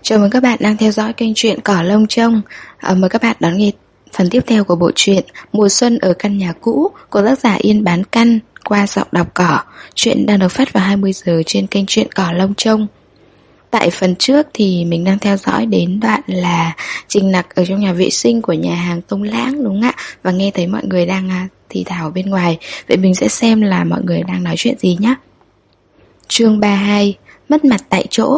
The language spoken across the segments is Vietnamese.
Chào mừng các bạn đang theo dõi kênh truyện Cỏ Lông Trông. Mời các bạn đón nghe phần tiếp theo của bộ truyện Mùa Xuân ở Căn Nhà Cũ của tác giả Yên Bán Căn qua giọng đọc Cỏ. Truyện đang được phát vào 20 giờ trên kênh truyện Cỏ Lông Trông. Tại phần trước thì mình đang theo dõi đến đoạn là Trình Nặc ở trong nhà vệ sinh của nhà hàng Tông Lãng, đúng không ạ? Và nghe thấy mọi người đang thì thào bên ngoài. Vậy mình sẽ xem là mọi người đang nói chuyện gì nhé. Chương 32: Mất mặt tại chỗ.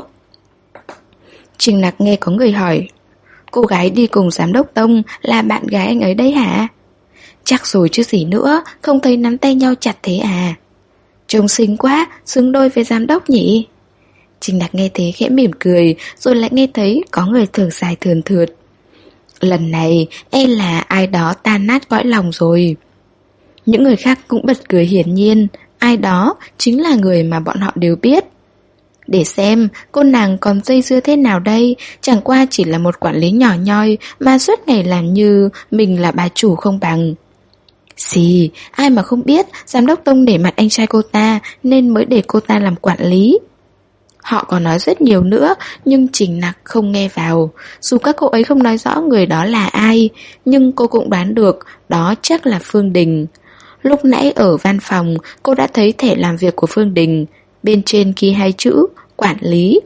Trình Nặc nghe có người hỏi: cô gái đi cùng giám đốc Tông là bạn gái anh ấy đấy hả? Chắc rồi chứ gì nữa, không thấy nắm tay nhau chặt thế à? Trông xinh quá, xứng đôi với giám đốc nhỉ? Trình Nặc nghe thế khẽ mỉm cười, rồi lại nghe thấy có người thở dài thườn thượt: lần này e là ai đó tan nát cõi lòng rồi. Những người khác cũng bật cười hiển nhiên, ai đó chính là người mà bọn họ đều biết. Để xem cô nàng còn dây dưa thế nào đây, chẳng qua chỉ là một quản lý nhỏ nhoi mà suốt ngày làm như mình là bà chủ không bằng. Xì, ai mà không biết giám đốc Tông để mặt anh trai cô ta nên mới để cô ta làm quản lý. Họ còn nói rất nhiều nữa, nhưng Trình Nặc không nghe vào. Dù các cô ấy không nói rõ người đó là ai, nhưng cô cũng đoán được đó chắc là Phương Đình. Lúc nãy ở văn phòng, cô đã thấy thẻ làm việc của Phương Đình, bên trên ghi hai chữ quản lý.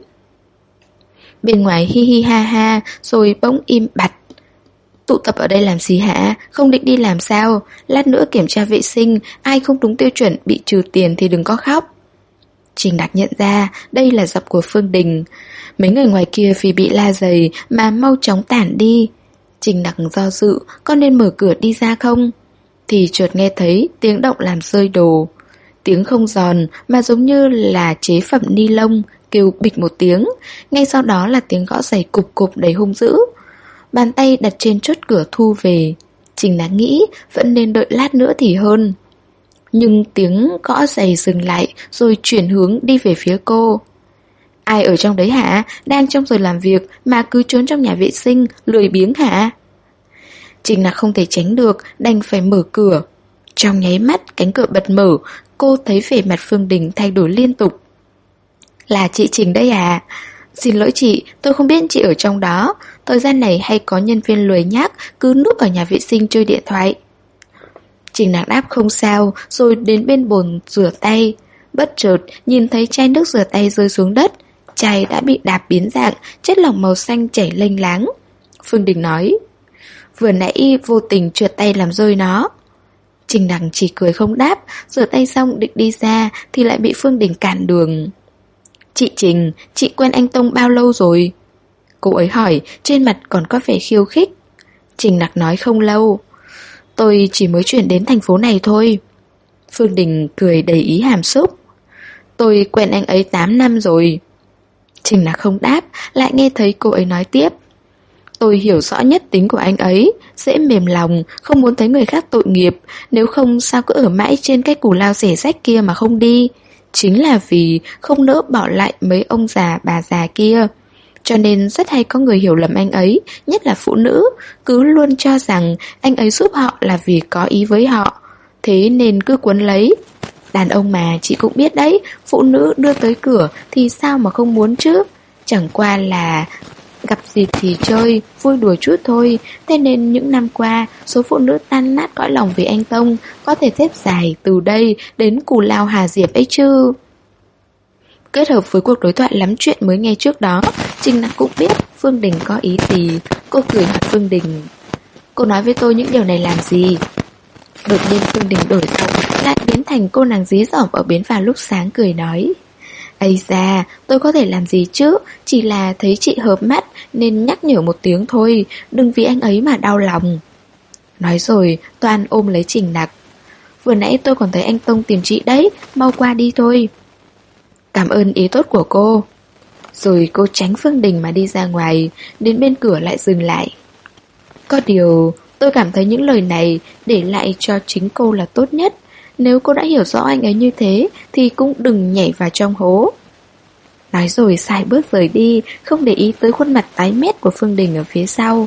Bên ngoài hi hi ha ha, rồi bỗng im bặt. Tụ tập ở đây làm gì hả? Không định đi làm sao? Lát nữa kiểm tra vệ sinh, ai không đúng tiêu chuẩn bị trừ tiền thì đừng có khóc. Trình Nặc nhận ra đây là giọng của Phương Đình. Mấy người ngoài kia vì bị la dày mà mau chóng tản đi. Trình Nặc do dự có nên mở cửa đi ra không? Thì chợt nghe thấy tiếng động làm rơi đồ. Tiếng không giòn mà giống như là chế phẩm ni lông, kêu bịch một tiếng. Ngay sau đó là tiếng gõ giày cục cục đầy hung dữ. Bàn tay đặt trên chốt cửa thu về. Trình Nặc nghĩ vẫn nên đợi lát nữa thì hơn. Nhưng tiếng gõ giày dừng lại rồi chuyển hướng đi về phía cô. Ai ở trong đấy hả? Đang trong giờ làm việc mà cứ trốn trong nhà vệ sinh, lười biếng hả? Trình Nặc không thể tránh được, đành phải mở cửa. Trong nháy mắt cánh cửa bật mở, cô thấy vẻ mặt Phương Đình thay đổi liên tục. Là chị Trình đây à? Xin lỗi chị, tôi không biết chị ở trong đó. Thời gian này hay có nhân viên lười nhác cứ núp ở nhà vệ sinh chơi điện thoại. Trình Nặc đáp không sao, rồi đến bên bồn rửa tay. Bất chợt nhìn thấy chai nước rửa tay rơi xuống đất. Chai đã bị đạp biến dạng, chất lỏng màu xanh chảy lênh láng. Phương Đình nói: vừa nãy vô tình trượt tay làm rơi nó. Trình Nặc chỉ cười không đáp, rửa tay xong định đi ra thì lại bị Phương Đình cản đường. Chị Trình, chị quen anh Tông bao lâu rồi? Cô ấy hỏi, trên mặt còn có vẻ khiêu khích. Trình Nặc nói không lâu. Tôi chỉ mới chuyển đến thành phố này thôi. Phương Đình cười đầy ý hàm xúc. Tôi quen anh ấy 8 năm rồi. Trình Nặc không đáp, lại nghe thấy cô ấy nói tiếp. Tôi hiểu rõ nhất tính của anh ấy, dễ mềm lòng, không muốn thấy người khác tội nghiệp. Nếu không sao cứ ở mãi trên cái cù lao rẻ rách kia mà không đi. Chính là vì không nỡ bỏ lại mấy ông già bà già kia. Cho nên rất hay có người hiểu lầm anh ấy, nhất là phụ nữ, cứ luôn cho rằng anh ấy giúp họ là vì có ý với họ. Thế nên cứ cuốn lấy. Đàn ông mà chị cũng biết đấy, phụ nữ đưa tới cửa thì sao mà không muốn chứ. Chẳng qua là gặp dịp thì chơi, vui đùa chút thôi. Thế nên những năm qua, số phụ nữ tan nát cõi lòng vì anh Tông có thể xếp dài từ đây đến Cù Lao Hà Diệp ấy chứ. Kết hợp với cuộc đối thoại lắm chuyện mới nghe trước đó, Trình Nặc cũng biết Phương Đình có ý gì. Cô cười hỏi Phương Đình: cô nói với tôi những điều này làm gì? Đột nhiên Phương Đình đổi giọng, lại biến thành cô nàng dí dỏm ở bến phà lúc sáng, cười nói: ây da, tôi có thể làm gì chứ? Chỉ là thấy chị hợp mắt nên nhắc nhở một tiếng thôi, đừng vì anh ấy mà đau lòng. Nói rồi Toan ôm lấy Trình Nặc. Vừa nãy tôi còn thấy anh Tông tìm chị đấy, mau qua đi thôi. Cảm ơn ý tốt của cô. Rồi cô tránh Phương Đình mà đi ra ngoài. Đến bên cửa lại dừng lại. Có điều tôi cảm thấy những lời này để lại cho chính cô là tốt nhất. Nếu cô đã hiểu rõ anh ấy như thế thì cũng đừng nhảy vào trong hố. Nói rồi xài bước rời đi, không để ý tới khuôn mặt tái mét của Phương Đình ở phía sau.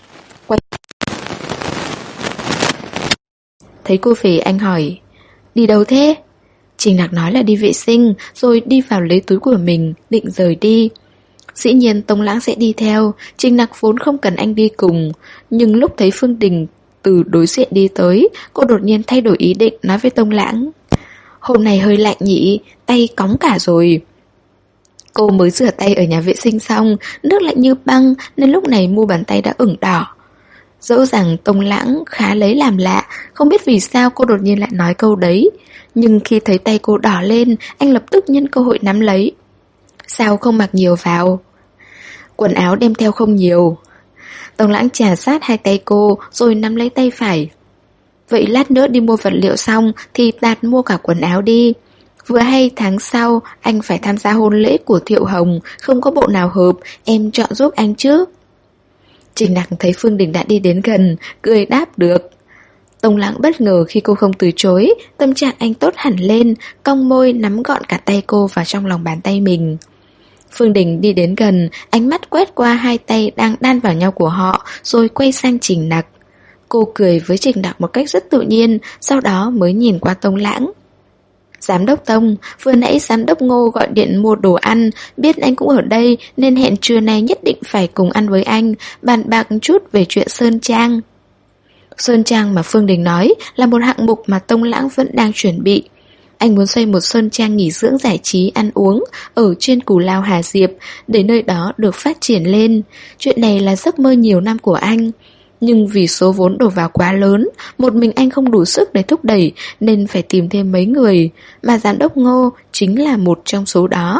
Thấy cô về anh hỏi: đi đâu thế? Trình Nặc nói là đi vệ sinh, rồi đi vào lấy túi của mình, định rời đi. Dĩ nhiên Tông Lãng sẽ đi theo. Trình Nặc vốn không cần anh đi cùng, nhưng lúc thấy Phương Đình từ đối diện đi tới, cô đột nhiên thay đổi ý định, nói với Tông Lãng: "Hôm nay hơi lạnh nhỉ, tay cóng cả rồi." Cô mới rửa tay ở nhà vệ sinh xong, nước lạnh như băng nên lúc này mu bàn tay đã ửng đỏ. Dẫu rằng Tông Lãng khá lấy làm lạ, không biết vì sao cô đột nhiên lại nói câu đấy. Nhưng khi thấy tay cô đỏ lên, anh lập tức nhân cơ hội nắm lấy. "Sao không mặc nhiều vào?" "Quần áo đem theo không nhiều." Tông Lãng chà sát hai tay cô rồi nắm lấy tay phải. "Vậy lát nữa đi mua vật liệu xong thì Đạt mua cả quần áo đi. Vừa hay tháng sau anh phải tham gia hôn lễ của Thiệu Hồng, không có bộ nào hợp, em chọn giúp anh trước." Trình Nặc thấy Phương Đình đã đi đến gần, cười đáp được. Tông Lãng bất ngờ khi cô không từ chối, tâm trạng anh tốt hẳn lên, cong môi nắm gọn cả tay cô vào trong lòng bàn tay mình. Phương Đình đi đến gần, ánh mắt quét qua hai tay đang đan vào nhau của họ, rồi quay sang Trình Nặc. Cô cười với Trình Nặc một cách rất tự nhiên, sau đó mới nhìn qua Tông Lãng. "Giám đốc Tông, vừa nãy giám đốc Ngô gọi điện mua đồ ăn, biết anh cũng ở đây nên hẹn trưa nay nhất định phải cùng ăn với anh, bàn bạc chút về chuyện Sơn Trang." Sơn Trang mà Phương Đình nói là một hạng mục mà Tông Lãng vẫn đang chuẩn bị. Anh muốn xây một sơn trang nghỉ dưỡng giải trí ăn uống ở trên Cù Lao Hà Diệp để nơi đó được phát triển lên. Chuyện này là giấc mơ nhiều năm của anh. Nhưng vì số vốn đổ vào quá lớn, một mình anh không đủ sức để thúc đẩy nên phải tìm thêm mấy người, mà giám đốc Ngô chính là một trong số đó.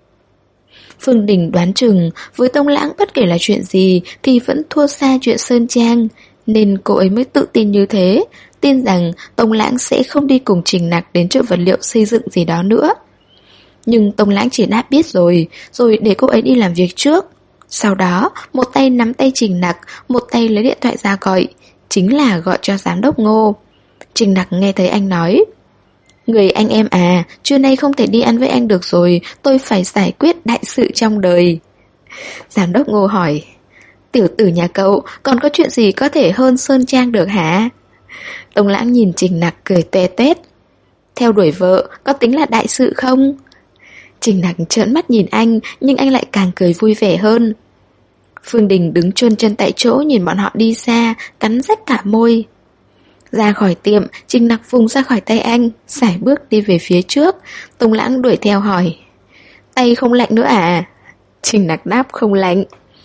Phương Đình đoán chừng với Tông Lãng bất kể là chuyện gì thì vẫn thua xa chuyện Sơn Trang, nên cô ấy mới tự tin như thế, tin rằng Tông Lãng sẽ không đi cùng Trình Nặc đến chợ vật liệu xây dựng gì đó nữa. Nhưng Tông Lãng chỉ đáp biết rồi để cô ấy đi làm việc trước. Sau đó, một tay nắm tay Trình Nặc, một tay lấy điện thoại ra gọi, chính là gọi cho giám đốc Ngô. Trình Nặc nghe thấy anh nói: "Người anh em à, trưa nay không thể đi ăn với anh được rồi, tôi phải giải quyết đại sự trong đời." Giám đốc Ngô hỏi: "Tiểu tử nhà cậu, còn có chuyện gì có thể hơn Sơn Trang được hả?" Tông Lãng nhìn Trình Nặc cười toe toét: "Theo đuổi vợ, có tính là đại sự không?" Trình Nặc trợn mắt nhìn anh, nhưng anh lại càng cười vui vẻ hơn. Phương Đình đứng chôn chân tại chỗ nhìn bọn họ đi xa, cắn rách cả môi. Ra khỏi tiệm, Trình Nặc vùng ra khỏi tay anh, sải bước đi về phía trước. Tông Lãng đuổi theo hỏi: "Tay không lạnh nữa à?" Trình Nặc đáp không lạnh.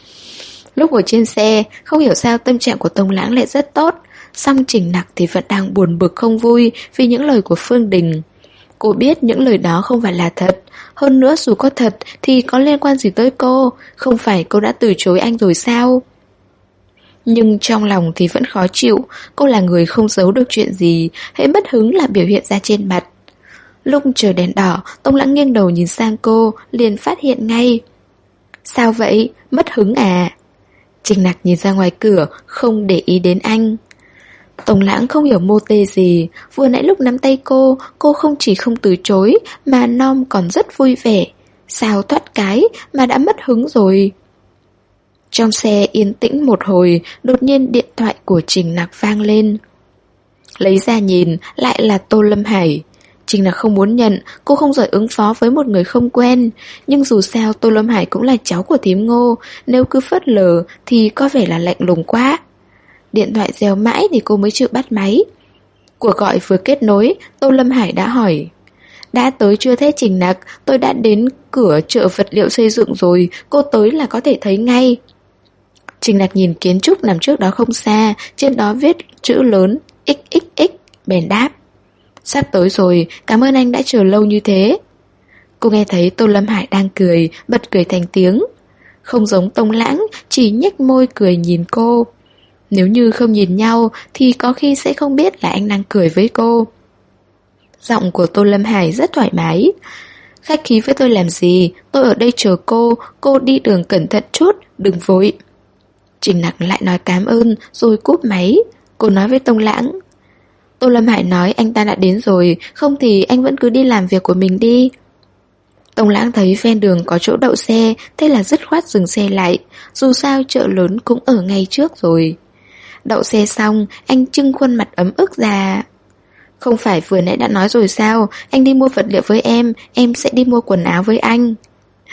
Lúc ngồi trên xe, không hiểu sao tâm trạng của Tông Lãng lại rất tốt, song Trình Nặc thì vẫn đang buồn bực không vui vì những lời của Phương Đình. Cô biết những lời đó không phải là thật. Hơn nữa dù có thật thì có liên quan gì tới cô, không phải cô đã từ chối anh rồi sao? Nhưng trong lòng thì vẫn khó chịu. Cô là người không giấu được chuyện gì, hễ mất hứng là biểu hiện ra trên mặt. Lúc trời đèn đỏ, Tông Lãng nghiêng đầu nhìn sang cô, liền phát hiện ngay. "Sao vậy? Mất hứng à?" Trình Nặc nhìn ra ngoài cửa, không để ý đến anh. Tông Lãng không hiểu mô tê gì. Vừa nãy lúc nắm tay cô không chỉ không từ chối mà Nom còn rất vui vẻ. Sao thoát cái mà đã mất hứng rồi. Trong xe yên tĩnh một hồi, đột nhiên điện thoại của Trình Nặc vang lên. Lấy ra nhìn, lại là Tô Lâm Hải. Trình Nặc không muốn nhận, cô không giỏi ứng phó với một người không quen. Nhưng dù sao Tô Lâm Hải cũng là cháu của thím Ngô, nếu cứ phớt lờ thì có vẻ là lạnh lùng quá. Điện thoại reo mãi thì cô mới chịu bắt máy. Cuộc gọi vừa kết nối, Tô Lâm Hải đã hỏi: "Đã tới chưa thế Trình Nặc? Tôi đã đến cửa chợ vật liệu xây dựng rồi, cô tới là có thể thấy ngay." Trình Nặc nhìn kiến trúc nằm trước đó không xa, trên đó viết chữ lớn XXX, bèn đáp: "Sắp tới rồi, cảm ơn anh đã chờ lâu như thế." Cô nghe thấy Tô Lâm Hải đang cười, bật cười thành tiếng. Không giống Tông Lãng, chỉ nhếch môi cười nhìn cô. Nếu như không nhìn nhau thì có khi sẽ không biết là anh đang cười với cô. Giọng của Tô Lâm Hải rất thoải mái. "Khách khí với tôi làm gì, tôi ở đây chờ cô đi đường cẩn thận chút, đừng vội." Trình Nặc lại nói cảm ơn rồi cúp máy. Cô nói với Tông Lãng: "Tô Lâm Hải nói anh ta đã đến rồi, không thì anh vẫn cứ đi làm việc của mình đi." Tông Lãng thấy ven đường có chỗ đậu xe, thế là dứt khoát dừng xe lại. Dù sao chợ lớn cũng ở ngay trước rồi. Đậu xe xong, anh trưng khuôn mặt ấm ức ra. "Không phải vừa nãy đã nói rồi sao, anh đi mua vật liệu với em sẽ đi mua quần áo với anh."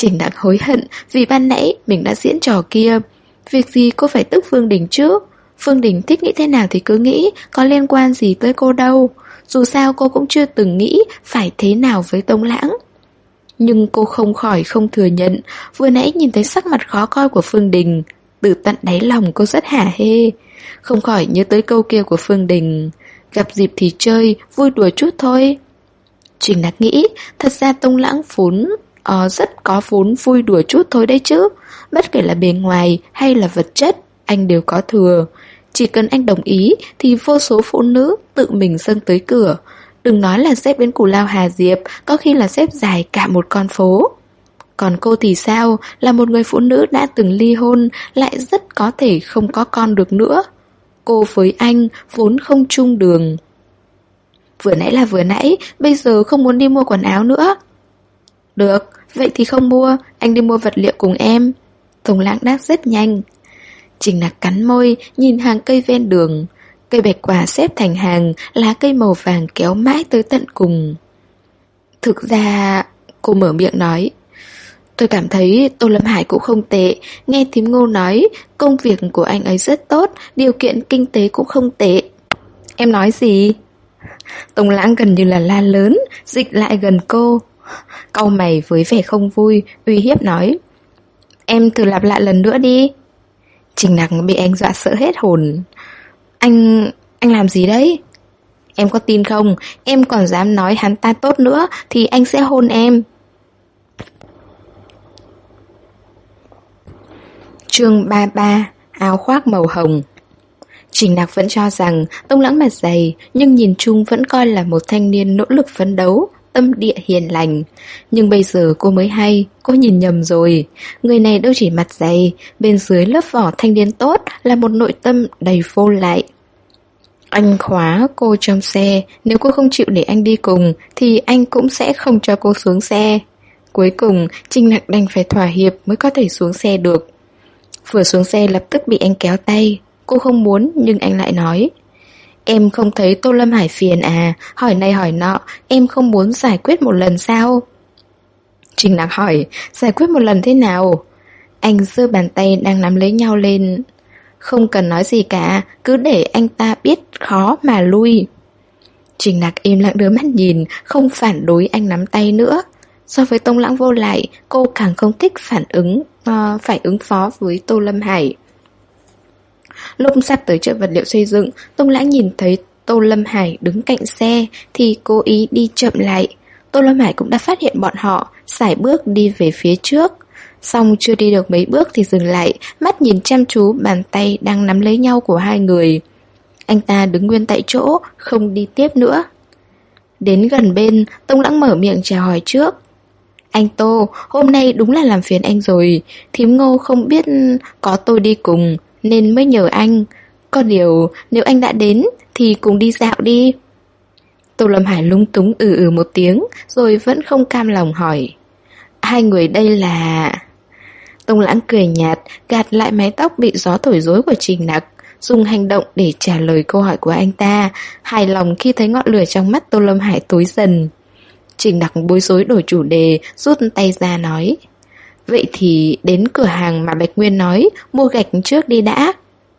Trình Đặng hối hận vì ban nãy mình đã diễn trò kia. Việc gì cô phải tức Phương Đình chứ? Phương Đình thích nghĩ thế nào thì cứ nghĩ, có liên quan gì tới cô đâu. Dù sao cô cũng chưa từng nghĩ phải thế nào với Tông Lãng. Nhưng cô không khỏi không thừa nhận, vừa nãy nhìn thấy sắc mặt khó coi của Phương Đình, từ tận đáy lòng cô rất hả hê. Không khỏi nhớ tới câu kia của Phương Đình, gặp dịp thì chơi, vui đùa chút thôi. Trình Đạc nghĩ, thật ra Tông Lãng vốn rất có vốn vui đùa chút thôi đấy chứ. Bất kể là bề ngoài hay là vật chất, anh đều có thừa. Chỉ cần anh đồng ý thì vô số phụ nữ tự mình dâng tới cửa. Đừng nói là xếp đến Cù Lao Hà Diệp, có khi là xếp dài cả một con phố. Còn cô thì sao? Là một người phụ nữ đã từng ly hôn, lại rất có thể không có con được nữa. Cô với anh vốn không chung đường. Vừa nãy là vừa nãy, bây giờ không muốn đi mua quần áo nữa. Được, vậy thì không mua, anh đi mua vật liệu cùng em. Tông Lãng đáp rất nhanh. Trình Nặc cắn môi, nhìn hàng cây ven đường. Cây bạch quả xếp thành hàng, lá cây màu vàng kéo mãi tới tận cùng. Thực ra, cô mở miệng nói, tôi cảm thấy Tô Lâm Hải cũng không tệ. Nghe thím Ngô nói, công việc của anh ấy rất tốt, điều kiện kinh tế cũng không tệ. Em nói gì? Tông Lãng gần như là la lớn, dịch lại gần cô. Cau mày với vẻ không vui, uy hiếp nói, em thử lặp lại lần nữa đi. Trình Nặc bị anh dọa sợ hết hồn. Anh làm gì đấy? Em có tin không? Em còn dám nói hắn ta tốt nữa thì anh sẽ hôn em. Chương 33, áo khoác màu hồng. Trình Nặc vẫn cho rằng Tông Lãng mặt dày, nhưng nhìn chung vẫn coi là một thanh niên nỗ lực phấn đấu, tâm địa hiền lành. Nhưng bây giờ cô mới hay, cô nhìn nhầm rồi. Người này đâu chỉ mặt dày, bên dưới lớp vỏ thanh niên tốt là một nội tâm đầy vô lại. Anh khóa cô trong xe, nếu cô không chịu để anh đi cùng thì anh cũng sẽ không cho cô xuống xe. Cuối cùng, Trình Nặc đành phải thỏa hiệp mới có thể xuống xe được. Vừa xuống xe lập tức bị anh kéo tay. Cô không muốn nhưng anh lại nói, em không thấy Tô Lâm Hải phiền à? Hỏi này hỏi nọ, em không muốn giải quyết một lần sao? Trình Nặc hỏi, giải quyết một lần thế nào? Anh giơ bàn tay đang nắm lấy nhau lên. Không cần nói gì cả, cứ để anh ta biết khó mà lui. Trình Nặc im lặng đưa mắt nhìn, không phản đối anh nắm tay nữa. So với Tông Lãng vô lại, cô càng không thích phải ứng phó với Tô Lâm Hải. Lúc sắp tới chợ vật liệu xây dựng, Tông Lãng nhìn thấy Tô Lâm Hải đứng cạnh xe thì cố ý đi chậm lại. Tô Lâm Hải cũng đã phát hiện bọn họ, sải bước đi về phía trước. Xong chưa đi được mấy bước thì dừng lại, mắt nhìn chăm chú bàn tay đang nắm lấy nhau của hai người. Anh ta đứng nguyên tại chỗ, không đi tiếp nữa. Đến gần bên, Tông Lãng mở miệng chào hỏi trước. Anh Tô, hôm nay đúng là làm phiền anh rồi. Thím Ngô không biết có tôi đi cùng nên mới nhờ anh. Có điều nếu anh đã đến thì cùng đi dạo đi. Tô Lâm Hải lúng túng một tiếng, rồi vẫn không cam lòng hỏi, hai người đây là... Tông Lãng cười nhạt, gạt lại mái tóc bị gió thổi rối của Trình Nặc, dùng hành động để trả lời câu hỏi của anh ta, hài lòng khi thấy ngọn lửa trong mắt Tô Lâm Hải tối dần. Trình Nặc bối rối đổi chủ đề, rút tay ra nói, vậy thì đến cửa hàng mà Bạch Nguyên nói, mua gạch trước đi đã.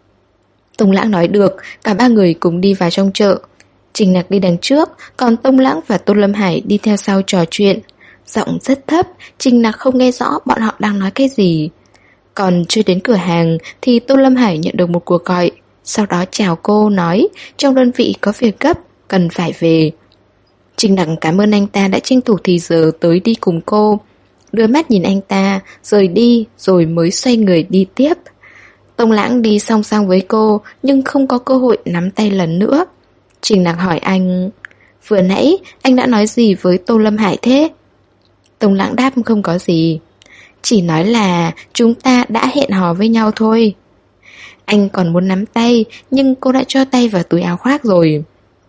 Tông Lãng nói được, cả ba người cùng đi vào trong chợ. Trình Nặc đi đằng trước, còn Tông Lãng và Tô Lâm Hải đi theo sau trò chuyện. Giọng rất thấp, Trình Nặc không nghe rõ bọn họ đang nói cái gì. Còn chưa đến cửa hàng thì Tô Lâm Hải nhận được một cuộc gọi. Sau đó chào cô, nói trong đơn vị có việc gấp, cần phải về. Trình Nặc cảm ơn anh ta đã tranh thủ thì giờ tới đi cùng cô. Đưa mắt nhìn anh ta, rời đi rồi mới xoay người đi tiếp. Tông Lãng đi song song với cô nhưng không có cơ hội nắm tay lần nữa. Trình Nặc hỏi anh, vừa nãy anh đã nói gì với Tô Lâm Hải thế? Tông Lãng đáp không có gì, chỉ nói là chúng ta đã hẹn hò với nhau thôi. Anh còn muốn nắm tay nhưng cô đã cho tay vào túi áo khoác rồi.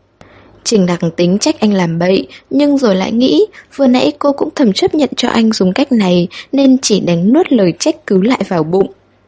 Trình Nặc tính trách anh làm bậy, nhưng rồi lại nghĩ vừa nãy cô cũng thầm chấp nhận cho anh dùng cách này nên chỉ đánh nuốt lời trách cứ lại vào bụng.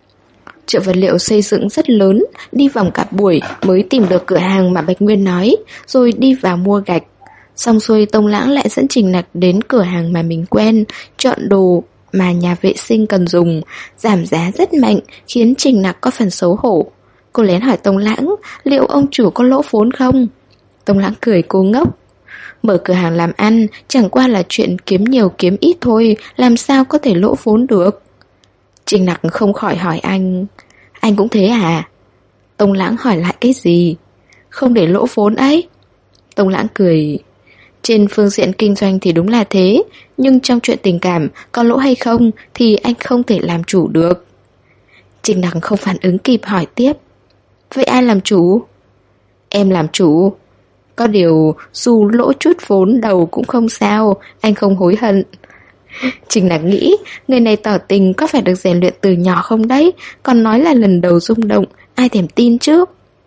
Chợ vật liệu xây dựng rất lớn, đi vòng cả buổi mới tìm được cửa hàng mà Bạch Nguyên nói, rồi đi vào mua gạch. Xong xuôi Tông Lãng lại dẫn Trình Nặc đến cửa hàng mà mình quen, chọn đồ mà nhà vệ sinh cần dùng, giảm giá rất mạnh, khiến Trình Nặc có phần xấu hổ. Cô lén hỏi Tông Lãng, liệu ông chủ có lỗ vốn không? Tông Lãng cười cô ngốc. Mở cửa hàng làm ăn chẳng qua là chuyện kiếm nhiều kiếm ít thôi, làm sao có thể lỗ vốn được? Trình Nặc không khỏi hỏi anh cũng thế à? Tông Lãng hỏi lại cái gì? Không để lỗ vốn ấy. Tông Lãng cười. Trên phương diện kinh doanh thì đúng là thế, nhưng trong chuyện tình cảm, có lỗ hay không thì anh không thể làm chủ được. Trình Nặc không phản ứng kịp hỏi tiếp. Vậy ai làm chủ? Em làm chủ. Có điều dù lỗ chút vốn đầu cũng không sao, anh không hối hận. Trình Nặc nghĩ, người này tỏ tình có phải được rèn luyện từ nhỏ không đấy, còn nói là lần đầu rung động, ai thèm tin chứ?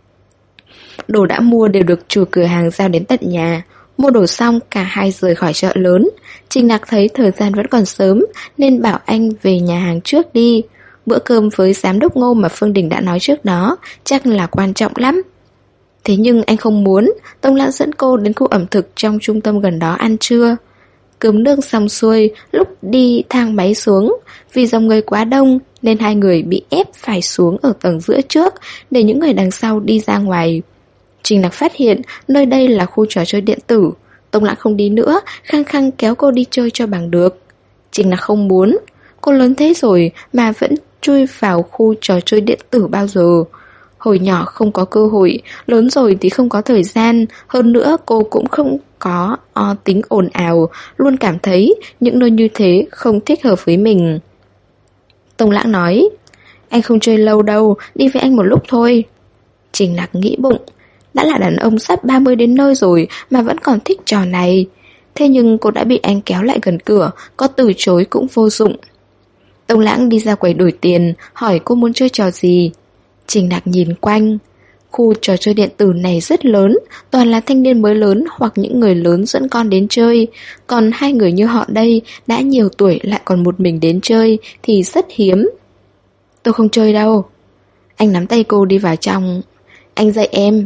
Đồ đã mua đều được chủ cửa hàng giao đến tận nhà. Mua đồ xong cả hai rời khỏi chợ lớn. Trình Nặc thấy thời gian vẫn còn sớm nên bảo anh về nhà hàng trước đi. Bữa cơm với giám đốc Ngô mà Phương Đình đã nói trước đó chắc là quan trọng lắm. Thế nhưng anh không muốn. Tông Lãng dẫn cô đến khu ẩm thực trong trung tâm gần đó ăn trưa. Cơm nước xong xuôi, lúc đi thang máy xuống, vì dòng người quá đông nên hai người bị ép phải xuống ở tầng giữa trước để những người đằng sau đi ra ngoài. Trình Nặc phát hiện nơi đây là khu trò chơi điện tử. Tông Lãng không đi nữa, khăng khăng kéo cô đi chơi cho bằng được. Trình Nặc không muốn. Cô lớn thế rồi mà vẫn chui vào khu trò chơi điện tử bao giờ. Hồi nhỏ không có cơ hội, lớn rồi thì không có thời gian. Hơn nữa cô cũng không có tính ồn ào, luôn cảm thấy những nơi như thế không thích hợp với mình. Tông Lãng nói, anh không chơi lâu đâu, đi với anh một lúc thôi. Trình Nặc nghĩ bụng, đã là đàn ông sắp 30 đến nơi rồi mà vẫn còn thích trò này. Thế nhưng cô đã bị anh kéo lại gần cửa, có từ chối cũng vô dụng. Tông Lãng đi ra quầy đổi tiền, hỏi cô muốn chơi trò gì. Trình Nặc nhìn quanh. Khu trò chơi điện tử này rất lớn, toàn là thanh niên mới lớn hoặc những người lớn dẫn con đến chơi. Còn hai người như họ đây, đã nhiều tuổi lại còn một mình đến chơi thì rất hiếm. Tôi không chơi đâu. Anh nắm tay cô đi vào trong. Anh dạy em.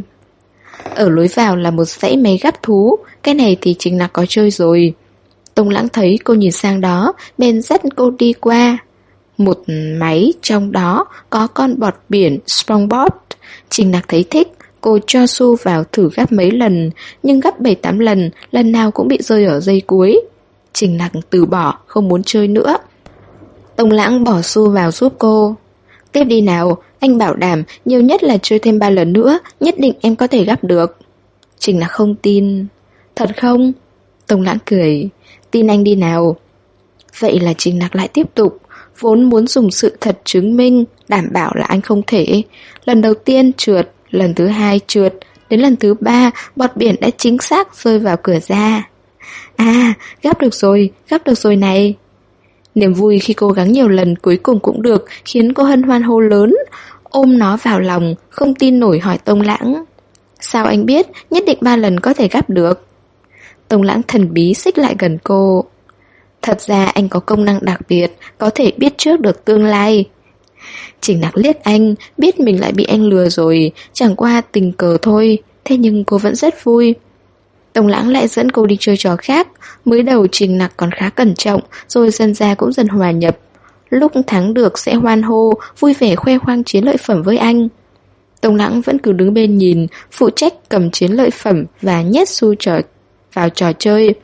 Ở lối vào là một dãy máy gắp thú, cái này thì Trình Nặc có chơi rồi. Tông Lãng thấy cô nhìn sang đó, bèn dắt cô đi qua. Một máy trong đó có con bọt biển Spongebob. Trình Nặc thấy thích, cô cho xu vào thử gắp mấy lần, nhưng gắp 7-8 lần, lần nào cũng bị rơi ở giây cuối. Trình Nặc từ bỏ, không muốn chơi nữa. Tông Lãng bỏ xu vào giúp cô. Tiếp đi nào, anh bảo đảm nhiều nhất là chơi thêm 3 lần nữa, nhất định em có thể gắp được. Trình Nặc không tin. Thật không? Tông Lãng cười. Tin anh đi nào. Vậy là Trình Nặc lại tiếp tục, vốn muốn dùng sự thật chứng minh, đảm bảo là anh không thể. Lần đầu tiên trượt, lần thứ hai trượt, đến lần thứ 3, bọt biển đã chính xác rơi vào cửa ra. À, gắp được rồi này. Niềm vui khi cố gắng nhiều lần cuối cùng cũng được, khiến cô hân hoan hô lớn, ôm nó vào lòng, không tin nổi hỏi Tông Lãng. Sao anh biết, nhất định 3 lần có thể gắp được? Tông Lãng thần bí xích lại gần cô. Thật ra anh có công năng đặc biệt, có thể biết trước được tương lai. Trình Nặc liếc anh, biết mình lại bị anh lừa rồi, chẳng qua tình cờ thôi, thế nhưng cô vẫn rất vui. Tông Lãng lại dẫn cô đi chơi trò khác. Mới đầu Trình Nặc còn khá cẩn trọng, rồi dần ra cũng dần hòa nhập. Lúc thắng được sẽ hoan hô, vui vẻ khoe khoang chiến lợi phẩm với anh. Tông Lãng vẫn cứ đứng bên nhìn, phụ trách cầm chiến lợi phẩm và nhét xu vào trò chơi.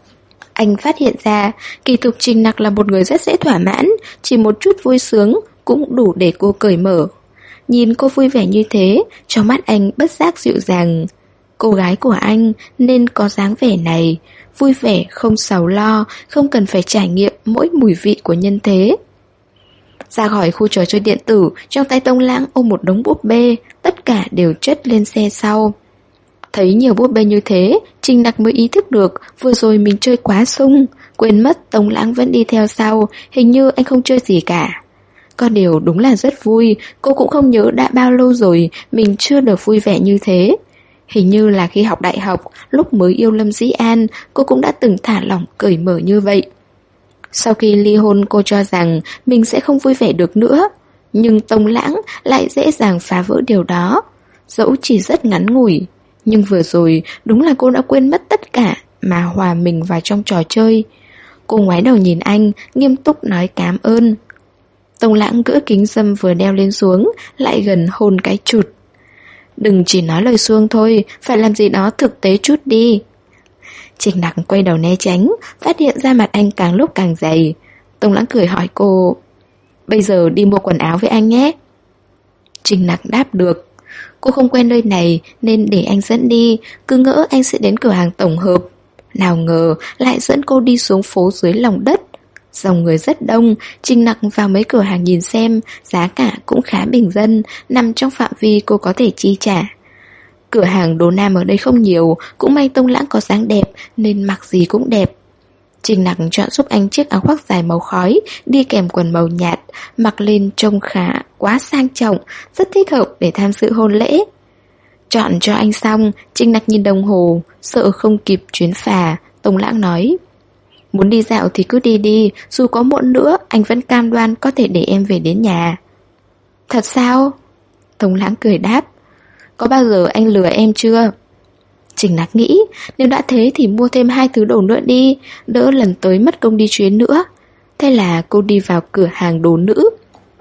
Anh phát hiện ra, kỳ thực Trình Nặc là một người rất dễ thỏa mãn, chỉ một chút vui sướng cũng đủ để cô cởi mở. Nhìn cô vui vẻ như thế, trong mắt anh bất giác dịu dàng. Cô gái của anh nên có dáng vẻ này, vui vẻ không sầu lo, không cần phải trải nghiệm mỗi mùi vị của nhân thế. Ra khỏi khu trò chơi điện tử, trong tay Tông Lãng ôm một đống búp bê, tất cả đều chất lên xe sau. Thấy nhiều búp bê như thế, Trình Nặc mới ý thức được vừa rồi mình chơi quá sung, quên mất Tông Lãng vẫn đi theo sau, hình như anh không chơi gì cả. Có điều đúng là rất vui, cô cũng không nhớ đã bao lâu rồi mình chưa được vui vẻ như thế. Hình như là khi học đại học, lúc mới yêu Lâm Dĩ An, cô cũng đã từng thả lỏng cởi mở như vậy. Sau khi ly hôn cô cho rằng mình sẽ không vui vẻ được nữa, nhưng Tông Lãng lại dễ dàng phá vỡ điều đó. Dẫu chỉ rất ngắn ngủi, nhưng vừa rồi đúng là cô đã quên mất tất cả mà hòa mình vào trong trò chơi. Cô ngoái đầu nhìn anh, nghiêm túc nói cảm ơn. Tông Lãng gỡ kính râm vừa đeo lên xuống, lại gần hôn cái chụt. Đừng chỉ nói lời suông thôi, phải làm gì đó thực tế chút đi. Trình Nặc quay đầu né tránh, phát hiện ra mặt anh càng lúc càng dày. Tông Lãng cười hỏi cô, bây giờ đi mua quần áo với anh nhé. Trình Nặc đáp được. Cô không quen nơi này nên để anh dẫn đi, cứ ngỡ anh sẽ đến cửa hàng tổng hợp. Nào ngờ lại dẫn cô đi xuống phố dưới lòng đất. Dòng người rất đông, Trình Nặc vào mấy cửa hàng nhìn xem, giá cả cũng khá bình dân, nằm trong phạm vi cô có thể chi trả. Cửa hàng đồ nam ở đây không nhiều, cũng may Tông Lãng có dáng đẹp nên mặc gì cũng đẹp. Trình Nặc chọn giúp anh chiếc áo khoác dài màu khói, đi kèm quần màu nhạt, mặc lên trông khá quá sang trọng, rất thích hợp để tham dự hôn lễ. Chọn cho anh xong, Trình Nặc nhìn đồng hồ, sợ không kịp chuyến phà. Tông Lãng nói, muốn đi dạo thì cứ đi đi, dù có muộn nữa, anh vẫn cam đoan có thể để em về đến nhà. Thật sao? Tông Lãng cười đáp, có bao giờ anh lừa em chưa? Trình Nặc nghĩ, nếu đã thế thì mua thêm 2 thứ đồ nữa đi, đỡ lần tới mất công đi chuyến nữa. Thế là cô đi vào cửa hàng đồ nữ.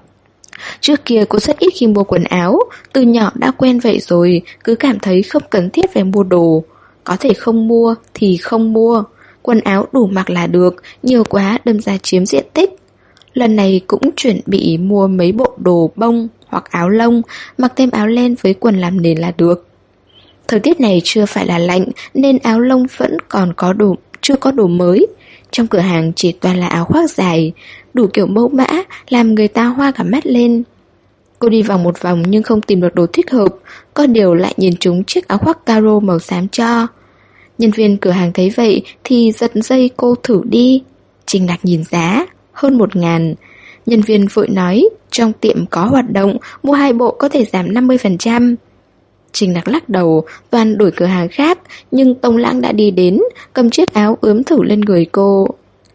Trước kia cô rất ít khi mua quần áo, từ nhỏ đã quen vậy rồi, cứ cảm thấy không cần thiết phải mua đồ. Có thể không mua thì không mua, quần áo đủ mặc là được, nhiều quá đâm ra chiếm diện tích. Lần này cũng chuẩn bị mua mấy bộ đồ bông hoặc áo lông, mặc thêm áo len với quần làm nền là được. Thời tiết này chưa phải là lạnh nên áo lông vẫn còn có đồ, chưa có đồ mới. Trong cửa hàng chỉ toàn là áo khoác dài, đủ kiểu mẫu mã, làm người ta hoa cả mắt lên. Cô đi vòng một vòng nhưng không tìm được đồ thích hợp, có điều lại nhìn trúng chiếc áo khoác caro màu xám cho. Nhân viên cửa hàng thấy vậy thì giật dây cô thử đi. Trình Nặc nhìn giá, hơn 1.000. Nhân viên vội nói, trong tiệm có hoạt động, mua 2 bộ có thể giảm 50%. Trình Nặc lắc đầu, toàn đổi cửa hàng khác, nhưng Tông Lãng đã đi đến, cầm chiếc áo ướm thử lên người cô.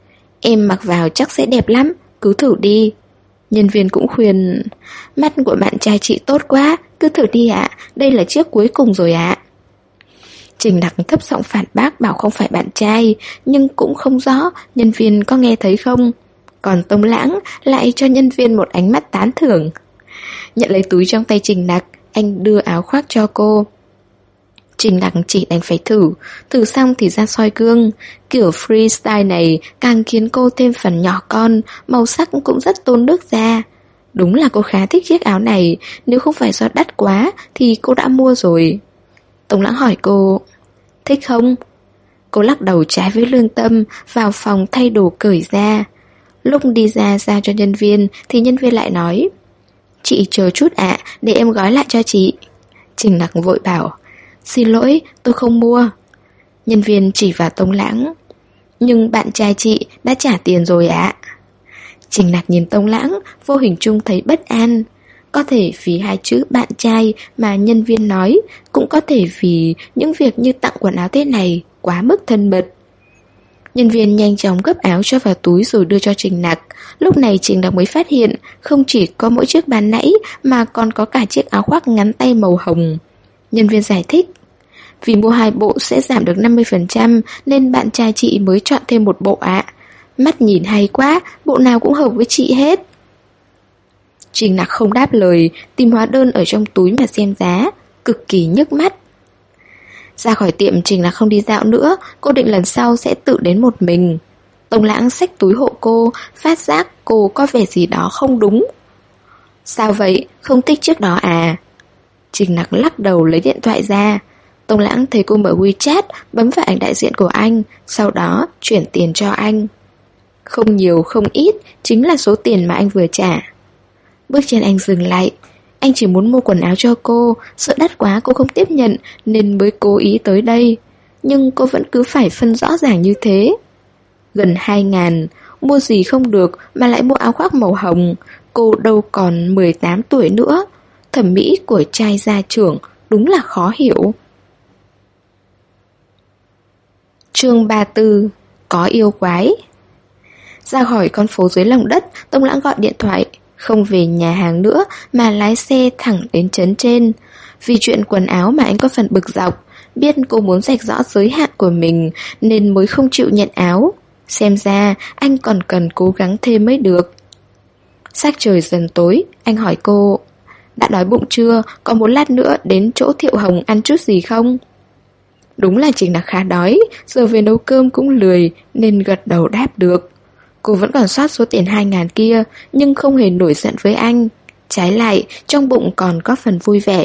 Em mặc vào chắc sẽ đẹp lắm, cứ thử đi. Nhân viên cũng khuyên, mắt của bạn trai chị tốt quá, cứ thử đi ạ, đây là chiếc cuối cùng rồi ạ. Trình Nặc thấp giọng phản bác bảo không phải bạn trai, nhưng cũng không rõ nhân viên có nghe thấy không. Còn Tông Lãng lại cho nhân viên một ánh mắt tán thưởng. Nhận lấy túi trong tay Trình Nặc, anh đưa áo khoác cho cô. Trình Nặc chỉ đành phải thử xong thì ra soi gương. Kiểu freestyle này càng khiến cô thêm phần nhỏ con, màu sắc cũng rất tôn nước da. Đúng là cô khá thích chiếc áo này, nếu không phải do đắt quá thì cô đã mua rồi. Tông Lãng hỏi cô, thích không? Cô lắc đầu trái với lương tâm, vào phòng thay đồ cởi ra. Lúc đi ra giao cho nhân viên thì nhân viên lại nói, chị chờ chút ạ, để em gói lại cho chị. Trình Nặc vội bảo, xin lỗi, tôi không mua. Nhân viên chỉ vào Tông Lãng, nhưng bạn trai chị đã trả tiền rồi ạ. Trình Nặc nhìn Tông Lãng, vô hình chung thấy bất an. Có thể vì 2 chữ bạn trai mà nhân viên nói, cũng có thể vì những việc như tặng quần áo thế này quá mức thân mật. Nhân viên nhanh chóng gấp áo cho vào túi rồi đưa cho Trình Nặc. Lúc này Trình Nặc mới phát hiện không chỉ có mỗi chiếc ban nãy mà còn có cả chiếc áo khoác ngắn tay màu hồng. Nhân viên giải thích, vì mua 2 bộ sẽ giảm được 50% nên bạn trai chị mới chọn thêm 1 bộ ạ. Mắt nhìn hay quá, bộ nào cũng hợp với chị hết. Trình Nặc không đáp lời, tìm hóa đơn ở trong túi mà xem giá, cực kỳ nhức mắt. Ra khỏi tiệm, Trình Nặc không đi dạo nữa, cô định lần sau sẽ tự đến một mình. Tông Lãng xách túi hộ cô, phát giác cô có vẻ gì đó không đúng. Sao vậy, không thích chiếc đó à? Trình Nặc lắc đầu lấy điện thoại ra. Tông Lãng thấy cô mở WeChat, bấm vào ảnh đại diện của anh, sau đó chuyển tiền cho anh. Không nhiều không ít, chính là số tiền mà anh vừa trả. Bước chân anh dừng lại. Anh chỉ muốn mua quần áo cho cô, sợ đắt quá cô không tiếp nhận nên mới cố ý tới đây. Nhưng cô vẫn cứ phải phân rõ ràng như thế. Gần 2.000, mua gì không được mà lại mua áo khoác màu hồng. Cô đâu còn 18 tuổi nữa. Thẩm mỹ của trai gia trưởng đúng là khó hiểu. Chương 34, có yêu quái. Ra khỏi con phố dưới lòng đất, Tông Lãng gọi điện thoại. Không về nhà hàng nữa mà lái xe thẳng đến trấn trên. Vì chuyện quần áo mà anh có phần bực dọc, biết cô muốn rạch rõ giới hạn của mình nên mới không chịu nhận áo. Xem ra anh còn cần cố gắng thêm mới được. Sắc trời dần tối, anh hỏi cô: đã đói bụng chưa? Có một lát nữa đến chỗ Thiệu Hồng ăn chút gì không? Đúng là Trình Nặc khá đói, giờ về nấu cơm cũng lười nên gật đầu đáp được. Cô vẫn còn sót số tiền 2.000 kia, nhưng không hề nổi giận với anh. Trái lại, trong bụng còn có phần vui vẻ.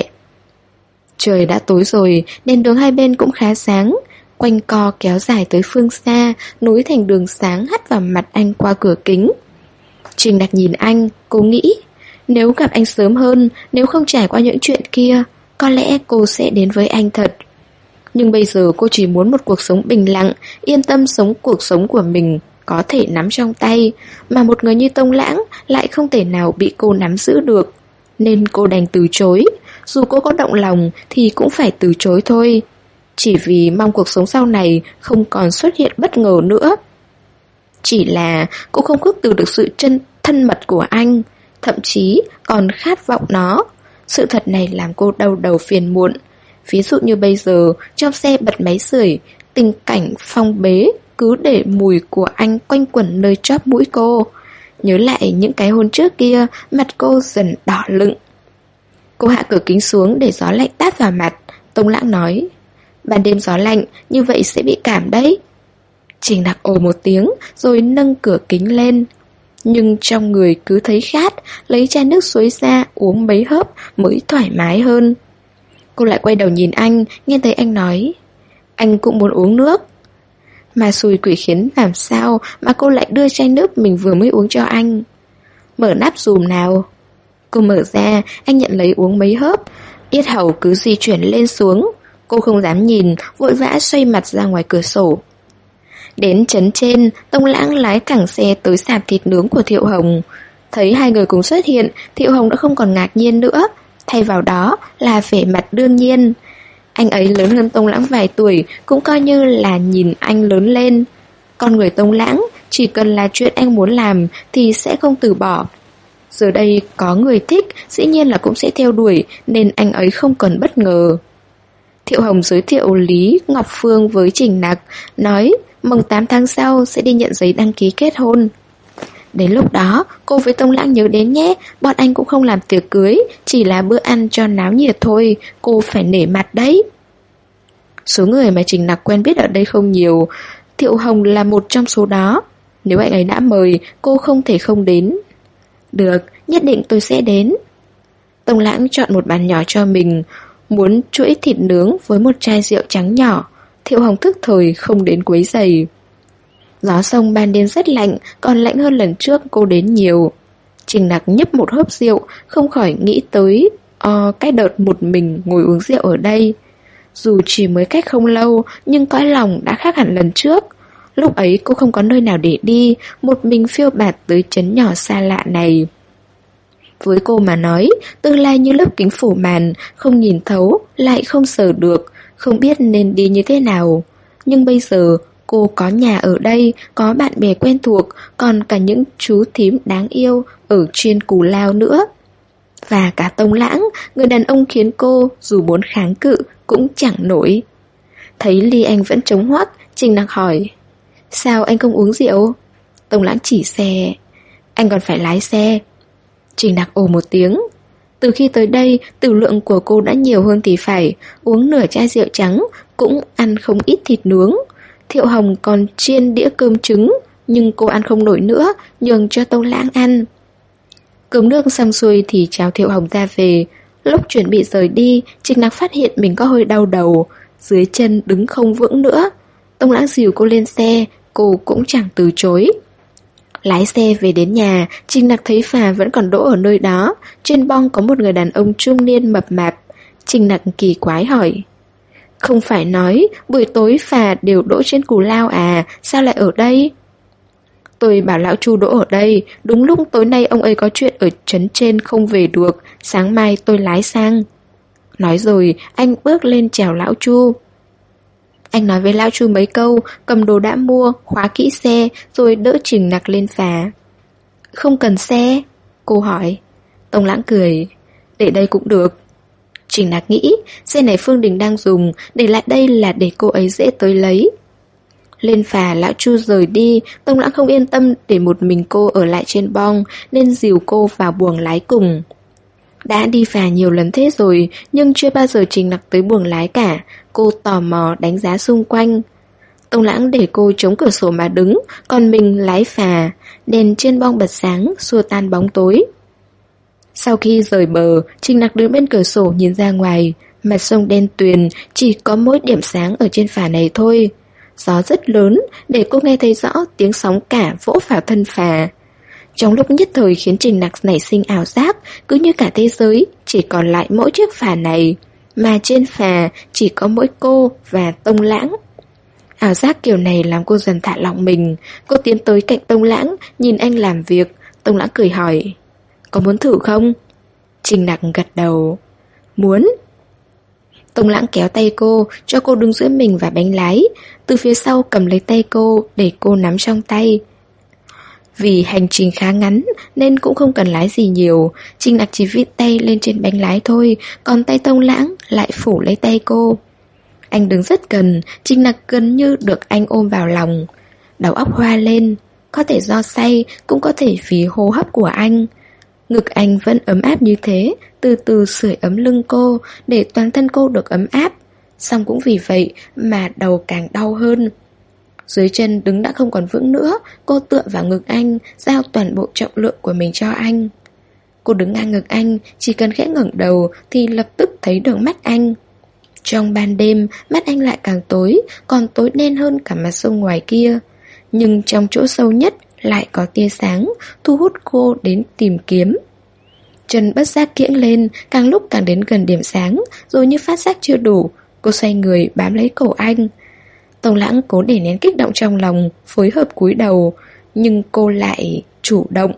Trời đã tối rồi, đèn đường hai bên cũng khá sáng. Quanh co kéo dài tới phương xa, nối thành đường sáng hắt vào mặt anh qua cửa kính. Trình Nặc nhìn anh, cô nghĩ, nếu gặp anh sớm hơn, nếu không trải qua những chuyện kia, có lẽ cô sẽ đến với anh thật. Nhưng bây giờ cô chỉ muốn một cuộc sống bình lặng, yên tâm sống cuộc sống của mình, có thể nắm trong tay, mà một người như Tông Lãng lại không thể nào bị cô nắm giữ được. Nên cô đành từ chối, dù cô có động lòng thì cũng phải từ chối thôi. Chỉ vì mong cuộc sống sau này không còn xuất hiện bất ngờ nữa. Chỉ là cô không khước từ được sự thân mật của anh, thậm chí còn khát vọng nó. Sự thật này làm cô đau đầu phiền muộn. Ví dụ như bây giờ, trong xe bật máy sưởi, tình cảnh phong bế cứ để mùi của anh quanh quẩn nơi chóp mũi cô. Nhớ lại những cái hôn trước kia, mặt cô dần đỏ lựng. Cô hạ cửa kính xuống để gió lạnh tát vào mặt. Tông Lãng nói: ban đêm gió lạnh, như vậy sẽ bị cảm đấy. Trình Nặc ồ một tiếng, rồi nâng cửa kính lên. Nhưng trong người cứ thấy khát, lấy chai nước suối ra uống mấy hớp mới thoải mái hơn. Cô lại quay đầu nhìn anh, nghe thấy anh nói: anh cũng muốn uống nước. Mà xui quỷ khiến làm sao mà cô lại đưa chai nước mình vừa mới uống cho anh. Mở nắp dùm nào. Cô mở ra, anh nhận lấy uống mấy hớp. Yết hầu cứ di chuyển lên xuống. Cô không dám nhìn, vội vã xoay mặt ra ngoài cửa sổ. Đến trấn trên, Tông Lãng lái thẳng xe tới sạp thịt nướng của Thiệu Hồng. Thấy hai người cùng xuất hiện, Thiệu Hồng đã không còn ngạc nhiên nữa, thay vào đó là vẻ mặt đương nhiên. Anh ấy lớn hơn Tông Lãng vài tuổi, cũng coi như là nhìn anh lớn lên. Con người Tông Lãng, chỉ cần là chuyện anh muốn làm thì sẽ không từ bỏ. Giờ đây có người thích, dĩ nhiên là cũng sẽ theo đuổi, nên anh ấy không còn bất ngờ. Thiệu Hồng giới thiệu Lý Ngọc Phương với Trình Nặc, nói mồng 8 tháng sau sẽ đi nhận giấy đăng ký kết hôn. Đến lúc đó, cô với Tông Lãng nhớ đến nhé, bọn anh cũng không làm tiệc cưới, chỉ là bữa ăn cho náo nhiệt thôi, cô phải nể mặt đấy. Số người mà Trình Nặc quen biết ở đây không nhiều, Thiệu Hồng là một trong số đó. Nếu anh ấy đã mời, cô không thể không đến. Được, nhất định tôi sẽ đến. Tông Lãng chọn một bàn nhỏ cho mình, muốn chuỗi thịt nướng với một chai rượu trắng nhỏ. Thiệu Hồng thức thời không đến quấy rầy. Gió sông ban đêm rất lạnh, còn lạnh hơn lần trước cô đến nhiều. Trình Nặc nhấp một hớp rượu, không khỏi nghĩ tới cái đợt một mình ngồi uống rượu ở đây. Dù chỉ mới cách không lâu, nhưng cõi lòng đã khác hẳn lần trước. Lúc ấy cô không có nơi nào để đi, một mình phiêu bạt tới trấn nhỏ xa lạ này. Với cô mà nói, tương lai như lớp kính phủ màn, không nhìn thấu, lại không sờ được, không biết nên đi như thế nào. Nhưng bây giờ, cô có nhà ở đây, có bạn bè quen thuộc, còn cả những chú thím đáng yêu ở trên Cù Lao nữa. Và cả Tông Lãng, người đàn ông khiến cô dù muốn kháng cự cũng chẳng nổi. Thấy ly anh vẫn trống hoắc, Trình Nặc hỏi: sao anh không uống rượu? Tông Lãng chỉ xe: anh còn phải lái xe. Trình Nặc ồ một tiếng. Từ khi tới đây, tử lượng của cô đã nhiều hơn thì phải, uống nửa chai rượu trắng, cũng ăn không ít thịt nướng. Thiệu Hồng còn chiên đĩa cơm trứng, nhưng cô ăn không nổi nữa, nhường cho Tông Lãng ăn. Cơm nước xong xuôi thì chào Thiệu Hồng ra về. Lúc chuẩn bị rời đi, Trình Nặc phát hiện mình có hơi đau đầu, dưới chân đứng không vững nữa. Tông Lãng dìu cô lên xe, cô cũng chẳng từ chối. Lái xe về đến nhà, Trình Nặc thấy phà vẫn còn đỗ ở nơi đó. Trên bong có một người đàn ông trung niên mập mạp. Trình Nặc kỳ quái hỏi: không phải nói buổi tối phà đều đỗ trên Cù Lao à, sao lại ở đây? Tôi bảo lão Chu đỗ ở đây, đúng lúc tối nay ông ấy có chuyện ở trấn trên không về được, sáng mai tôi lái sang. Nói rồi, anh bước lên chào lão Chu. Anh nói với lão Chu mấy câu, cầm đồ đã mua, khóa kỹ xe, rồi đỡ Trình Nặc lên phà. Không cần xe? Cô hỏi. Tông Lãng cười: để đây cũng được. Trình Nặc nghĩ, xe này Phương Đình đang dùng, để lại đây là để cô ấy dễ tới lấy. Lên phà lão Chu rời đi, Tông Lãng không yên tâm để một mình cô ở lại trên bong, nên dìu cô vào buồng lái cùng. Đã đi phà nhiều lần thế rồi, nhưng chưa bao giờ Trình Nặc tới buồng lái cả. Cô tò mò đánh giá xung quanh. Tông Lãng để cô chống cửa sổ mà đứng, còn mình lái phà. Đèn trên bong bật sáng, xua tan bóng tối. Sau khi rời bờ, Trình Nặc đứng bên cửa sổ nhìn ra ngoài. Mặt sông đen tuyền, chỉ có mỗi điểm sáng ở trên phà này thôi. Gió rất lớn, để cô nghe thấy rõ tiếng sóng cả vỗ vào thân phà. Trong lúc nhất thời khiến Trình Nặc nảy sinh ảo giác, cứ như cả thế giới chỉ còn lại mỗi chiếc phà này, mà trên phà chỉ có mỗi cô và Tông Lãng. Ảo giác kiểu này làm cô dần thả lỏng mình. Cô tiến tới cạnh Tông Lãng, nhìn anh làm việc. Tông Lãng cười hỏi, có muốn thử không? Trình Nặc gật đầu, muốn. Tông Lãng kéo tay cô, cho cô đứng giữa mình và bánh lái, từ phía sau cầm lấy tay cô để cô nắm trong tay. Vì hành trình khá ngắn nên cũng không cần lái gì nhiều, Trình Nặc chỉ vít tay lên trên bánh lái thôi, còn tay Tông Lãng lại phủ lấy tay cô. Anh đứng rất gần, Trình Nặc gần như được anh ôm vào lòng. Đầu óc hoa lên, có thể do say, cũng có thể vì hô hấp của anh. Ngực anh vẫn ấm áp như thế, từ từ sưởi ấm lưng cô, để toàn thân cô được ấm áp. Song cũng vì vậy mà đầu càng đau hơn. Dưới chân đứng đã không còn vững nữa, cô tựa vào ngực anh, giao toàn bộ trọng lượng của mình cho anh. Cô đứng ngang ngực anh, chỉ cần khẽ ngẩng đầu thì lập tức thấy được mắt anh. Trong ban đêm, mắt anh lại càng tối, còn tối đen hơn cả mặt sông ngoài kia. Nhưng trong chỗ sâu nhất lại có tia sáng, thu hút cô đến tìm kiếm. Chân bất giác kiễng lên, càng lúc càng đến gần điểm sáng, rồi như phát giác chưa đủ, cô xoay người bám lấy cổ anh. Tông Lãng cố để nén kích động trong lòng, phối hợp cúi đầu, nhưng cô lại chủ động.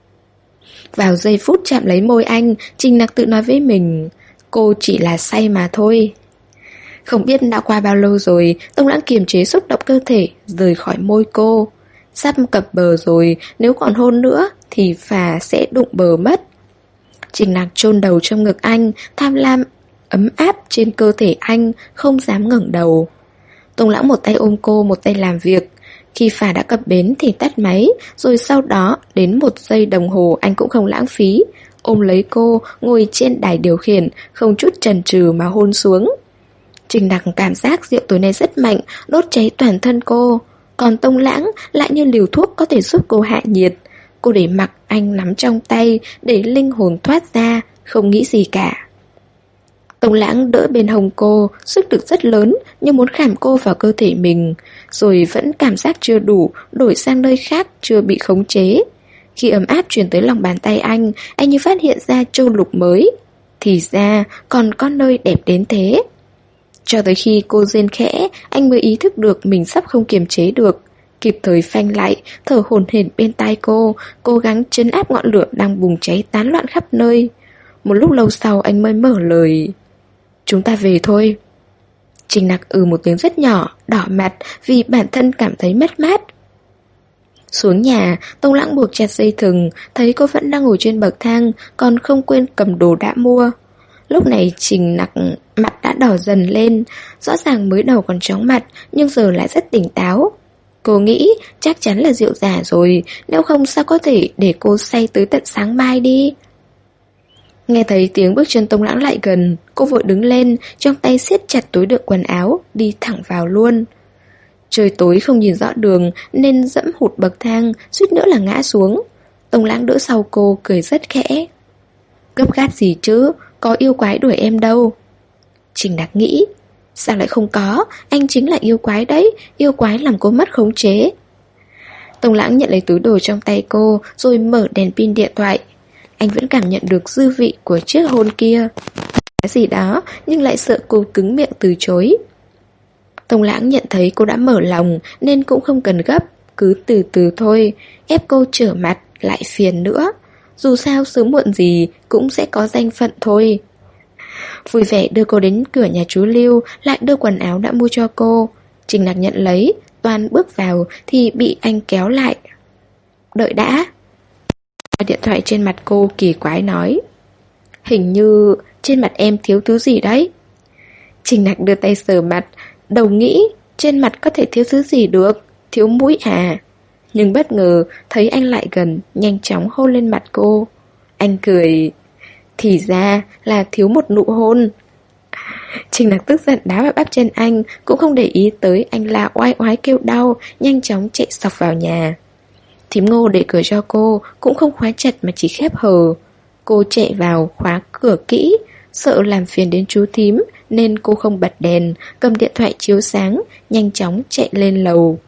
Vào giây phút chạm lấy môi anh, Trình Nặc tự nói với mình, cô chỉ là say mà thôi. Không biết đã qua bao lâu rồi, Tông Lãng kiềm chế xúc động cơ thể, rời khỏi môi cô. Sắp cập bờ rồi, nếu còn hôn nữa thì phà sẽ đụng bờ mất. Trình Nặc chôn đầu trong ngực anh, tham lam ấm áp trên cơ thể anh, không dám ngẩng đầu. Tông Lãng một tay ôm cô, một tay làm việc. Khi phà đã cập bến thì tắt máy, rồi sau đó đến 1 giây đồng hồ anh cũng không lãng phí, ôm lấy cô, ngồi trên đài điều khiển, không chút chần chừ mà hôn xuống. Trình Nặc cảm giác rượu tối nay rất mạnh, đốt cháy toàn thân cô. Còn Tông Lãng lại như liều thuốc có thể giúp cô hạ nhiệt. Cô để mặc anh nắm trong tay, để linh hồn thoát ra, không nghĩ gì cả. Tông Lãng đỡ bên hông cô, sức lực rất lớn, như muốn khảm cô vào cơ thể mình. Rồi vẫn cảm giác chưa đủ, đổi sang nơi khác chưa bị khống chế. Khi ấm áp truyền tới lòng bàn tay anh như phát hiện ra châu lục mới. Thì ra còn có nơi đẹp đến thế. Cho tới khi cô rên khẽ, anh mới ý thức được mình sắp không kiềm chế được. Kịp thời phanh lại, thở hổn hển bên tai cô, cố gắng trấn áp ngọn lửa đang bùng cháy tán loạn khắp nơi. Một lúc lâu sau anh mới mở lời, chúng ta về thôi. Trình Nặc một tiếng rất nhỏ, đỏ mặt vì bản thân cảm thấy mất mát. Xuống nhà, Tông Lãng buộc chặt dây thừng, thấy cô vẫn đang ngồi trên bậc thang, còn không quên cầm đồ đã mua. Lúc này Trình Nặc mặt đã đỏ dần lên, rõ ràng mới đầu còn chóng mặt, nhưng giờ lại rất tỉnh táo. Cô nghĩ chắc chắn là rượu giả rồi, nếu không sao có thể để cô say tới tận sáng mai đi. Nghe thấy tiếng bước chân Tông Lãng lại gần, cô vội đứng lên, trong tay siết chặt túi đựng quần áo, đi thẳng vào luôn. Trời tối không nhìn rõ đường nên dẫm hụt bậc thang, suýt nữa là ngã xuống. Tông Lãng đỡ sau cô, cười rất khẽ. Gấp gáp gì chứ, có yêu quái đuổi em đâu. Trình Nặc nghĩ, sao lại không có, anh chính là yêu quái đấy, yêu quái làm cô mất khống chế. Tông Lãng nhận lấy túi đồ trong tay cô, rồi mở đèn pin điện thoại. Anh vẫn cảm nhận được dư vị của chiếc hôn kia. Cái gì đó, nhưng lại sợ cô cứng miệng từ chối. Tông Lãng nhận thấy cô đã mở lòng, nên cũng không cần gấp, cứ từ từ thôi, ép cô trở mặt, lại phiền nữa. Dù sao sớm muộn gì cũng sẽ có danh phận thôi. Vui vẻ đưa cô đến cửa nhà chú Lưu, lại đưa quần áo đã mua cho cô. Trình Nặc nhận lấy, toan bước vào thì bị anh kéo lại. Đợi đã. Điện thoại trên mặt cô kỳ quái nói, hình như trên mặt em thiếu thứ gì đấy. Trình Nặc đưa tay sờ mặt, đầu nghĩ trên mặt có thể thiếu thứ gì được. thiếu mũi à? Nhưng bất ngờ thấy anh lại gần, nhanh chóng hôn lên mặt cô. Anh cười. Thì ra là thiếu một nụ hôn. Trình Nặc tức giận đá vào bắp chân anh, cũng không để ý tới anh la oai oái kêu đau, nhanh chóng chạy sọc vào nhà. Thím Ngô để cửa cho cô, cũng không khóa chặt mà chỉ khép hờ. Cô chạy vào khóa cửa kỹ, sợ làm phiền đến chú thím nên cô không bật đèn, cầm điện thoại chiếu sáng, nhanh chóng chạy lên lầu.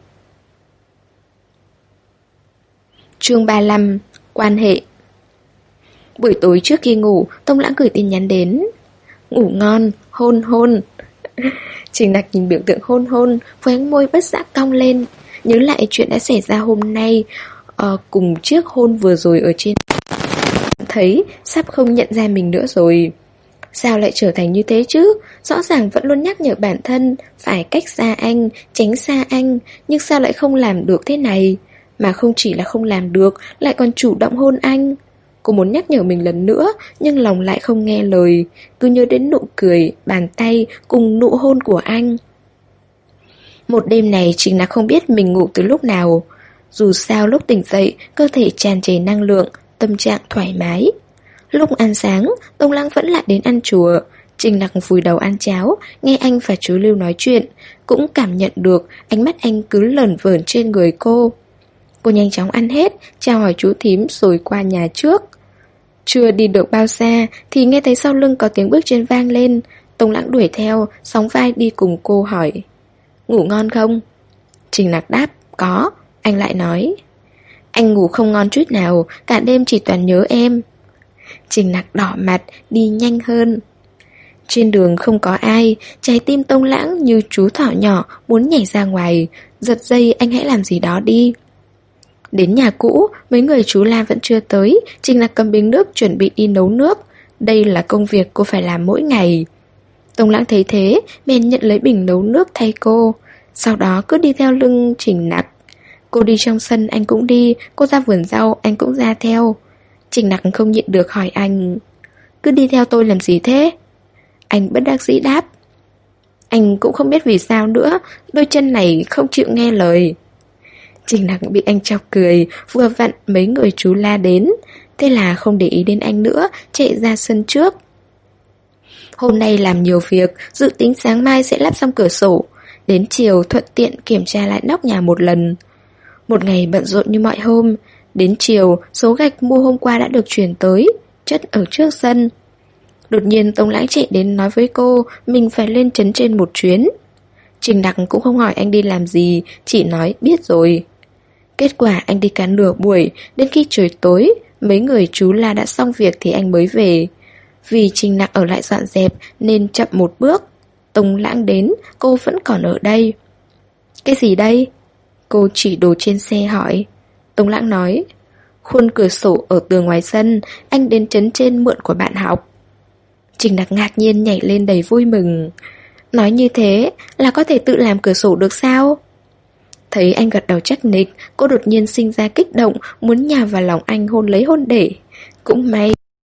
Chương 35. Quan hệ. Buổi tối trước khi ngủ, Tông Lãng gửi tin nhắn đến. Ngủ ngon, hôn hôn. Trình Nặc nhìn biểu tượng hôn hôn, khóe môi bất giác cong lên. Nhớ lại chuyện đã xảy ra hôm nay, cùng chiếc hôn vừa rồi ở trên. Thấy sắp không nhận ra mình nữa rồi. Sao lại trở thành như thế chứ? Rõ ràng vẫn luôn nhắc nhở bản thân phải cách xa anh, tránh xa anh, nhưng sao lại không làm được thế này? Mà không chỉ là không làm được, lại còn chủ động hôn anh. Cô muốn nhắc nhở mình lần nữa, nhưng lòng lại không nghe lời, cứ nhớ đến nụ cười, bàn tay cùng nụ hôn của anh. Một đêm này Trình Nặc không biết mình ngủ từ lúc nào. Dù sao lúc tỉnh dậy, cơ thể tràn trề năng lượng, tâm trạng thoải mái. Lúc ăn sáng, Tông Lãng vẫn lại đến ăn chùa. Trình Nặc vùi đầu ăn cháo, nghe anh và chú Lưu nói chuyện, cũng cảm nhận được ánh mắt anh cứ lởn vởn trên người cô. Cô nhanh chóng ăn hết, chào hỏi chú thím rồi qua nhà trước. Chưa đi được bao xa thì nghe thấy sau lưng có tiếng bước chân vang lên. Tông Lãng đuổi theo, sóng vai đi cùng cô hỏi. Ngủ ngon không? Trình Nặc đáp, có. Anh lại nói, anh ngủ không ngon chút nào, cả đêm chỉ toàn nhớ em. Trình Nặc đỏ mặt, đi nhanh hơn. Trên đường không có ai, trái tim Tông Lãng như chú thỏ nhỏ muốn nhảy ra ngoài. Giật dây anh hãy làm gì đó đi. Đến nhà cũ, mấy người chú La vẫn chưa tới. Trình Nặc cầm bình nước chuẩn bị đi nấu nước. Đây là công việc cô phải làm mỗi ngày. Tông Lãng thấy thế, bèn nhận lấy bình nấu nước thay cô. Sau đó cứ đi theo lưng Trình Nặc. Cô đi trong sân anh cũng đi, cô ra vườn rau anh cũng ra theo. Trình Nặc không nhịn được hỏi anh, cứ đi theo tôi làm gì thế? Anh bất đắc dĩ đáp, anh cũng không biết vì sao nữa, đôi chân này không chịu nghe lời. Trình Nặc bị anh chọc cười, vừa vặn mấy người chú La đến. Thế là không để ý đến anh nữa, chạy ra sân trước. Hôm nay làm nhiều việc, dự tính sáng mai sẽ lắp xong cửa sổ. Đến chiều thuận tiện kiểm tra lại nóc nhà một lần. Một ngày bận rộn như mọi hôm. Đến chiều, số gạch mua hôm qua đã được chuyển tới, chất ở trước sân. Đột nhiên Tông Lãng chạy đến nói với cô mình phải lên trấn trên một chuyến. Trình Nặc cũng không hỏi anh đi làm gì, chỉ nói biết rồi. Kết quả anh đi cả nửa buổi, đến khi trời tối, mấy người chú La đã xong việc thì anh mới về. Vì Trình Nặc ở lại dọn dẹp nên chậm một bước. Tông Lãng đến, cô vẫn còn ở đây. Cái gì đây? Cô chỉ đồ trên xe hỏi. Tông Lãng nói, khuôn cửa sổ ở tường ngoài sân, anh đến trấn trên mượn của bạn học. Trình Nặc ngạc nhiên nhảy lên đầy vui mừng. Nói như thế là có thể tự làm cửa sổ được sao? Thấy anh gật đầu chắc nịch, cô đột nhiên sinh ra kích động, muốn nhào vào lòng anh hôn lấy hôn để. Cũng may.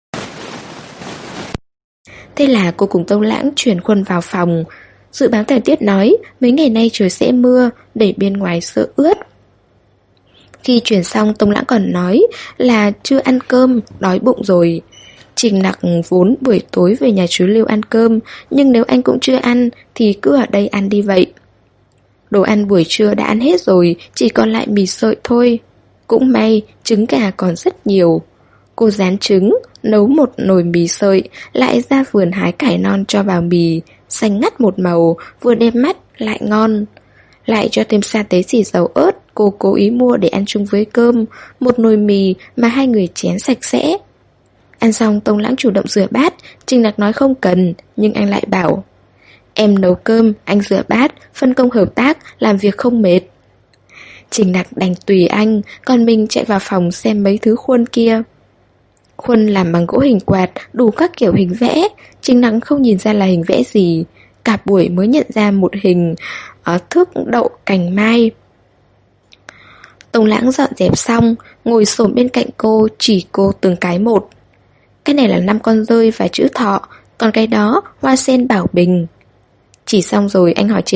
Thế là cô cùng Tông Lãng chuyển khuôn vào phòng. Dự báo thời tiết nói mấy ngày nay trời sẽ mưa, để bên ngoài sợ ướt. Khi chuyển xong Tông Lãng còn nói là chưa ăn cơm, đói bụng rồi. Trình Nặc vốn buổi tối về nhà chú Lưu ăn cơm, nhưng nếu anh cũng chưa ăn thì cứ ở đây ăn đi vậy. Đồ ăn buổi trưa đã ăn hết rồi, chỉ còn lại mì sợi thôi. Cũng may, trứng gà còn rất nhiều. Cô rán trứng, nấu một nồi mì sợi, lại ra vườn hái cải non cho vào mì, xanh ngắt một màu, vừa đẹp mắt, lại ngon. Lại cho thêm sa tế xì dầu ớt, cô cố ý mua để ăn chung với cơm, một nồi mì mà hai người chén sạch sẽ. Ăn xong Tông Lãng chủ động rửa bát, Trình Nặc nói không cần, nhưng anh lại bảo, em nấu cơm, anh rửa bát, phân công hợp tác, làm việc không mệt. Trình Nặc đành tùy anh, còn mình chạy vào phòng xem mấy thứ khuôn kia. Khuôn làm bằng gỗ hình quạt, đủ các kiểu hình vẽ. Trình Nặc không nhìn ra là hình vẽ gì, cả buổi mới nhận ra một hình thước đậu cành mai. Tông Lãng dọn dẹp xong, ngồi xổm bên cạnh cô, chỉ cô từng cái một. Cái này là 5 con dơi và chữ thọ, còn cái đó hoa sen bảo bình. Chỉ xong rồi anh hỏi Trình Nặc,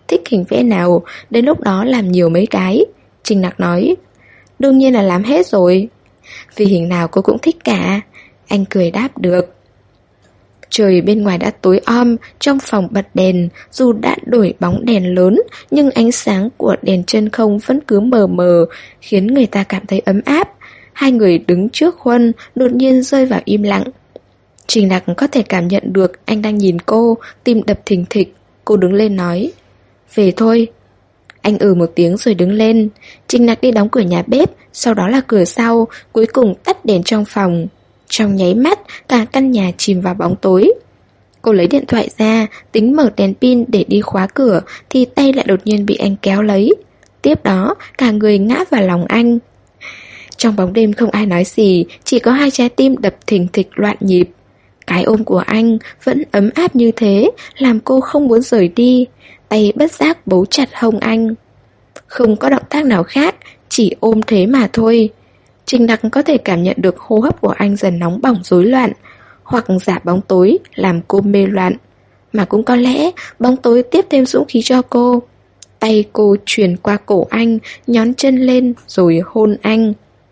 thích hình vẽ nào, đến lúc đó làm nhiều mấy cái. Trình Nặc nói. Đương nhiên là làm hết rồi. Vì hình nào cô cũng thích cả. Anh cười đáp được. Trời bên ngoài đã tối om, trong phòng bật đèn, dù đã đổi bóng đèn lớn, nhưng ánh sáng của đèn chân không vẫn cứ mờ mờ, khiến người ta cảm thấy ấm áp. Hai người đứng trước Huân, đột nhiên rơi vào im lặng. Trình Nặc có thể cảm nhận được anh đang nhìn cô, tim đập thình thịch. Cô đứng lên nói. Về thôi. Anh một tiếng rồi đứng lên. Trình Nặc đi đóng cửa nhà bếp, sau đó là cửa sau, cuối cùng tắt đèn trong phòng. Trong nháy mắt, cả căn nhà chìm vào bóng tối. Cô lấy điện thoại ra, tính mở đèn pin để đi khóa cửa, thì tay lại đột nhiên bị anh kéo lấy. Tiếp đó, cả người ngã vào lòng anh. Trong bóng đêm không ai nói gì, chỉ có hai trái tim đập thình thịch loạn nhịp. Cái ôm của anh vẫn ấm áp như thế, làm cô không muốn rời đi. Tay bất giác bấu chặt hông anh. Không có động tác nào khác, chỉ ôm thế mà thôi. Trình Nặc có thể cảm nhận được hô hấp của anh dần nóng bỏng rối loạn, hoặc giả bóng tối làm cô mê loạn. Mà cũng có lẽ bóng tối tiếp thêm dũng khí cho cô. Tay cô truyền qua cổ anh, nhón chân lên rồi hôn anh.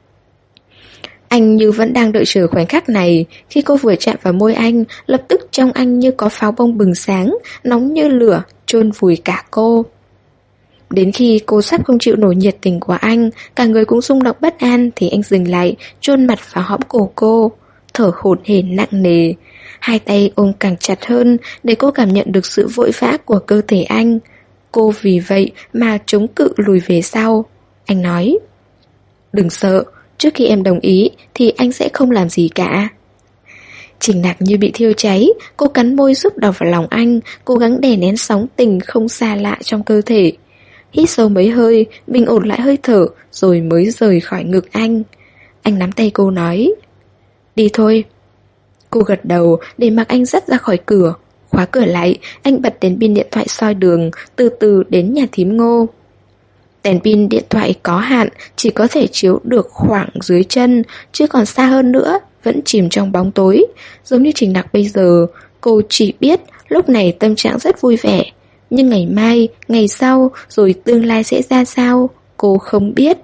Anh như vẫn đang đợi chờ khoảnh khắc này. Khi cô vừa chạm vào môi anh, lập tức trong anh như có pháo bông bừng sáng, nóng như lửa, chôn vùi cả cô. Đến khi cô sắp không chịu nổi nhiệt tình của anh, cả người cũng rung động bất an, thì anh dừng lại, chôn mặt vào hõm cổ cô, thở hổn hển nặng nề. Hai tay ôm càng chặt hơn để cô cảm nhận được sự vội vã của cơ thể anh. Cô vì vậy mà chống cự lùi về sau. Anh nói. Đừng sợ, trước khi em đồng ý thì anh sẽ không làm gì cả. Trình Nặc như bị thiêu cháy, cô cắn môi rúc đầu vào lòng anh, cố gắng đè nén sóng tình không xa lạ trong cơ thể. Hít sâu mấy hơi, bình ổn lại hơi thở, rồi mới rời khỏi ngực anh. Anh nắm tay cô nói. Đi thôi. Cô gật đầu để mặc anh dắt ra khỏi cửa. Khóa cửa lại, anh bật đèn pin điện thoại soi đường, từ từ đến nhà thím Ngô. Đèn pin điện thoại có hạn, chỉ có thể chiếu được khoảng dưới chân, chứ còn xa hơn nữa, vẫn chìm trong bóng tối. Giống như Trình Nặc bây giờ, cô chỉ biết lúc này tâm trạng rất vui vẻ. Nhưng ngày mai, ngày sau, rồi tương lai sẽ ra sao, cô không biết.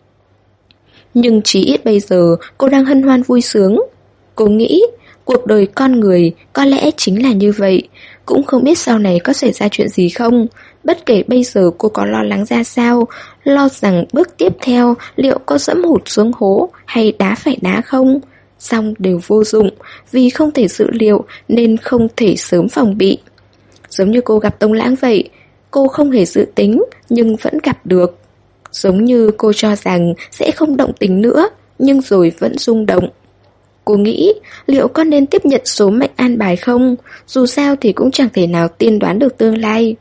Nhưng chỉ ít bây giờ, cô đang hân hoan vui sướng. Cô nghĩ, cuộc đời con người có lẽ chính là như vậy. Cũng không biết sau này có xảy ra chuyện gì không. Bất kể bây giờ cô có lo lắng ra sao, lo rằng bước tiếp theo liệu có dẫm hụt xuống hố hay đá phải đá không, song đều vô dụng, vì không thể dự liệu nên không thể sớm phòng bị. Giống như cô gặp Tông Lãng vậy, cô không hề dự tính nhưng vẫn gặp được. Giống như cô cho rằng sẽ không động tình nữa, nhưng rồi vẫn rung động. Cô nghĩ liệu có nên tiếp nhận số mệnh an bài không, dù sao thì cũng chẳng thể nào tiên đoán được tương lai.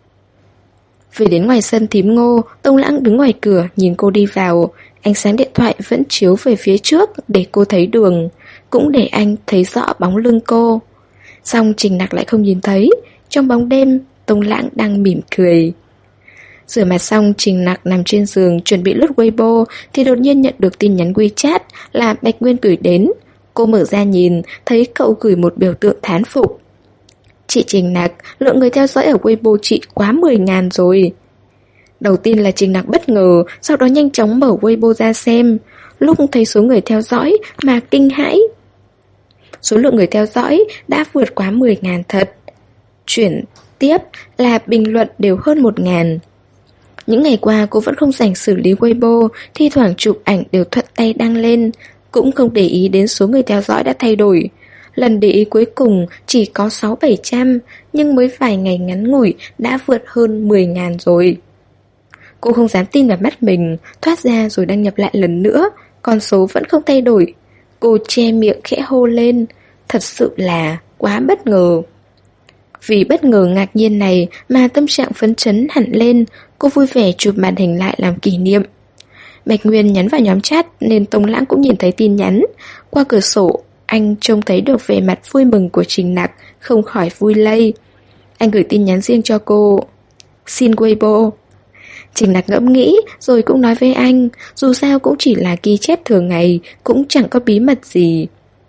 Về đến ngoài sân thím Ngô, Tông Lãng đứng ngoài cửa nhìn cô đi vào. Ánh sáng điện thoại vẫn chiếu về phía trước để cô thấy đường, cũng để anh thấy rõ bóng lưng cô. Song Trình Nặc lại không nhìn thấy. Trong bóng đêm, Tông Lãng đang mỉm cười. Rửa mặt xong, Trình Nặc nằm trên giường chuẩn bị lướt Weibo thì đột nhiên nhận được tin nhắn WeChat là Bạch Nguyên gửi đến. Cô mở ra nhìn, thấy cậu gửi một biểu tượng thán phục. Chị Trình Nặc, lượng người theo dõi ở Weibo chị quá 10.000 rồi. Đầu tiên là Trình Nặc bất ngờ, sau đó nhanh chóng mở Weibo ra xem. Lúc thấy số người theo dõi mà kinh hãi. Số lượng người theo dõi đã vượt quá 10.000 thật. Chuyển tiếp là bình luận đều hơn 1.000. Những ngày qua cô vẫn không rảnh xử lý Weibo, thi thoảng chụp ảnh đều thuận tay đăng lên, cũng không để ý đến số người theo dõi đã thay đổi. Lần để ý cuối cùng chỉ có 600-700, nhưng mới vài ngày ngắn ngủi đã vượt hơn 10.000 rồi. Cô không dám tin vào mắt mình, thoát ra rồi đăng nhập lại lần nữa, con số vẫn không thay đổi. Cô che miệng khẽ hô lên, thật sự là quá bất ngờ. Vì bất ngờ ngạc nhiên này mà tâm trạng phấn chấn hẳn lên, cô vui vẻ chụp màn hình lại làm kỷ niệm. Bạch Nguyên nhắn vào nhóm chat nên Tông Lãng cũng nhìn thấy tin nhắn. Qua cửa sổ, anh trông thấy được vẻ mặt vui mừng của Trình Nặc, không khỏi vui lây. Anh gửi tin nhắn riêng cho cô. Xin Weibo. Trình Nặc ngẫm nghĩ rồi cũng nói với anh, dù sao cũng chỉ là ghi chép thường ngày, cũng chẳng có bí mật gì.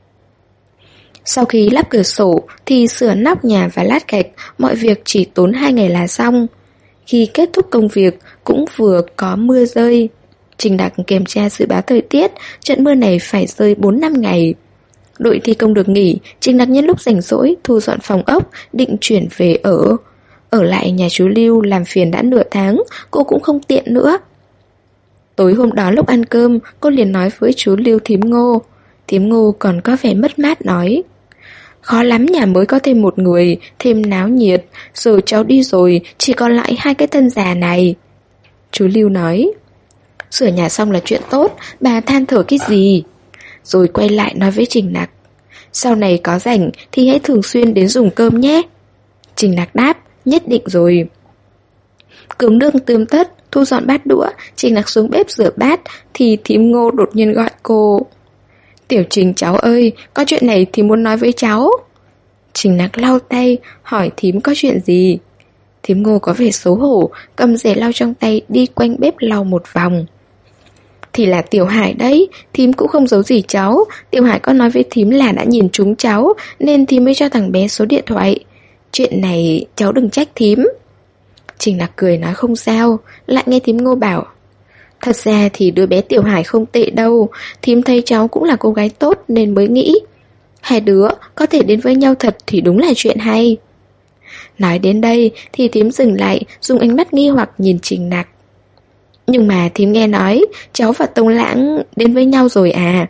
Sau khi lắp cửa sổ thì sửa nóc nhà và lát gạch, mọi việc chỉ tốn 2 ngày là xong. Khi kết thúc công việc cũng vừa có mưa rơi. Trình Đặc kiểm tra dự báo thời tiết, trận mưa này phải rơi 4-5 ngày. Đội thi công được nghỉ, Trình Đặc nhân lúc rảnh rỗi thu dọn phòng ốc, định chuyển về ở. Ở lại nhà chú Lưu làm phiền đã nửa tháng, cô cũng không tiện nữa. Tối hôm đó lúc ăn cơm, cô liền nói với chú Lưu thím Ngô. Thím Ngô còn có vẻ mất mát nói: khó lắm nhà mới có thêm một người, thêm náo nhiệt, giờ cháu đi rồi, chỉ còn lại 2 cái thân già này. Chú Lưu nói: sửa nhà xong là chuyện tốt, bà than thở cái gì? Rồi quay lại nói với Trình Nặc: sau này có rảnh thì hãy thường xuyên đến dùng cơm nhé. Trình Nặc đáp: nhất định rồi. Cơm nước tươm tất, thu dọn bát đũa, Trình Nặc xuống bếp rửa bát thì thím Ngô đột nhiên gọi cô: Tiểu Trình cháu ơi, có chuyện này thì muốn nói với cháu. Trình Nặc lau tay, hỏi thím có chuyện gì. Thím Ngô có vẻ xấu hổ, cầm rẻ lau trong tay đi quanh bếp lau một vòng. Thì là Tiểu Hải đấy, thím cũng không giấu gì cháu. Tiểu Hải có nói với thím là đã nhìn trúng cháu, nên thím mới cho thằng bé số điện thoại. Chuyện này cháu đừng trách thím. Trình Nặc cười nói không sao, lại nghe thím Ngô bảo: thật ra thì đứa bé Tiểu Hải không tệ đâu, thím thấy cháu cũng là cô gái tốt nên mới nghĩ. 2 đứa có thể đến với nhau thật thì đúng là chuyện hay. Nói đến đây thì thím dừng lại, dùng ánh mắt nghi hoặc nhìn Trình Nặc. Nhưng mà thím nghe nói cháu và Tông Lãng đến với nhau rồi à?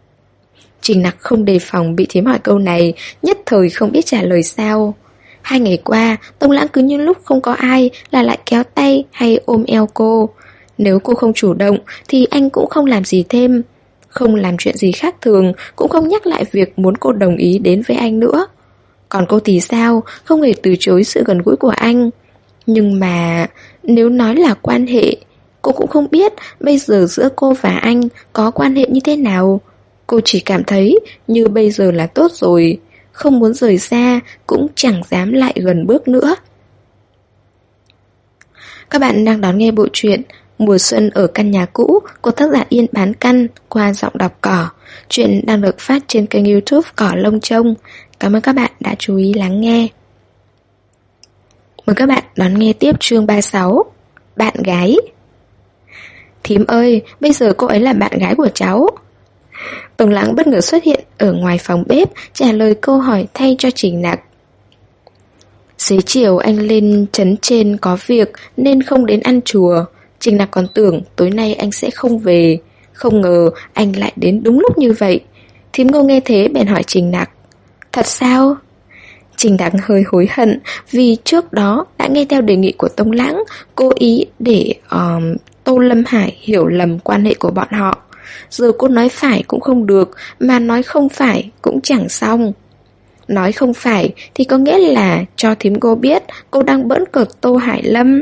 Trình Nặc không đề phòng bị thím hỏi câu này, nhất thời không biết trả lời sao. 2 ngày qua, Tông Lãng cứ như lúc không có ai là lại kéo tay hay ôm eo cô. Nếu cô không chủ động thì anh cũng không làm gì thêm. Không làm chuyện gì khác thường, cũng không nhắc lại việc muốn cô đồng ý đến với anh nữa. Còn cô thì sao, không hề từ chối sự gần gũi của anh. Nhưng mà nếu nói là quan hệ, cô cũng không biết bây giờ giữa cô và anh có quan hệ như thế nào. Cô chỉ cảm thấy như bây giờ là tốt rồi, không muốn rời xa, cũng chẳng dám lại gần bước nữa. Các bạn đang đón nghe bộ truyện Mùa xuân ở căn nhà cũ của tác giả Yên Bán Căn qua giọng đọc Cỏ. Truyện đang được phát trên kênh YouTube Cỏ Lông Trông. Cảm ơn các bạn đã chú ý lắng nghe. Mời các bạn đón nghe tiếp chương 36, Bạn gái. Thím ơi, bây giờ cô ấy là bạn gái của cháu. Tông Lãng bất ngờ xuất hiện ở ngoài phòng bếp, trả lời câu hỏi thay cho Trình Nặc. Xế chiều anh lên trấn trên có việc nên không đến ăn chùa. Trình Nặc còn tưởng tối nay anh sẽ không về. Không ngờ anh lại đến đúng lúc như vậy. Thím Ngô nghe thế bèn hỏi Trình Nặc: thật sao? Trình Nặc hơi hối hận vì trước đó đã nghe theo đề nghị của Tông Lãng, cố ý để Tô Lâm Hải hiểu lầm quan hệ của bọn họ. Giờ cô nói phải cũng không được, mà nói không phải cũng chẳng xong. Nói không phải thì có nghĩa là cho thím cô biết cô đang bỡn cợt Tô Hải Lâm.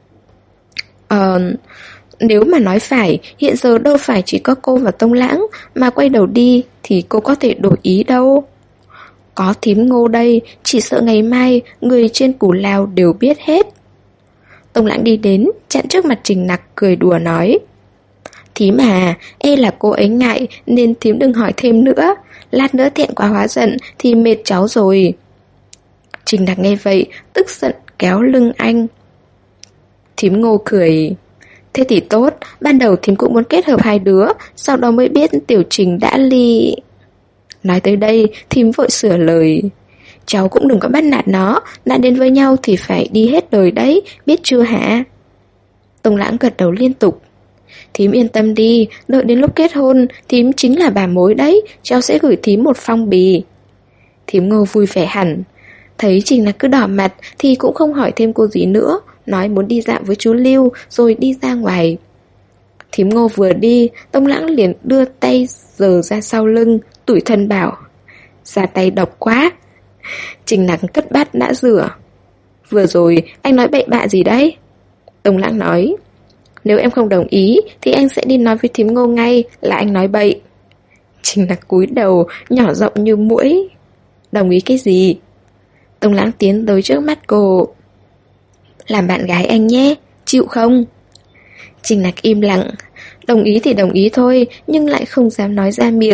Nếu mà nói phải, hiện giờ đâu phải chỉ có cô và Tông Lãng, mà quay đầu đi thì cô có thể đổi ý đâu. Có thím Ngô đây, chỉ sợ ngày mai người trên Củ Lao đều biết hết. Tông Lãng đi đến, chặn trước mặt Trình Nặc cười đùa nói: thím à, e là cô ấy ngại nên thím đừng hỏi thêm nữa. Lát nữa thẹn quá hóa giận thì mệt cháu rồi. Trình Nặc nghe vậy, tức giận kéo lưng anh. Thím Ngô cười: thế thì tốt, ban đầu thím cũng muốn kết hợp 2 đứa, sau đó mới biết Tiểu Trình đã ly. Nói tới đây, thím vội sửa lời: cháu cũng đừng có bắt nạt nó, đã đến với nhau thì phải đi hết đời đấy, biết chưa hả? Tông Lãng gật đầu liên tục: thím yên tâm đi, đợi đến lúc kết hôn, thím chính là bà mối đấy, cháu sẽ gửi thím một phong bì. Thím Ngô vui vẻ hẳn. Thấy Trình Nặc cứ đỏ mặt thì cũng không hỏi thêm cô gì nữa, nói muốn đi dạo với chú Lưu rồi đi ra ngoài. Thím Ngô vừa đi, Tông Lãng liền đưa tay giơ ra sau lưng, tủi thân bảo: ra tay độc quá. Trình Nặc cất bát đã rửa: vừa rồi anh nói bậy bạ gì đấy? Tông Lãng nói: nếu em không đồng ý thì anh sẽ đi nói với thím Ngô ngay là anh nói bậy. Trình Nặc cúi đầu, nhỏ giọng như muỗi: đồng ý cái gì? Tông Lãng tiến tới trước mắt cô: làm bạn gái anh nhé, chịu không? Trình Nặc im lặng. Đồng ý thì đồng ý thôi, nhưng lại không dám nói ra miệng.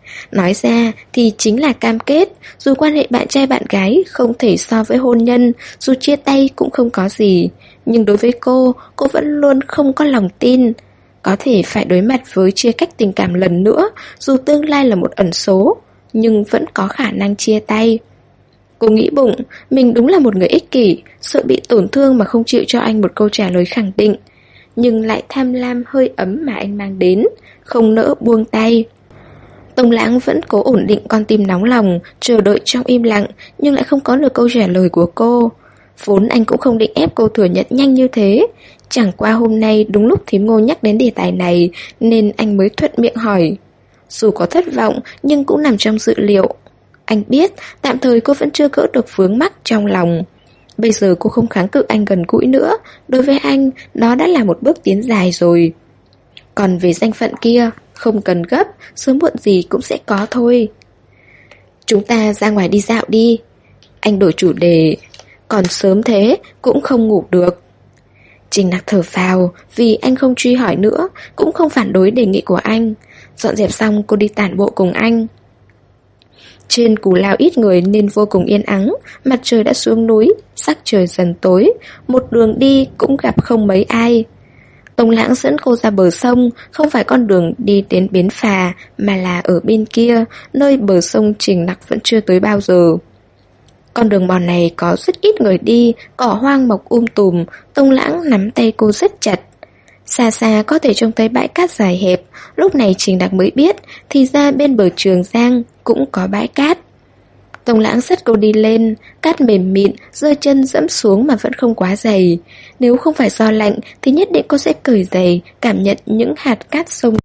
Nói ra thì chính là cam kết, dù quan hệ bạn trai bạn gái không thể so với hôn nhân, dù chia tay cũng không có gì. Nhưng đối với cô vẫn luôn không có lòng tin. Có thể phải đối mặt với chia cách tình cảm lần nữa, dù tương lai là một ẩn số, nhưng vẫn có khả năng chia tay. Cô nghĩ bụng, mình đúng là một người ích kỷ, sợ bị tổn thương mà không chịu cho anh một câu trả lời khẳng định. Nhưng lại tham lam hơi ấm mà anh mang đến, không nỡ buông tay. Tông Lãng vẫn cố ổn định con tim nóng lòng, chờ đợi trong im lặng, nhưng lại không có được câu trả lời của cô. Vốn anh cũng không định ép cô thừa nhận nhanh như thế. Chẳng qua hôm nay đúng lúc thím Ngô nhắc đến đề tài này, nên anh mới thuận miệng hỏi. Dù có thất vọng, nhưng cũng nằm trong dự liệu. Anh biết, tạm thời cô vẫn chưa gỡ được vướng mắc trong lòng. Bây giờ cô không kháng cự anh gần gũi nữa. Đối với anh, đó đã là một bước tiến dài rồi. Còn về danh phận kia, không cần gấp, sớm muộn gì cũng sẽ có thôi. Chúng ta ra ngoài đi dạo đi. Anh đổi chủ đề. Còn sớm thế, cũng không ngủ được. Trình Nặc thở phào, vì anh không truy hỏi nữa, cũng không phản đối đề nghị của anh. Dọn dẹp xong cô đi tản bộ cùng anh. Trên Cù Lao ít người nên vô cùng yên ắng. Mặt trời đã xuống núi, sắc trời dần tối. Một đường đi cũng gặp không mấy ai. Tông Lãng dẫn cô ra bờ sông. Không phải con đường đi đến bến phà, mà là ở bên kia, nơi bờ sông Trình Nặc vẫn chưa tới bao giờ. Con đường mòn này có rất ít người đi, cỏ hoang mọc tùm. Tông Lãng nắm tay cô rất chặt. Xa xa có thể trông thấy bãi cát dài hẹp. Lúc này Trình Nặc mới biết, thì ra bên bờ Trường Giang cũng có bãi cát. Tông Lãng dắt cô đi lên. Cát mềm mịn, giơ chân dẫm xuống mà vẫn không quá dày. Nếu không phải do lạnh thì nhất định cô sẽ cởi giày, cảm nhận những hạt cát sông.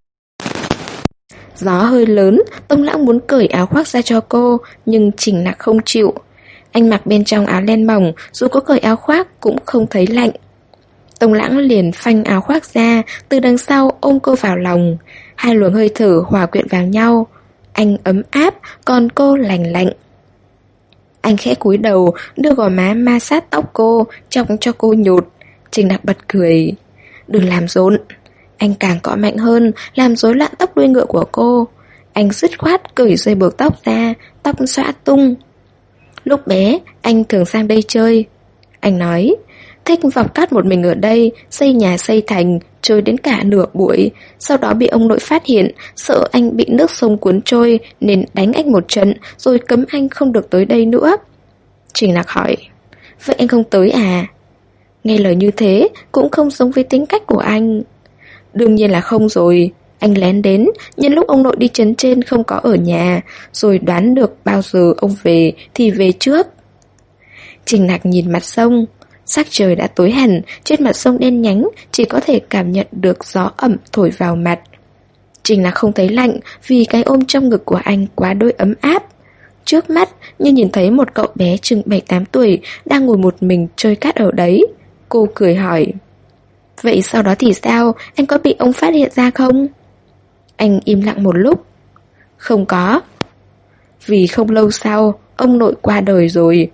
Gió hơi lớn, Tông Lãng muốn cởi áo khoác ra cho cô, nhưng Trình Nặc không chịu. Anh mặc bên trong áo len mỏng, dù có cởi áo khoác cũng không thấy lạnh. Tông Lãng liền phanh áo khoác ra, từ đằng sau ôm cô vào lòng. Hai luồng hơi thở hòa quyện vào nhau. Anh ấm áp, còn cô lành lạnh. Anh khẽ cúi đầu, đưa gò má ma sát tóc cô, chọc cho cô nhột. Trình Nặc bật cười. Đừng làm rộn. Anh càng cọ mạnh hơn, làm rối loạn tóc đuôi ngựa của cô. Anh dứt khoát cởi dây buộc tóc ra, tóc xõa tung. Lúc bé, anh thường sang đây chơi. Anh nói, thích vọc cát một mình ở đây, xây nhà xây thành, chơi đến cả nửa buổi. Sau đó bị ông nội phát hiện, sợ anh bị nước sông cuốn trôi, nên đánh anh một trận, rồi cấm anh không được tới đây nữa. Trình Nặc hỏi, vậy anh không tới à? Nghe lời như thế, cũng không giống với tính cách của anh. Đương nhiên là không rồi. Anh lén đến, nhân lúc ông nội đi trấn trên không có ở nhà, rồi đoán được bao giờ ông về thì về trước. Trình Nặc nhìn mặt sông. Sắc trời đã tối hẳn, trên mặt sông đen nhánh, chỉ có thể cảm nhận được gió ẩm thổi vào mặt. Trình Nặc không thấy lạnh vì cái ôm trong ngực của anh quá đỗi ấm áp. Trước mắt như nhìn thấy một cậu bé chừng 7-8 tuổi đang ngồi một mình chơi cát ở đấy. Cô cười hỏi, vậy sau đó thì sao, anh có bị ông phát hiện ra không? Anh im lặng một lúc. Không có. Vì không lâu sau, ông nội qua đời rồi.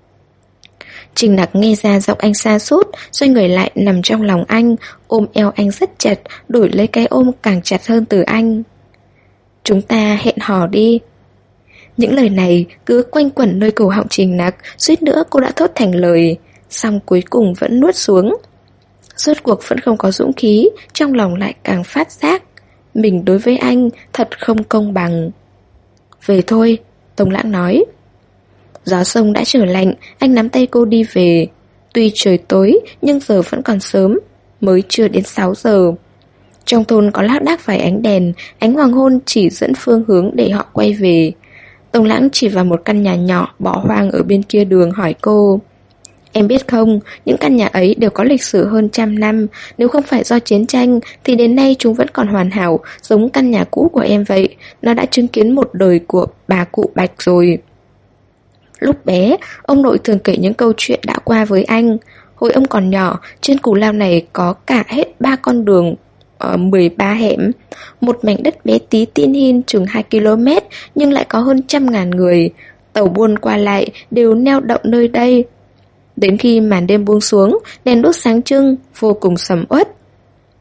Trình Nặc nghe ra giọng anh sa sút, xoay người lại nằm trong lòng anh, ôm eo anh rất chặt, đổi lấy cái ôm càng chặt hơn từ anh. Chúng ta hẹn hò đi. Những lời này cứ quanh quẩn nơi cổ họng Trình Nặc, suýt nữa cô đã thốt thành lời, xong cuối cùng vẫn nuốt xuống. Rốt cuộc vẫn không có dũng khí, trong lòng lại càng phát giác mình đối với anh thật không công bằng. Về thôi, Tông Lãng nói. Gió sông đã trở lạnh, anh nắm tay cô đi về. Tuy trời tối, nhưng giờ vẫn còn sớm, mới chưa đến 6 giờ. Trong thôn có lác đác vài ánh đèn, ánh hoàng hôn chỉ dẫn phương hướng để họ quay về. Tông Lãng chỉ vào một căn nhà nhỏ bỏ hoang ở bên kia đường hỏi cô, em biết không, những căn nhà ấy đều có lịch sử hơn 100 năm. Nếu không phải do chiến tranh thì đến nay chúng vẫn còn hoàn hảo, giống căn nhà cũ của em vậy. Nó đã chứng kiến một đời của bà cụ Bạch rồi. Lúc bé, ông nội thường kể những câu chuyện đã qua với anh. Hồi ông còn nhỏ, trên Cù Lao này có cả hết 3 con đường, 13 hẻm. Một mảnh đất bé tí tin hin chừng 2 km, nhưng lại có hơn 100.000 người. Tàu buôn qua lại đều neo đậu nơi đây. Đến khi màn đêm buông xuống, đèn đuốc sáng trưng, vô cùng sầm uất.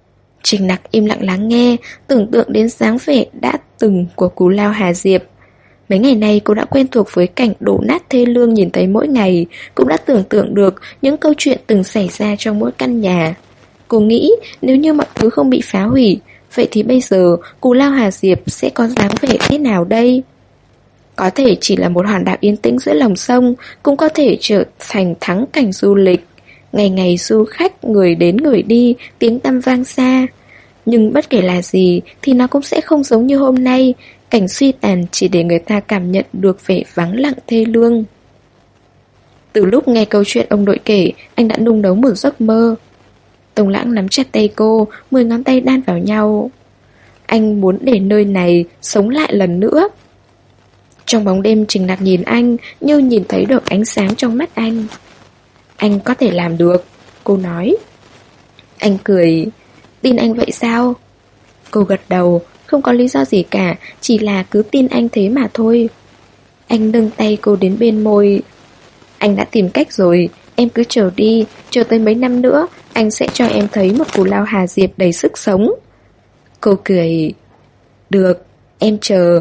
Trình Nặc im lặng lắng nghe, tưởng tượng đến dáng vẻ đã từng của Cú Lao Hà Diệp. Mấy ngày nay cô đã quen thuộc với cảnh đổ nát thê lương nhìn thấy mỗi ngày, cũng đã tưởng tượng được những câu chuyện từng xảy ra trong mỗi căn nhà. Cô nghĩ nếu như mọi thứ không bị phá hủy, vậy thì bây giờ Cú Lao Hà Diệp sẽ có dáng vẻ thế nào đây? Có thể chỉ là một hòn đảo yên tĩnh giữa lòng sông, cũng có thể trở thành thắng cảnh du lịch. Ngày ngày du khách người đến người đi, tiếng tăm vang xa. Nhưng bất kể là gì thì nó cũng sẽ không giống như hôm nay, cảnh suy tàn chỉ để người ta cảm nhận được vẻ vắng lặng thê lương. Từ lúc nghe câu chuyện ông nội kể, anh đã nung nấu một giấc mơ. Tông Lãng nắm chặt tay cô, 10 ngón tay đan vào nhau. Anh muốn để nơi này sống lại lần nữa. Trong bóng đêm, Trình Nặc nhìn anh như nhìn thấy được ánh sáng trong mắt anh. Anh có thể làm được, cô nói. Anh cười. Tin anh vậy sao? Cô gật đầu, không có lý do gì cả, chỉ là cứ tin anh thế mà thôi. Anh nâng tay cô đến bên môi. Anh đã tìm cách rồi, em cứ chờ đi, chờ tới mấy năm nữa, anh sẽ cho em thấy một Cú Lao Hà Diệp đầy sức sống. Cô cười. Được, em chờ.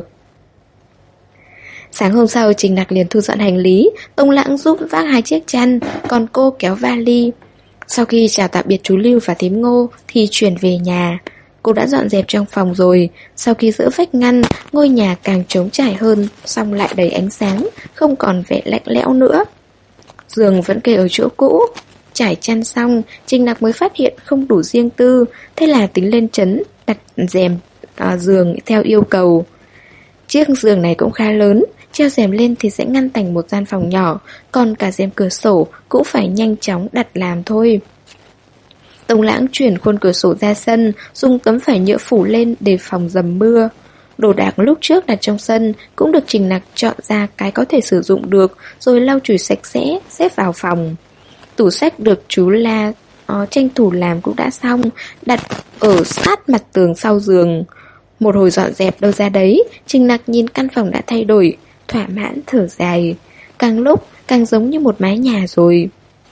Sáng hôm sau, Trình Nặc liền thu dọn hành lý, Tông Lãng giúp vác 2 chiếc chăn, còn cô kéo vali. Sau khi chào tạm biệt chú Lưu và thím Ngô thì chuyển về nhà. Cô đã dọn dẹp trong phòng rồi. Sau khi dỡ vách ngăn, ngôi nhà càng trống trải hơn, xong lại đầy ánh sáng, không còn vẻ lạnh lẽo nữa. Giường vẫn kê ở chỗ cũ. Trải chăn xong, Trình Nặc mới phát hiện không đủ riêng tư, thế là tính lên trấn đặt rèm giường theo yêu cầu. Chiếc giường này cũng khá lớn, treo rèm lên thì sẽ ngăn thành một gian phòng nhỏ, còn cả rèm cửa sổ cũng phải nhanh chóng đặt làm thôi. Tông Lãng chuyển khuôn cửa sổ ra sân, dùng tấm vải nhựa phủ lên để phòng dầm mưa. Đồ đạc lúc trước đặt trong sân cũng được Trình Nặc chọn ra cái có thể sử dụng được, rồi lau chùi sạch sẽ, xếp vào phòng. Tủ sách được chú La tranh thủ làm cũng đã xong, đặt ở sát mặt tường sau giường. Một hồi dọn dẹp đâu ra đấy, Trình Nặc nhìn căn phòng đã thay đổi, thỏa mãn thở dài. Càng lúc càng giống như một mái nhà rồi.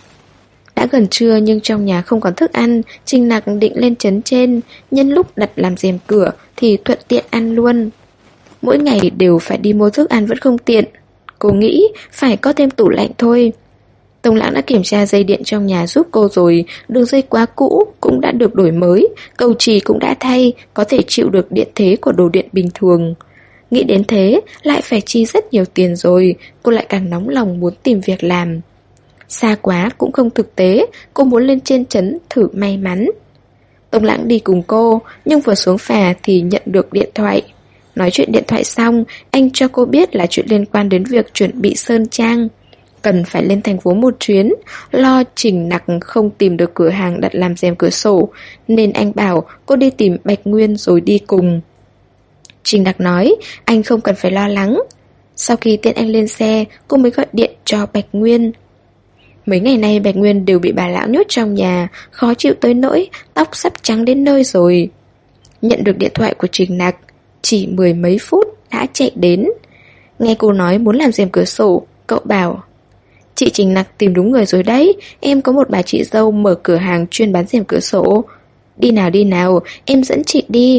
Đã gần trưa nhưng trong nhà không còn thức ăn, Trình Nặc định lên trấn trên, nhân lúc đặt làm rèm cửa thì thuận tiện ăn luôn. Mỗi ngày đều phải đi mua thức ăn vẫn không tiện. Cô nghĩ phải có thêm tủ lạnh thôi. Tông Lãng đã kiểm tra dây điện trong nhà giúp cô rồi, đường dây quá cũ cũng đã được đổi mới, cầu chì cũng đã thay, có thể chịu được điện thế của đồ điện bình thường. Nghĩ đến thế, lại phải chi rất nhiều tiền rồi, cô lại càng nóng lòng muốn tìm việc làm. Xa quá cũng không thực tế, cô muốn lên trên trấn thử may mắn. Tông Lãng đi cùng cô, nhưng vừa xuống phà thì nhận được điện thoại. Nói chuyện điện thoại xong, anh cho cô biết là chuyện liên quan đến việc chuẩn bị sơn trang. Cần phải lên thành phố một chuyến, lo Trình Nặc không tìm được cửa hàng đặt làm rèm cửa sổ, nên anh bảo cô đi tìm Bạch Nguyên rồi đi cùng. Trình Nặc nói anh không cần phải lo lắng. Sau khi tiện anh lên xe, cô mới gọi điện cho Bạch Nguyên. Mấy ngày nay Bạch Nguyên đều bị bà lão nhốt trong nhà, khó chịu tới nỗi tóc sắp trắng đến nơi rồi. Nhận được điện thoại của Trình Nặc, chỉ 10 mấy phút đã chạy đến. Nghe cô nói muốn làm rèm cửa sổ, cậu bảo: Chị Trình Nặc tìm đúng người rồi đấy, em có một bà chị dâu mở cửa hàng chuyên bán rèm cửa sổ. Đi nào, em dẫn chị đi.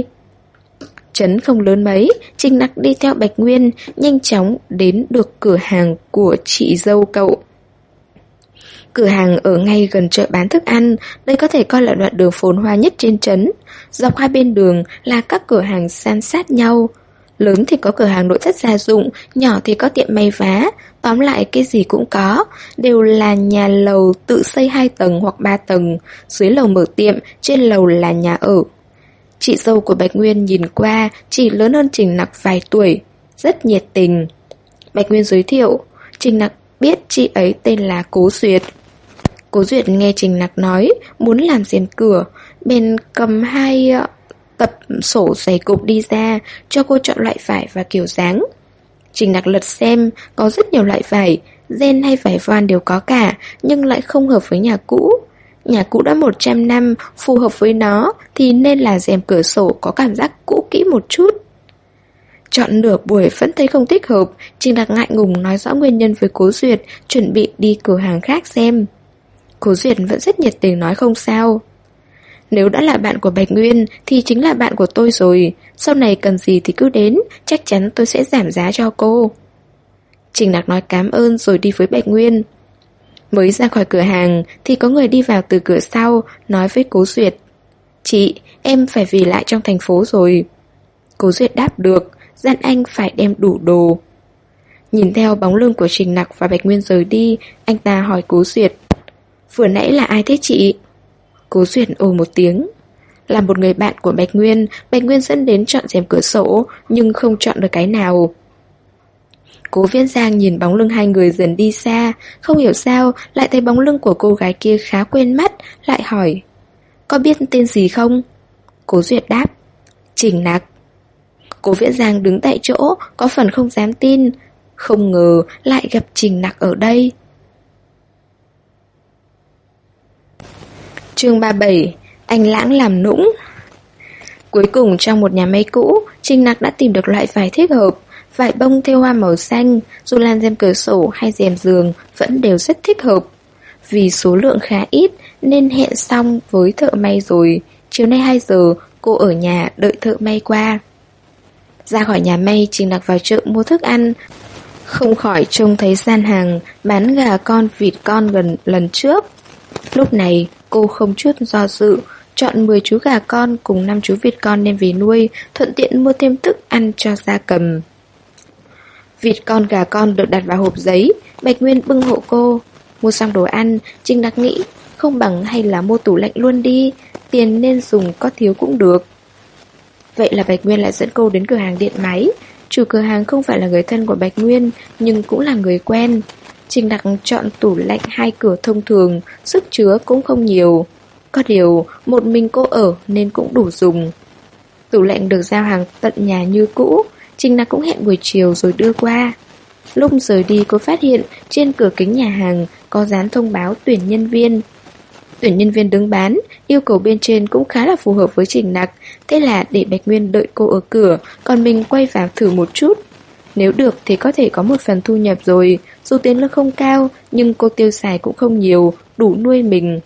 Trấn không lớn mấy, Trình Nặc đi theo Bạch Nguyên, nhanh chóng đến được cửa hàng của chị dâu cậu. Cửa hàng ở ngay gần chợ bán thức ăn, đây có thể coi là đoạn đường phồn hoa nhất trên trấn. Dọc hai bên đường là các cửa hàng san sát nhau. Lớn thì có cửa hàng nội thất gia dụng, nhỏ thì có tiệm may vá, tóm lại cái gì cũng có, đều là nhà lầu tự xây 2 tầng hoặc 3 tầng, dưới lầu mở tiệm, trên lầu là nhà ở. Chị dâu của Bạch Nguyên nhìn qua chỉ lớn hơn Trình Nặc vài tuổi, rất nhiệt tình. Bạch Nguyên giới thiệu, Trình Nặc biết chị ấy tên là Cố Duyệt. Cố Duyệt nghe Trình Nặc nói muốn làm rèm cửa, bèn cầm 2 tập sổ dày cục đi ra, cho cô chọn loại vải và kiểu dáng. Trình Nặc lật xem, có rất nhiều loại vải, ren hay vải voan đều có cả, nhưng lại không hợp với nhà cũ. Nhà cũ đã 100 năm, phù hợp với nó thì nên là rèm cửa sổ có cảm giác cũ kỹ một chút. Chọn nửa buổi vẫn thấy không thích hợp, Trình Nặc ngại ngùng nói rõ nguyên nhân với Cố Duyệt, chuẩn bị đi cửa hàng khác xem. Cố Duyệt vẫn rất nhiệt tình nói không sao. Nếu đã là bạn của Bạch Nguyên thì chính là bạn của tôi rồi. Sau này cần gì thì cứ đến, chắc chắn tôi sẽ giảm giá cho cô. Trình Nặc nói cảm ơn rồi đi với Bạch Nguyên. Mới ra khỏi cửa hàng thì có người đi vào từ cửa sau, nói với Cố Duyệt: Chị, em phải về lại trong thành phố rồi. Cố Duyệt đáp được, dặn anh phải đem đủ đồ. Nhìn theo bóng lưng của Trình Nặc và Bạch Nguyên rời đi, anh ta hỏi Cố Duyệt: Vừa nãy là ai thế chị? Cố Duyệt ồ một tiếng. Là một người bạn của Bạch Nguyên dẫn đến chọn rèm cửa sổ, nhưng không chọn được cái nào. Cố Viễn Giang nhìn bóng lưng hai người dần đi xa, không hiểu sao lại thấy bóng lưng của cô gái kia khá quen mắt, lại hỏi: Có biết tên gì không? Cố Duyệt đáp: Trình Nặc. Cố Viễn Giang đứng tại chỗ, có phần không dám tin. Không ngờ lại gặp Trình Nặc ở đây. Chương 37. Anh Lãng làm nũng. Cuối cùng trong một nhà may cũ, Trình Nặc đã tìm được loại vải thích hợp. Vải bông thêu hoa màu xanh, dù làm rèm cửa sổ hay rèm giường vẫn đều rất thích hợp. Vì số lượng khá ít nên hẹn xong với thợ may rồi. Chiều nay 2 giờ cô ở nhà đợi thợ may qua. Ra khỏi nhà may, Trình Nặc vào chợ mua thức ăn. Không khỏi trông thấy gian hàng bán gà con vịt con gần lần trước. Lúc này cô không chút do dự chọn 10 chú gà con cùng 5 chú vịt con đem về nuôi, thuận tiện mua thêm thức ăn cho gia cầm. Vịt con gà con được đặt vào hộp giấy. Bạch Nguyên bưng hộ cô. Mua xong đồ ăn, Trình Nặc nghĩ không bằng hay là mua tủ lạnh luôn đi, tiền nên dùng có thiếu cũng được. Vậy là Bạch Nguyên lại dẫn cô đến cửa hàng điện máy. Chủ cửa hàng không phải là người thân của Bạch Nguyên, nhưng cũng là người quen. Trình Nặc chọn tủ lạnh 2 cửa thông thường, sức chứa cũng không nhiều. Có điều, một mình cô ở nên cũng đủ dùng. Tủ lạnh được giao hàng tận nhà như cũ. Trình Nặc cũng hẹn buổi chiều rồi đưa qua. Lúc rời đi cô phát hiện trên cửa kính nhà hàng có dán thông báo tuyển nhân viên. Tuyển nhân viên đứng bán, yêu cầu bên trên cũng khá là phù hợp với Trình Nặc. Thế là để Bạch Nguyên đợi cô ở cửa, còn mình quay vào thử một chút. Nếu được thì có thể có một phần thu nhập rồi. Dù tiền lương không cao, nhưng cô tiêu xài cũng không nhiều, đủ nuôi mình.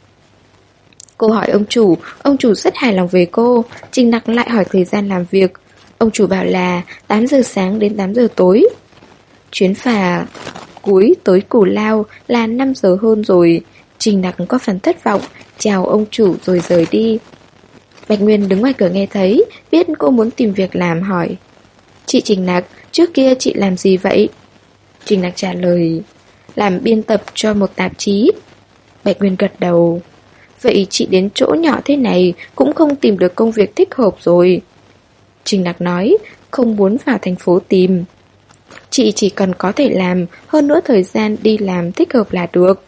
Cô hỏi ông chủ rất hài lòng về cô. Trình Nặc lại hỏi thời gian làm việc. Ông chủ bảo là 8 giờ sáng đến 8 giờ tối. Chuyến phà cuối tới Cù Lao là 5 giờ hơn rồi. Trình Nặc có phần thất vọng, chào ông chủ rồi rời đi. Bạch Nguyên đứng ngoài cửa nghe thấy, biết cô muốn tìm việc làm hỏi: Chị Trình Nặc, trước kia chị làm gì vậy? Trình Nặc trả lời: Làm biên tập cho một tạp chí. Bạch Nguyên gật đầu: Vậy chị đến chỗ nhỏ thế này cũng không tìm được công việc thích hợp rồi. Trình Nặc nói: Không muốn vào thành phố tìm. Chị chỉ cần có thể làm, hơn nữa thời gian đi làm thích hợp là được.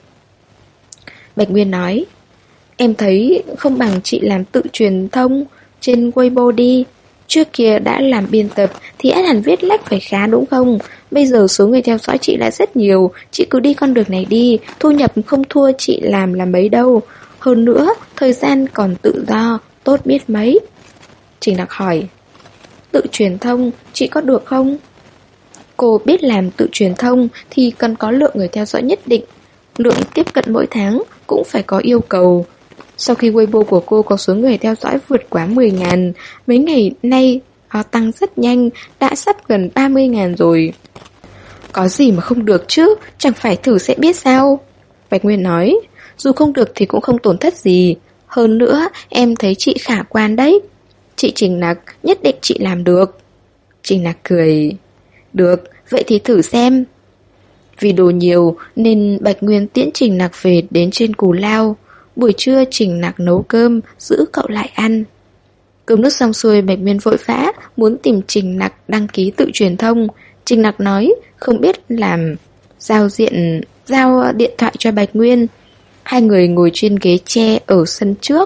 Bạch Nguyên nói: Em thấy không bằng chị làm tự truyền thông trên Weibo đi. Trước kia đã làm biên tập thì ắt hẳn viết lách phải khá đúng không? Bây giờ số người theo dõi chị đã rất nhiều. Chị cứ đi con đường này đi, thu nhập không thua chị làm là mấy đâu. Hơn nữa, thời gian còn tự do, tốt biết mấy. Trình Nặc hỏi: Tự truyền thông, chị có được không? Cô biết làm tự truyền thông thì cần có lượng người theo dõi nhất định. Lượng tiếp cận mỗi tháng cũng phải có yêu cầu. Sau khi Weibo của cô có số người theo dõi vượt quá 10.000, mấy ngày nay tăng rất nhanh, đã sắp gần 30.000 rồi. Có gì mà không được chứ, chẳng phải thử sẽ biết sao? Bạch Nguyên nói: Dù không được thì cũng không tổn thất gì. Hơn nữa, em thấy chị khả quan đấy. Chị Trình Nặc, nhất định chị làm được. Trình Nặc cười: Được, vậy thì thử xem. Vì đồ nhiều nên Bạch Nguyên tiễn Trình Nặc về đến trên Cù Lao. Buổi trưa Trình Nặc nấu cơm, giữ cậu lại ăn. Cơm nước xong xuôi, Bạch Nguyên vội vã muốn tìm Trình Nặc đăng ký tự truyền thông. Trình Nặc nói không biết làm, giao điện thoại cho Bạch Nguyên. Hai người ngồi trên ghế tre ở sân trước,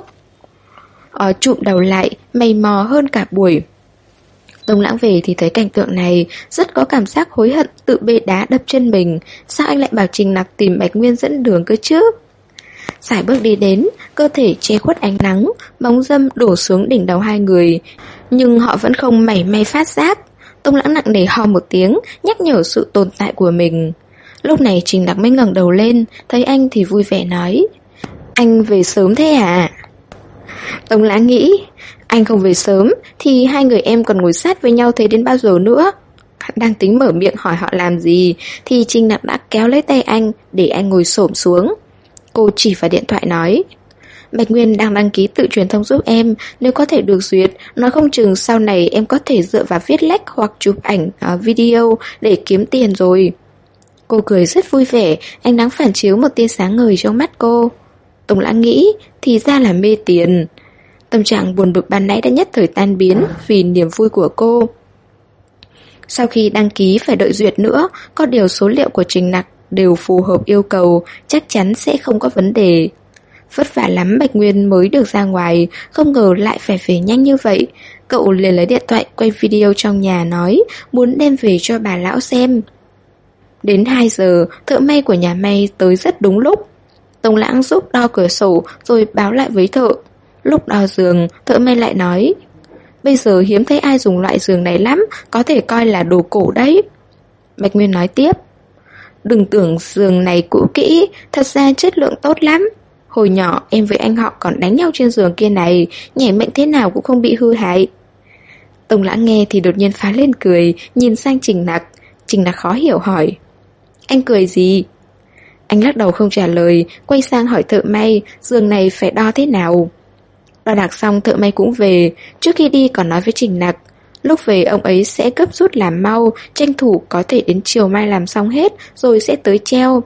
chụm đầu lại, mày mò hơn cả buổi. Tông Lãng về thì thấy cảnh tượng này, rất có cảm giác hối hận, tự bê đá đập chân mình. Sao anh lại bảo Trình Nặc tìm Bạch Nguyên dẫn đường cơ chứ? Sải bước đi đến, cơ thể che khuất ánh nắng, bóng râm đổ xuống đỉnh đầu hai người, nhưng họ vẫn không mảy may phát giác. Tông Lãng nặng nề ho một tiếng, nhắc nhở sự tồn tại của mình. Lúc này Trình Nặc mới ngẩng đầu lên, thấy anh thì vui vẻ nói: Anh về sớm thế à? Tống Lãng nghĩ, anh không về sớm thì hai người em còn ngồi sát với nhau thế đến bao giờ nữa. Đang tính mở miệng hỏi họ làm gì thì Trinh Nặc đã kéo lấy tay anh để anh ngồi xổm xuống. Cô chỉ vào điện thoại nói, Bạch Nguyên đang đăng ký tự truyền thông giúp em. Nếu có thể được duyệt, nói không chừng sau này em có thể dựa vào viết lách hoặc chụp ảnh video để kiếm tiền rồi. Cô cười rất vui vẻ, ánh nắng phản chiếu một tia sáng ngời trong mắt cô. Tống Lãng nghĩ, thì ra là mê tiền. Tâm trạng buồn bực ban nãy đã nhất thời tan biến vì niềm vui của cô. Sau khi đăng ký phải đợi duyệt nữa, có điều số liệu của Trình Nặc đều phù hợp yêu cầu, chắc chắn sẽ không có vấn đề. Vất vả lắm Bạch Nguyên mới được ra ngoài, không ngờ lại phải về nhanh như vậy. Cậu liền lấy điện thoại quay video trong nhà nói muốn đem về cho bà lão xem. Đến 2 giờ, thợ may của nhà may tới rất đúng lúc. Tống Lãng giúp đo cửa sổ rồi báo lại với thợ. Lúc đo giường, thợ may lại nói, bây giờ hiếm thấy ai dùng loại giường này lắm, có thể coi là đồ cổ đấy. Bạch Nguyên nói tiếp, đừng tưởng giường này cũ kỹ, thật ra chất lượng tốt lắm. Hồi nhỏ em với anh họ còn đánh nhau trên giường kia này, nhảy mạnh thế nào cũng không bị hư hại. Tống Lãng nghe thì đột nhiên phá lên cười, nhìn sang Trình Nặc. Trình Nặc khó hiểu hỏi, anh cười gì? Anh lắc đầu không trả lời, quay sang hỏi thợ may giường này phải đo thế nào. Đo đạc xong thợ may cũng về. Trước khi đi còn nói với Trình Nặc, lúc về ông ấy sẽ gấp rút làm mau, tranh thủ có thể đến chiều mai làm xong hết rồi sẽ tới treo.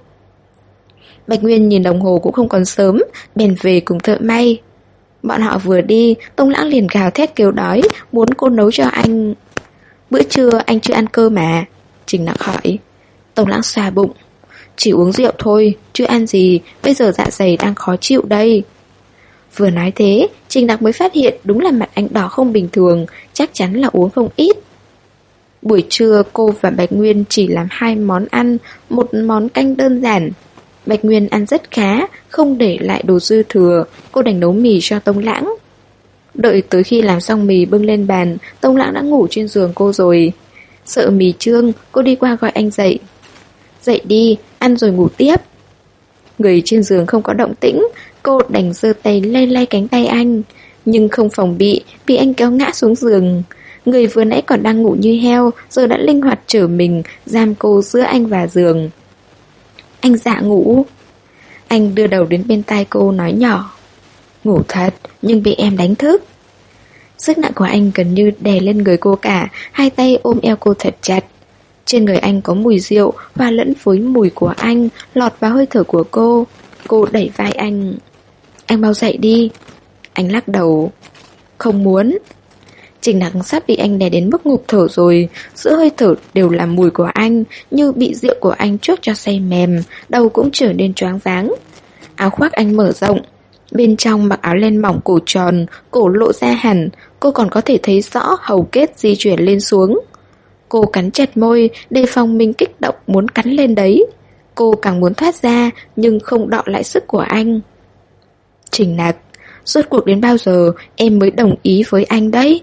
Bạch Nguyên nhìn đồng hồ cũng không còn sớm, bèn về cùng thợ may. Bọn họ vừa đi, Tống Lãng liền gào thét kêu đói, muốn cô nấu cho anh. Bữa trưa anh chưa ăn cơm mà? Trình Nặc hỏi. Tống Lãng xoa bụng, chỉ uống rượu thôi, chưa ăn gì, bây giờ dạ dày đang khó chịu đây. Vừa nói thế, Trình Nặc mới phát hiện đúng là mặt anh đỏ không bình thường, chắc chắn là uống không ít. Buổi trưa cô và Bạch Nguyên chỉ làm 2 món ăn, một món canh đơn giản. Bạch Nguyên ăn rất khá, không để lại đồ dư thừa, cô đành nấu mì cho Tống Lãng. Đợi tới khi làm xong mì bưng lên bàn, Tống Lãng đã ngủ trên giường cô rồi. Sợ mì trương, cô đi qua gọi anh dậy. Dậy đi, ăn rồi ngủ tiếp. Người trên giường không có động tĩnh, cô đành giơ tay lay lay cánh tay anh, nhưng không phòng bị anh kéo ngã xuống giường. Người vừa nãy còn đang ngủ như heo, giờ đã linh hoạt trở mình, giam cô giữa anh và giường. Anh dạ ngủ. Anh đưa đầu đến bên tai cô nói nhỏ, ngủ thật, nhưng bị em đánh thức. Sức nặng của anh gần như đè lên người cô cả, hai tay ôm eo cô thật chặt. Trên người anh có mùi rượu và lẫn với mùi của anh lọt vào hơi thở của cô. Cô đẩy vai anh. Anh mau dậy đi. Anh lắc đầu. Không muốn. Trình Nặc sắp bị anh đè đến mức ngụp thở rồi. Giữa hơi thở đều là mùi của anh, như bị rượu của anh chuốc cho say mềm. Đầu cũng trở nên choáng váng. Áo khoác anh mở rộng, bên trong mặc áo len mỏng cổ tròn, cổ lộ ra hẳn. Cô còn có thể thấy rõ hầu kết di chuyển lên xuống. Cô cắn chặt môi, đề phòng mình kích động muốn cắn lên đấy. Cô càng muốn thoát ra, nhưng không đọ lại sức của anh. Trình Nặc, rốt cuộc đến bao giờ em mới đồng ý với anh đấy?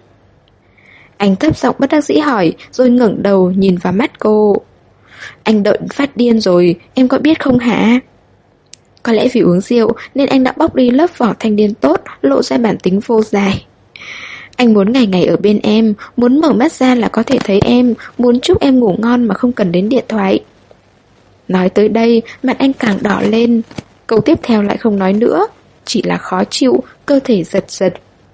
Anh thấp giọng bất đắc dĩ hỏi, rồi ngẩng đầu nhìn vào mắt cô. Anh đợi phát điên rồi, em có biết không hả? Có lẽ vì uống rượu nên anh đã bóc đi lớp vỏ thanh niên tốt, lộ ra bản tính vô giải. Anh muốn ngày ngày ở bên em, muốn mở mắt ra là có thể thấy em, muốn chúc em ngủ ngon mà không cần đến điện thoại. Nói tới đây, mặt anh càng đỏ lên. Câu tiếp theo lại không nói nữa, chỉ là khó chịu, cơ thể giật giật.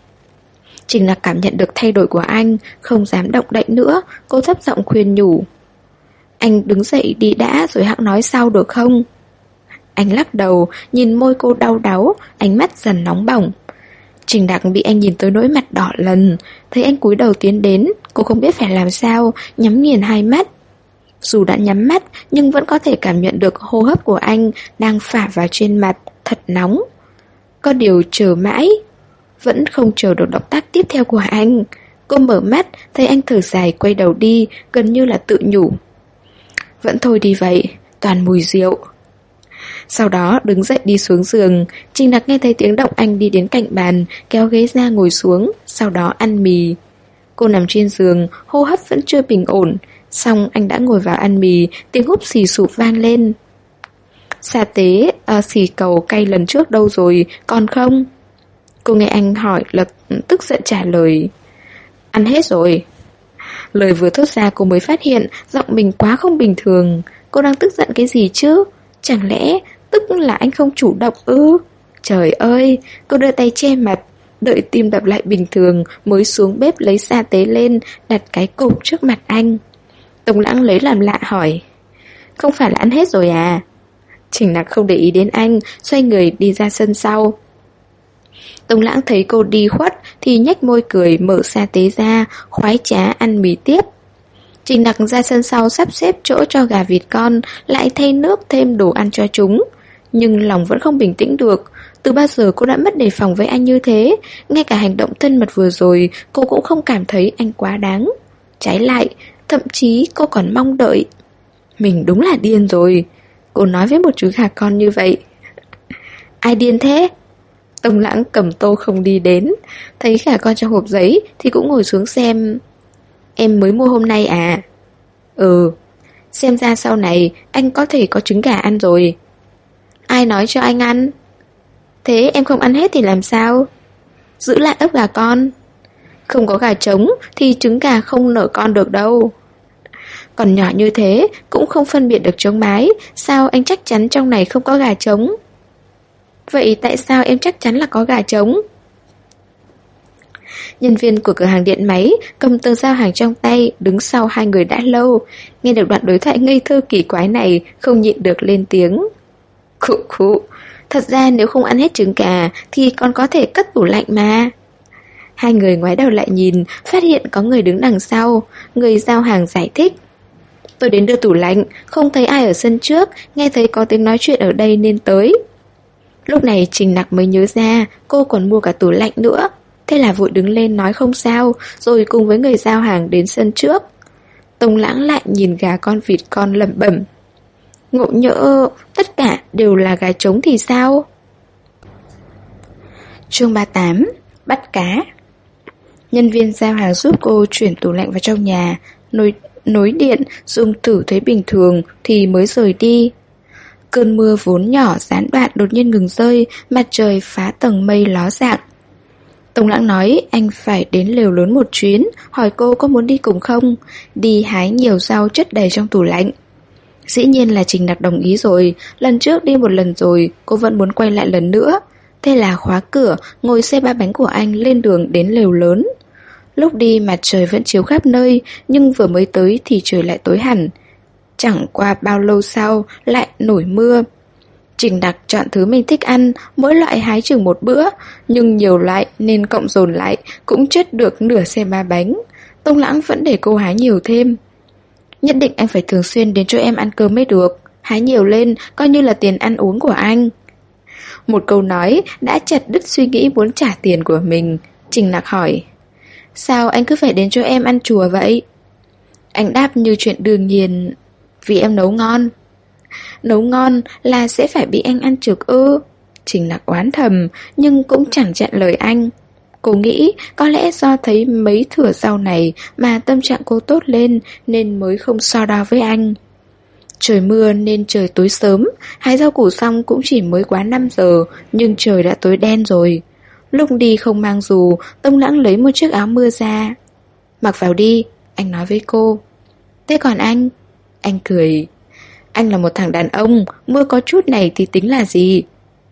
Trình Nặc cảm nhận được thay đổi của anh, không dám động đậy nữa, cô thấp giọng khuyên nhủ. Anh đứng dậy đi đã rồi hẵng nói sau được không? Anh lắc đầu, nhìn môi cô đau đáu, ánh mắt dần nóng bỏng. Trình Nặc bị anh nhìn tới nỗi mặt đỏ lần, thấy anh cúi đầu tiến đến, cô không biết phải làm sao, nhắm nghiền hai mắt. Dù đã nhắm mắt, nhưng vẫn có thể cảm nhận được hô hấp của anh đang phả vào trên mặt, thật nóng. Có điều chờ mãi, vẫn không chờ được động tác tiếp theo của anh. Cô mở mắt, thấy anh thở dài quay đầu đi, gần như là tự nhủ. Vẫn thôi đi vậy, toàn mùi rượu. Sau đó đứng dậy đi xuống giường. Trình Nặc nghe thấy tiếng động anh đi đến cạnh bàn, kéo ghế ra ngồi xuống, sau đó ăn mì. Cô nằm trên giường, hô hấp vẫn chưa bình ổn. Xong anh đã ngồi vào ăn mì, tiếng húp xì sụp vang lên. Sa tế, xì cầu cay lần trước đâu rồi, còn không? Cô nghe anh hỏi lập tức giận trả lời: Ăn hết rồi. Lời vừa thốt ra cô mới phát hiện giọng mình quá không bình thường. Cô đang tức giận cái gì chứ? Chẳng lẽ tức là anh không chủ động ư? Trời ơi, cô đưa tay che mặt, đợi tim đập lại bình thường mới xuống bếp lấy sa tế lên, đặt cái cục trước mặt anh. Tống Lãng lấy làm lạ hỏi: Không phải là ăn hết rồi à? Trình Nặc không để ý đến anh, xoay người đi ra sân sau. Tống Lãng thấy cô đi khuất thì nhếch môi cười, mở sa tế ra, khoái trá ăn mì tiếp. Trình Nặc ra sân sau sắp xếp chỗ cho gà vịt con, lại thay nước thêm đồ ăn cho chúng. Nhưng lòng vẫn không bình tĩnh được. Từ bao giờ cô đã mất đề phòng với anh như thế? Ngay cả hành động thân mật vừa rồi cô cũng không cảm thấy anh quá đáng. Trái lại, thậm chí cô còn mong đợi. Mình đúng là điên rồi, cô nói với một chú gà con như vậy. Ai điên thế? Tống Lãng cầm tô không đi đến, thấy gà con trong hộp giấy thì cũng ngồi xuống xem. Em mới mua hôm nay à? Ừ. Xem ra sau này anh có thể có trứng gà ăn rồi. Ai nói cho anh ăn? Thế em không ăn hết thì làm sao? Giữ lại ấp gà con. Không có gà trống thì trứng gà không nở con được đâu. Còn nhỏ như thế cũng không phân biệt được trống mái, sao anh chắc chắn trong này không có gà trống? Vậy tại sao em chắc chắn là có gà trống? Nhân viên của cửa hàng điện máy cầm tờ giao hàng trong tay, đứng sau hai người đã lâu. Nghe được đoạn đối thoại ngây thơ kỳ quái này, không nhịn được lên tiếng. Khụ khụ, thật ra nếu không ăn hết trứng gà thì còn có thể cất tủ lạnh mà. Hai người ngoái đầu lại nhìn, phát hiện có người đứng đằng sau. Người giao hàng giải thích: Tôi đến đưa tủ lạnh, không thấy ai ở sân trước, nghe thấy có tiếng nói chuyện ở đây nên tới. Lúc này Trình Nặc mới nhớ ra cô còn mua cả tủ lạnh nữa. Thế là vội đứng lên nói không sao, rồi cùng với người giao hàng đến sân trước. Tống Lãng lại nhìn gà con vịt con lẩm bẩm: Ngộ nhỡ tất cả đều là gà trống thì sao? Chương 38: Bắt cá. Nhân viên giao hàng giúp cô chuyển tủ lạnh vào trong nhà, nối điện, dùng thử thấy bình thường thì mới rời đi. Cơn mưa vốn nhỏ gián đoạn đột nhiên ngừng rơi, mặt trời phá tầng mây ló dạng. Tống Lãng nói anh phải đến lều lớn một chuyến, hỏi cô có muốn đi cùng không, đi hái nhiều rau chất đầy trong tủ lạnh. Dĩ nhiên là Trình Nặc đồng ý rồi, lần trước đi một lần rồi, cô vẫn muốn quay lại lần nữa. Thế là khóa cửa, ngồi xe ba bánh của anh lên đường đến lều lớn. Lúc đi mặt trời vẫn chiếu khắp nơi, nhưng vừa mới tới thì trời lại tối hẳn. Chẳng qua bao lâu sau lại nổi mưa. Trình Nặc chọn thứ mình thích ăn, mỗi loại hái chừng một bữa, nhưng nhiều loại nên cộng dồn lại cũng chất được nửa xe ba bánh. Tống Lãng vẫn để cô hái nhiều thêm. Nhất định anh phải thường xuyên đến cho em ăn cơm mới được, hái nhiều lên coi như là tiền ăn uống của anh. Một câu nói đã chặt đứt suy nghĩ muốn trả tiền của mình. Trình Nặc hỏi: Sao anh cứ phải đến cho em ăn chùa vậy? Anh đáp như chuyện đương nhiên: Vì em nấu ngon. Nấu ngon là sẽ phải bị anh ăn trực ư? Trình Nặc oán thầm, nhưng cũng chẳng chặn lời anh. Cô nghĩ có lẽ do thấy mấy thửa rau này mà tâm trạng cô tốt lên nên mới không so đo với anh. Trời mưa nên trời tối sớm, hái rau củ xong cũng chỉ mới quá 5 giờ, nhưng trời đã tối đen rồi. Lúc đi không mang dù, Tống Lãng lấy một chiếc áo mưa ra. Mặc vào đi, anh nói với cô. Thế còn anh? Anh cười. Anh là một thằng đàn ông, mưa có chút này thì tính là gì?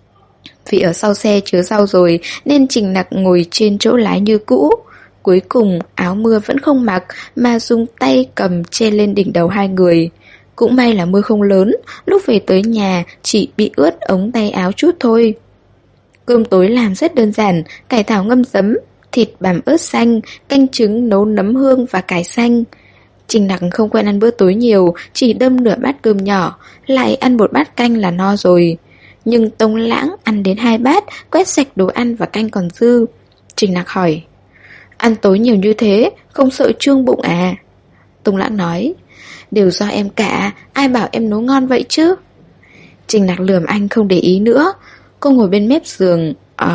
Vì ở sau xe chứa rau rồi nên Trình Nặc ngồi trên chỗ lái như cũ. Cuối cùng áo mưa vẫn không mặc mà dùng tay cầm che lên đỉnh đầu hai người. Cũng may là mưa không lớn, lúc về tới nhà chỉ bị ướt ống tay áo chút thôi. Cơm tối làm rất đơn giản, cải thảo ngâm giấm, thịt bằm ớt xanh, canh trứng nấu nấm hương và cải xanh. Trình Nặc không quen ăn bữa tối nhiều, chỉ đâm nửa bát cơm nhỏ, lại ăn một bát canh là no rồi. Nhưng Tống Lãng ăn đến 2 bát, quét sạch đồ ăn và canh còn dư. Trình Nặc hỏi: Ăn tối nhiều như thế, không sợ trương bụng à? Tống Lãng nói: Đều do em cả, ai bảo em nấu ngon vậy chứ? Trình Nặc lườm anh không để ý nữa. Cô ngồi bên mép giường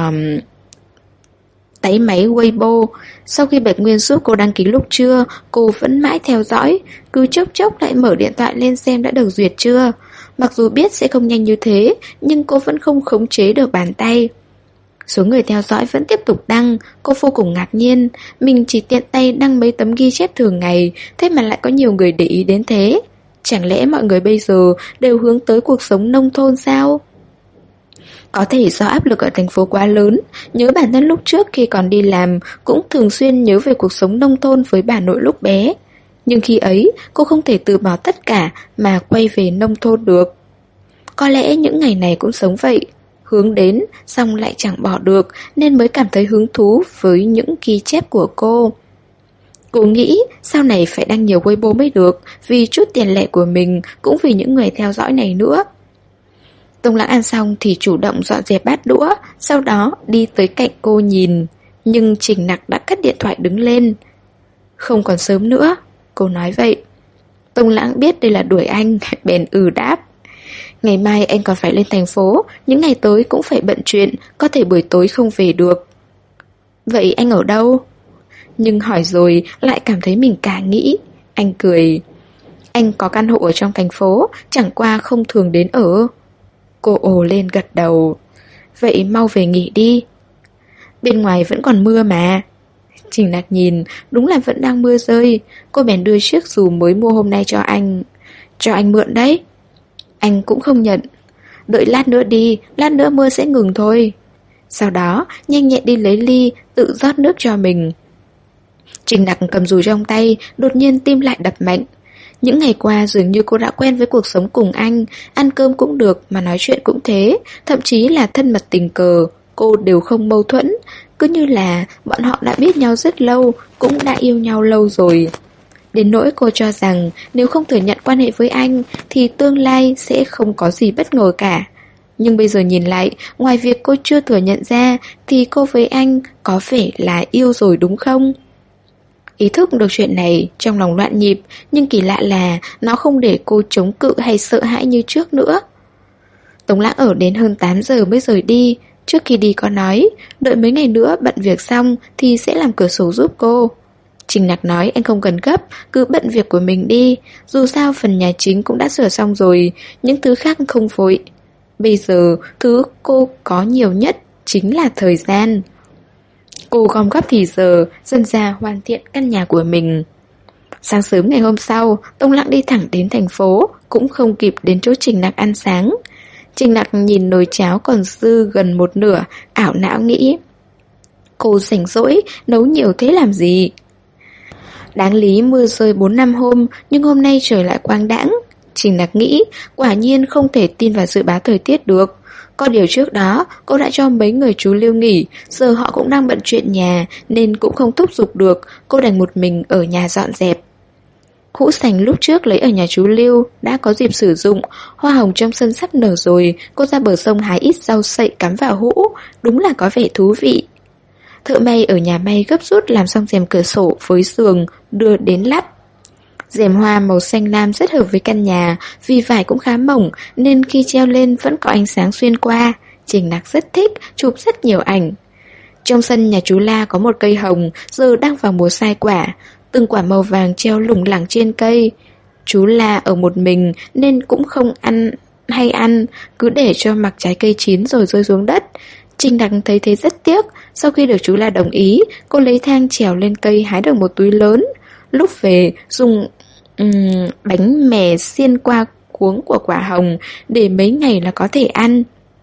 táy máy Weibo. Sau khi Bạch Nguyên giúp cô đăng ký lúc trưa, cô vẫn mãi theo dõi, cứ chốc chốc lại mở điện thoại lên xem đã được duyệt chưa. Mặc dù biết sẽ không nhanh như thế, nhưng cô vẫn không khống chế được bàn tay. Số người theo dõi vẫn tiếp tục đăng. Cô vô cùng ngạc nhiên. Mình chỉ tiện tay đăng mấy tấm ghi chép thường ngày, thế mà lại có nhiều người để ý đến thế. Chẳng lẽ mọi người bây giờ đều hướng tới cuộc sống nông thôn sao? Có thể do áp lực ở thành phố quá lớn. Nhớ bản thân lúc trước khi còn đi làm cũng thường xuyên nhớ về cuộc sống nông thôn với bà nội lúc bé. Nhưng khi ấy cô không thể từ bỏ tất cả mà quay về nông thôn được. Có lẽ những ngày này cũng sống vậy. Hướng đến xong lại chẳng bỏ được, nên mới cảm thấy hứng thú với những ghi chép của cô. Cô nghĩ sau này phải đăng nhiều Weibo mới được, vì chút tiền lẻ của mình, cũng vì những người theo dõi này nữa. Tông Lãng ăn xong thì chủ động dọn dẹp bát đũa, sau đó đi tới cạnh cô nhìn. Nhưng Trình Nặc đã cất điện thoại đứng lên. Không còn sớm nữa, cô nói vậy. Tông Lãng biết đây là đuổi anh, bèn đáp. Ngày mai anh còn phải lên thành phố, những ngày tới cũng phải bận chuyện, có thể buổi tối không về được. Vậy anh ở đâu? Nhưng hỏi rồi lại cảm thấy mình cả nghĩ. Anh cười. Anh có căn hộ ở trong thành phố, chẳng qua không thường đến ở. Cô ồ lên gật đầu. Vậy mau về nghỉ đi. Bên ngoài vẫn còn mưa mà. Trình Nặc nhìn, đúng là vẫn đang mưa rơi. Cô bèn đưa chiếc dù mới mua hôm nay cho anh. Cho anh mượn đấy. Anh cũng không nhận. Đợi lát nữa đi, lát nữa mưa sẽ ngừng thôi. Sau đó nhanh nhẹn đi lấy ly, tự rót nước cho mình. Trình Nặc cầm dù trong tay, đột nhiên tim lại đập mạnh. Những ngày qua dường như cô đã quen với cuộc sống cùng anh. Ăn cơm cũng được, mà nói chuyện cũng thế. Thậm chí là thân mật tình cờ, cô đều không mâu thuẫn. Cứ như là bọn họ đã biết nhau rất lâu, cũng đã yêu nhau lâu rồi. Đến nỗi cô cho rằng nếu không thừa nhận quan hệ với anh thì tương lai sẽ không có gì bất ngờ cả. Nhưng bây giờ nhìn lại, ngoài việc cô chưa thừa nhận ra thì cô với anh có vẻ là yêu rồi đúng không? Ý thức được chuyện này, trong lòng loạn nhịp, nhưng kỳ lạ là nó không để cô chống cự hay sợ hãi như trước nữa. Tống Lãng ở đến hơn 8 giờ mới rời đi. Trước khi đi có nói, đợi mấy ngày nữa bận việc xong thì sẽ làm cửa sổ giúp cô. Trình Nặc nói anh không cần gấp, cứ bận việc của mình đi. Dù sao phần nhà chính cũng đã sửa xong rồi, những thứ khác không vội. Bây giờ, thứ cô có nhiều nhất chính là thời gian. Cô gom góp thì giờ, dần ra hoàn thiện căn nhà của mình. Sáng sớm ngày hôm sau, Tông Lãng đi thẳng đến thành phố, cũng không kịp đến chỗ Trình Nặc ăn sáng. Trình Nặc nhìn nồi cháo còn dư gần một nửa, ảo não nghĩ. Cô rảnh rỗi, nấu nhiều thế làm gì? Đáng lý mưa rơi 4-5 hôm, nhưng hôm nay trời lại quang đãng. Trình Nặc nghĩ, quả nhiên không thể tin vào dự báo thời tiết được. Có điều trước đó, cô đã cho mấy người chú Lưu nghỉ, giờ họ cũng đang bận chuyện nhà, nên cũng không thúc giục được, cô đành một mình ở nhà dọn dẹp. Hũ sành lúc trước lấy ở nhà chú Lưu, đã có dịp sử dụng, hoa hồng trong sân sắp nở rồi, cô ra bờ sông hái ít rau sậy cắm vào hũ, đúng là có vẻ thú vị. Thợ may ở nhà may gấp rút làm xong rèm cửa sổ với giường, đưa đến lắp. Rèm hoa màu xanh lam rất hợp với căn nhà, vì vải cũng khá mỏng nên khi treo lên vẫn có ánh sáng xuyên qua. Trình Nặc rất thích, chụp rất nhiều ảnh. Trong sân nhà chú La có một cây hồng, giờ đang vào mùa sai quả. Từng quả màu vàng treo lủng lẳng trên cây. Chú La ở một mình nên cũng không ăn, cứ để cho mặc trái cây chín rồi rơi xuống đất. Trình Nặc thấy thế rất tiếc. Sau khi được chú La đồng ý, cô lấy thang trèo lên cây hái được một túi lớn. Lúc về dùng bánh mè xiên qua cuống của quả hồng, để mấy ngày là có thể ăn.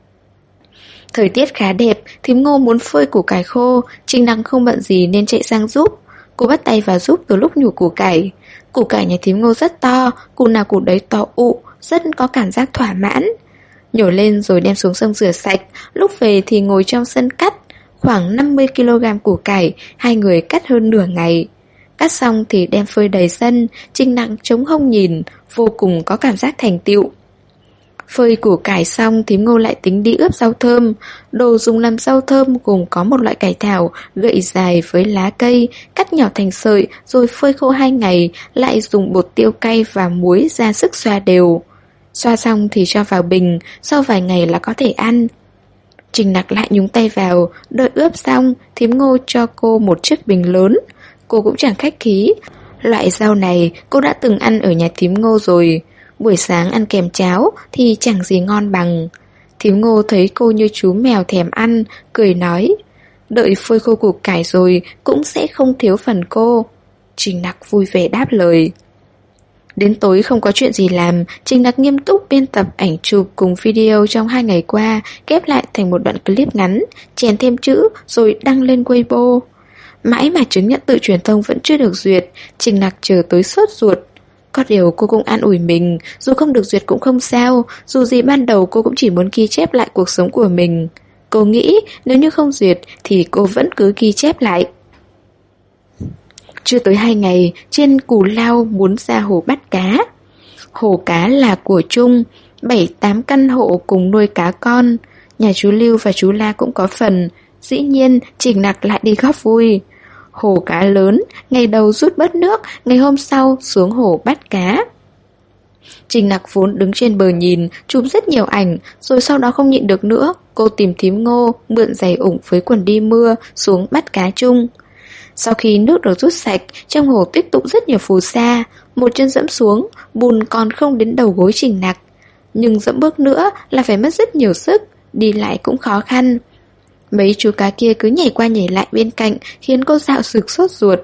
Thời tiết khá đẹp, thím Ngô muốn phơi củ cải khô. Trình Nặc không bận gì nên chạy sang giúp. Cô bắt tay vào giúp từ lúc nhổ củ cải. Củ cải nhà thím Ngô rất to, củ nào củ đấy to ụ, rất có cảm giác thỏa mãn. Nhổ lên rồi đem xuống sông rửa sạch. Lúc về thì ngồi trong sân cắt. Khoảng 50 kg củ cải, hai người cắt hơn nửa ngày. Cắt xong thì đem phơi đầy sân. Trình Nặc chống hông nhìn, vô cùng có cảm giác thành tựu. Phơi củ cải xong, thím Ngô lại tính đi ướp rau thơm. Đồ dùng làm rau thơm gồm có một loại cải thảo, gậy dài với lá cây, cắt nhỏ thành sợi, rồi phơi khô 2 ngày, lại dùng bột tiêu cay và muối ra sức xoa đều. Xoa xong thì cho vào bình, sau vài ngày là có thể ăn. Trình Nặc lại nhúng tay vào, đợi ướp xong, thím Ngô cho cô một chiếc bình lớn. Cô cũng chẳng khách khí. Loại rau này cô đã từng ăn ở nhà thím Ngô rồi. Buổi sáng ăn kèm cháo thì chẳng gì ngon bằng. Thím Ngô thấy cô như chú mèo thèm ăn, cười nói, đợi phơi khô củ cải rồi cũng sẽ không thiếu phần cô. Trình Nặc vui vẻ đáp lời. Đến tối không có chuyện gì làm, Trình Nặc nghiêm túc biên tập ảnh chụp cùng video trong 2 ngày qua, ghép lại thành một đoạn clip ngắn, chèn thêm chữ rồi đăng lên Weibo. Mãi mà chứng nhận tự truyền thông vẫn chưa được duyệt, Trình Nặc chờ tới sốt ruột. Có điều cô cũng an ủi mình, dù không được duyệt cũng không sao, dù gì ban đầu cô cũng chỉ muốn ghi chép lại cuộc sống của mình. Cô nghĩ nếu như không duyệt thì cô vẫn cứ ghi chép lại. Chưa tới 2 ngày, trên Cù Lao muốn ra hồ bắt cá. Hồ cá là của chung, 7-8 căn hộ cùng nuôi cá con. Nhà chú Lưu và chú La cũng có phần. Dĩ nhiên Trình Nặc lại đi góp vui. Hồ cá lớn, ngày đầu rút bớt nước, ngày hôm sau xuống hồ bắt cá. Trình Nặc vốn đứng trên bờ nhìn, chụp rất nhiều ảnh, rồi sau đó không nhịn được nữa, cô tìm thím Ngô, mượn giày ủng với quần đi mưa, xuống bắt cá chung. Sau khi nước được rút sạch, trong hồ tích tụ rất nhiều phù sa, một chân dẫm xuống, bùn còn không đến đầu gối Trình Nặc. Nhưng dẫm bước nữa là phải mất rất nhiều sức, đi lại cũng khó khăn. Mấy chú cá kia cứ nhảy qua nhảy lại bên cạnh, khiến cô dạo sực sốt ruột.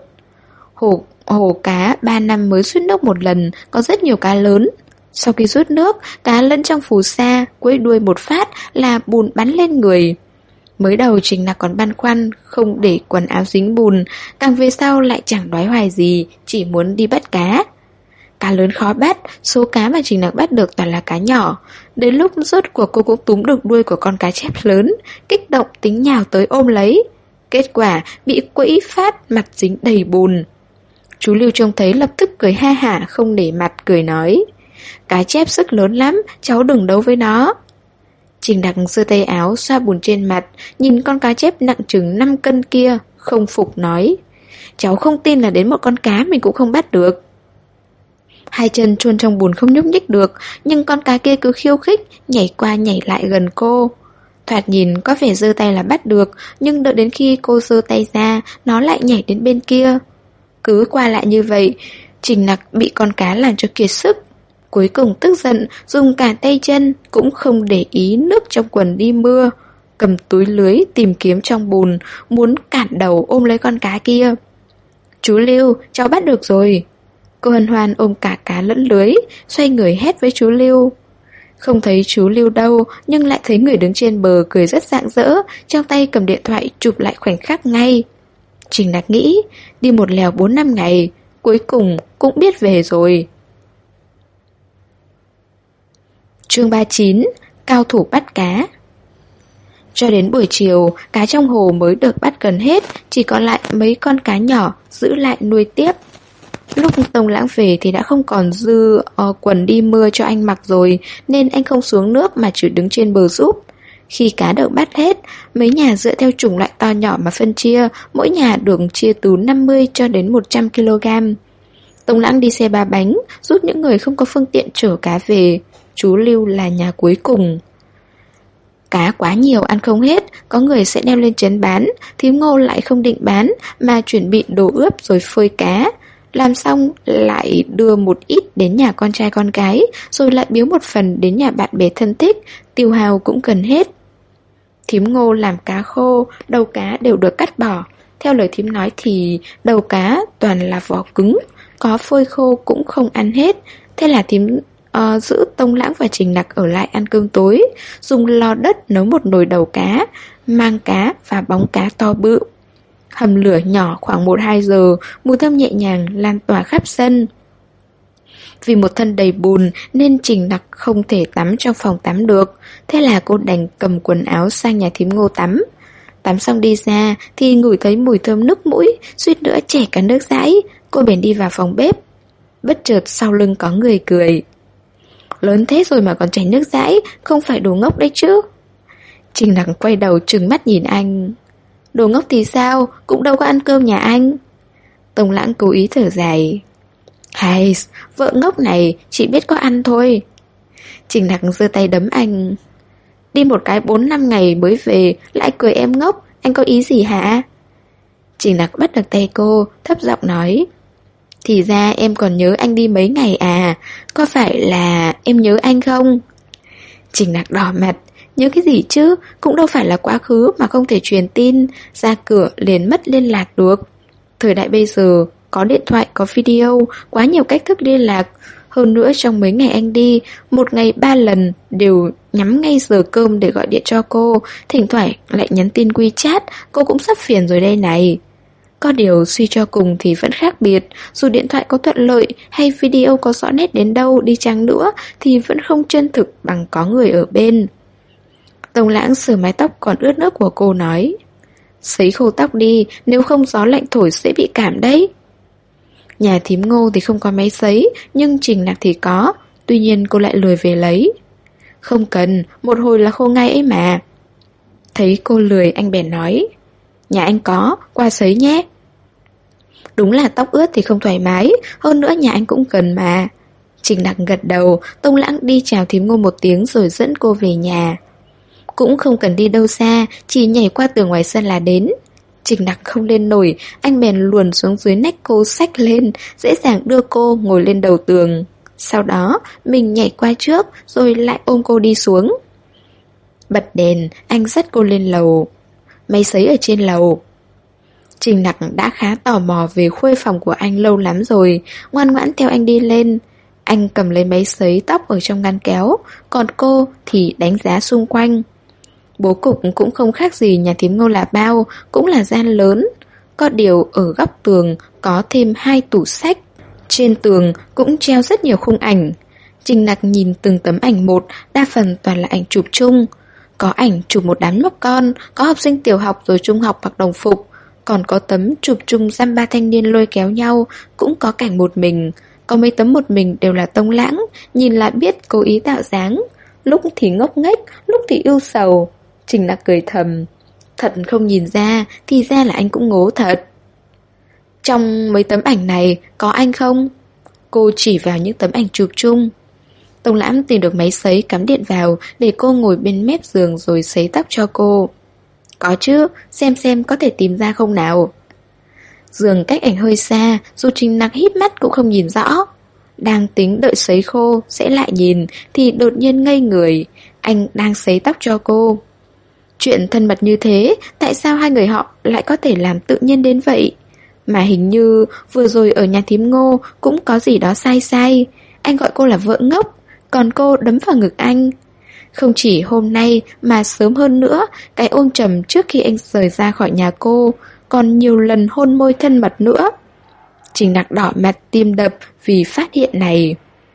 Hồ cá 3 năm mới rút nước một lần, có rất nhiều cá lớn. Sau khi rút nước, cá lẫn trong phù sa, quấy đuôi một phát là bùn bắn lên người. Mới đầu Trình Nặc còn băn khoăn, không để quần áo dính bùn, càng về sau lại chẳng đoái hoài gì, chỉ muốn đi bắt cá. Cá lớn khó bắt, số cá mà Trình Nặc bắt được toàn là cá nhỏ. Đến lúc rốt cuộc cô cũng túm được đuôi của con cá chép lớn, kích động tính nhào tới ôm lấy. Kết quả bị quẫy phát, mặt dính đầy bùn. Chú Lưu trông thấy lập tức cười ha hả, không để mặt, cười nói, cá chép sức lớn lắm, cháu đừng đấu với nó. Trình Nặc giơ tay áo xoa bùn trên mặt, nhìn con cá chép nặng chừng 5 cân kia, không phục nói, cháu không tin là đến một con cá mình cũng không bắt được. Hai chân chôn trong bùn không nhúc nhích được, nhưng con cá kia cứ khiêu khích, nhảy qua nhảy lại gần cô. Thoạt nhìn có vẻ giơ tay là bắt được, nhưng đợi đến khi cô giơ tay ra, nó lại nhảy đến bên kia. Cứ qua lại như vậy, Trình Nặc bị con cá làm cho kiệt sức. Cuối cùng tức giận, dùng cả tay chân, cũng không để ý nước trong quần đi mưa. Cầm túi lưới tìm kiếm trong bùn, muốn cản đầu ôm lấy con cá kia. Chú Lưu, cháu bắt được rồi. Cô hân hoan ôm cả cá lẫn lưới, xoay người hét với chú Lưu. Không thấy chú Lưu đâu, nhưng lại thấy người đứng trên bờ cười rất rạng rỡ, trong tay cầm điện thoại chụp lại khoảnh khắc ngay. Trình Nặc nghĩ, đi một lèo 4-5 ngày, cuối cùng cũng biết về rồi. Chương 39, cao thủ bắt cá. Cho đến buổi chiều, cá trong hồ mới được bắt gần hết, chỉ còn lại mấy con cá nhỏ giữ lại nuôi tiếp. Lúc Tông Lãng về thì đã không còn dư quần đi mưa cho anh mặc rồi, nên anh không xuống nước mà chỉ đứng trên bờ giúp. Khi cá được bắt hết, mấy nhà dựa theo chủng loại to nhỏ mà phân chia, mỗi nhà được chia từ 50 cho đến 100 kg. Tông Lãng đi xe 3 bánh, giúp những người không có phương tiện chở cá về. Chú Lưu là nhà cuối cùng. Cá quá nhiều ăn không hết, có người sẽ đem lên trấn bán, thím Ngô lại không định bán mà chuẩn bị đồ ướp rồi phơi cá. Làm xong lại đưa một ít đến nhà con trai con gái, rồi lại biếu một phần đến nhà bạn bè thân thích, tiêu hao cũng gần hết. Thím Ngô làm cá khô, đầu cá đều được cắt bỏ. Theo lời thím nói thì đầu cá toàn là vỏ cứng, có phơi khô cũng không ăn hết. Thế là thím giữ Tông Lãng và Trình Nặc ở lại ăn cơm tối, dùng lò đất nấu một nồi đầu cá, mang cá và bóng cá to bự. Hầm lửa nhỏ khoảng 1-2 giờ, mùi thơm nhẹ nhàng lan tỏa khắp sân. Vì một thân đầy bùn nên Trình Nặc không thể tắm trong phòng tắm được, thế là cô đành cầm quần áo sang nhà thím Ngô tắm. Tắm xong đi ra thì ngửi thấy mùi thơm nước mũi, suýt nữa chảy cả nước dãi. Cô bèn đi vào phòng bếp. Bất chợt sau lưng có người cười. Lớn thế rồi mà còn chảy nước dãi, không phải đồ ngốc đấy chứ. Trình Nặc quay đầu trừng mắt nhìn anh. Đồ ngốc thì sao, cũng đâu có ăn cơm nhà anh. Tông Lãng cố ý thở dài. Hay, vợ ngốc này chỉ biết có ăn thôi. Trình Nặc giơ tay đấm anh. Đi một cái 4-5 ngày mới về, lại cười em ngốc, anh có ý gì hả? Trình Nặc bắt được tay cô, thấp giọng nói. Thì ra em còn nhớ anh đi mấy ngày à, có phải là em nhớ anh không? Trình Nặc đỏ mặt, Nhớ cái gì chứ, cũng đâu phải là quá khứ mà không thể truyền tin, ra cửa liền mất liên lạc được. Thời đại bây giờ, có điện thoại, có video, quá nhiều cách thức liên lạc. Hơn nữa trong mấy ngày anh đi, một ngày 3 lần đều nhắm ngay giờ cơm để gọi điện cho cô, thỉnh thoảng lại nhắn tin WeChat, cô cũng sắp phiền rồi đây này. Có điều suy cho cùng thì vẫn khác biệt, dù điện thoại có thuận lợi hay video có rõ nét đến đâu đi chăng nữa thì vẫn không chân thực bằng có người ở bên. Tông Lãng sờ mái tóc còn ướt nước của cô nói, sấy khô tóc đi, nếu không gió lạnh thổi sẽ bị cảm đấy. Nhà thím Ngô thì không có máy sấy, nhưng Trình Nặc thì có, tuy nhiên cô lại lười về lấy. Không cần, một hồi là khô ngay ấy mà. Thấy cô lười anh bèn nói, nhà anh có, qua sấy nhé. Đúng là tóc ướt thì không thoải mái, hơn nữa nhà anh cũng cần mà. Trình Nặc gật đầu, Tông Lãng đi chào thím Ngô một tiếng rồi dẫn cô về nhà. Cũng không cần đi đâu xa, chỉ nhảy qua tường ngoài sân là đến. Trình Nặc không lên nổi, anh bèn luồn xuống dưới nách cô xách lên, dễ dàng đưa cô ngồi lên đầu tường. Sau đó, mình nhảy qua trước, rồi lại ôm cô đi xuống. Bật đèn, anh dắt cô lên lầu. Máy sấy ở trên lầu. Trình Nặc đã khá tò mò về khuê phòng của anh lâu lắm rồi, ngoan ngoãn theo anh đi lên. Anh cầm lấy máy sấy tóc ở trong ngăn kéo, còn cô thì đánh giá xung quanh. Bố cục cũng không khác gì nhà thím Ngô là bao, cũng là gian lớn. Có điều ở góc tường có thêm 2 tủ sách. Trên tường cũng treo rất nhiều khung ảnh. Trình Nặc nhìn từng tấm ảnh một, đa phần toàn là ảnh chụp chung. Có ảnh chụp một đám nhóc con, có học sinh tiểu học rồi trung học mặc đồng phục. Còn có tấm chụp chung dăm ba thanh niên lôi kéo nhau, cũng có cảnh một mình. Có mấy tấm một mình đều là Tông Lãng, nhìn là biết cố ý tạo dáng. Lúc thì ngốc nghếch, lúc thì ưu sầu. Trình Nặc cười thầm, thật không nhìn ra, thì ra là anh cũng ngố thật. Trong mấy tấm ảnh này, có anh không? Cô chỉ vào những tấm ảnh chụp chung. Tông Lãng tìm được máy sấy cắm điện vào, để cô ngồi bên mép giường rồi sấy tóc cho cô. Có chứ, xem có thể tìm ra không nào. Giường cách ảnh hơi xa, dù Trình Nặc híp mắt cũng không nhìn rõ. Đang tính đợi sấy khô, sẽ lại nhìn, thì đột nhiên ngây người. Anh đang sấy tóc cho cô. Chuyện thân mật như thế, tại sao hai người họ lại có thể làm tự nhiên đến vậy? Mà hình như vừa rồi ở nhà thím Ngô cũng có gì đó sai sai. Anh gọi cô là vợ ngốc, còn cô đấm vào ngực anh. Không chỉ hôm nay mà sớm hơn nữa, cái ôm chầm trước khi anh rời ra khỏi nhà cô, còn nhiều lần hôn môi thân mật nữa. Trình Nặc đỏ mặt tim đập vì phát hiện này.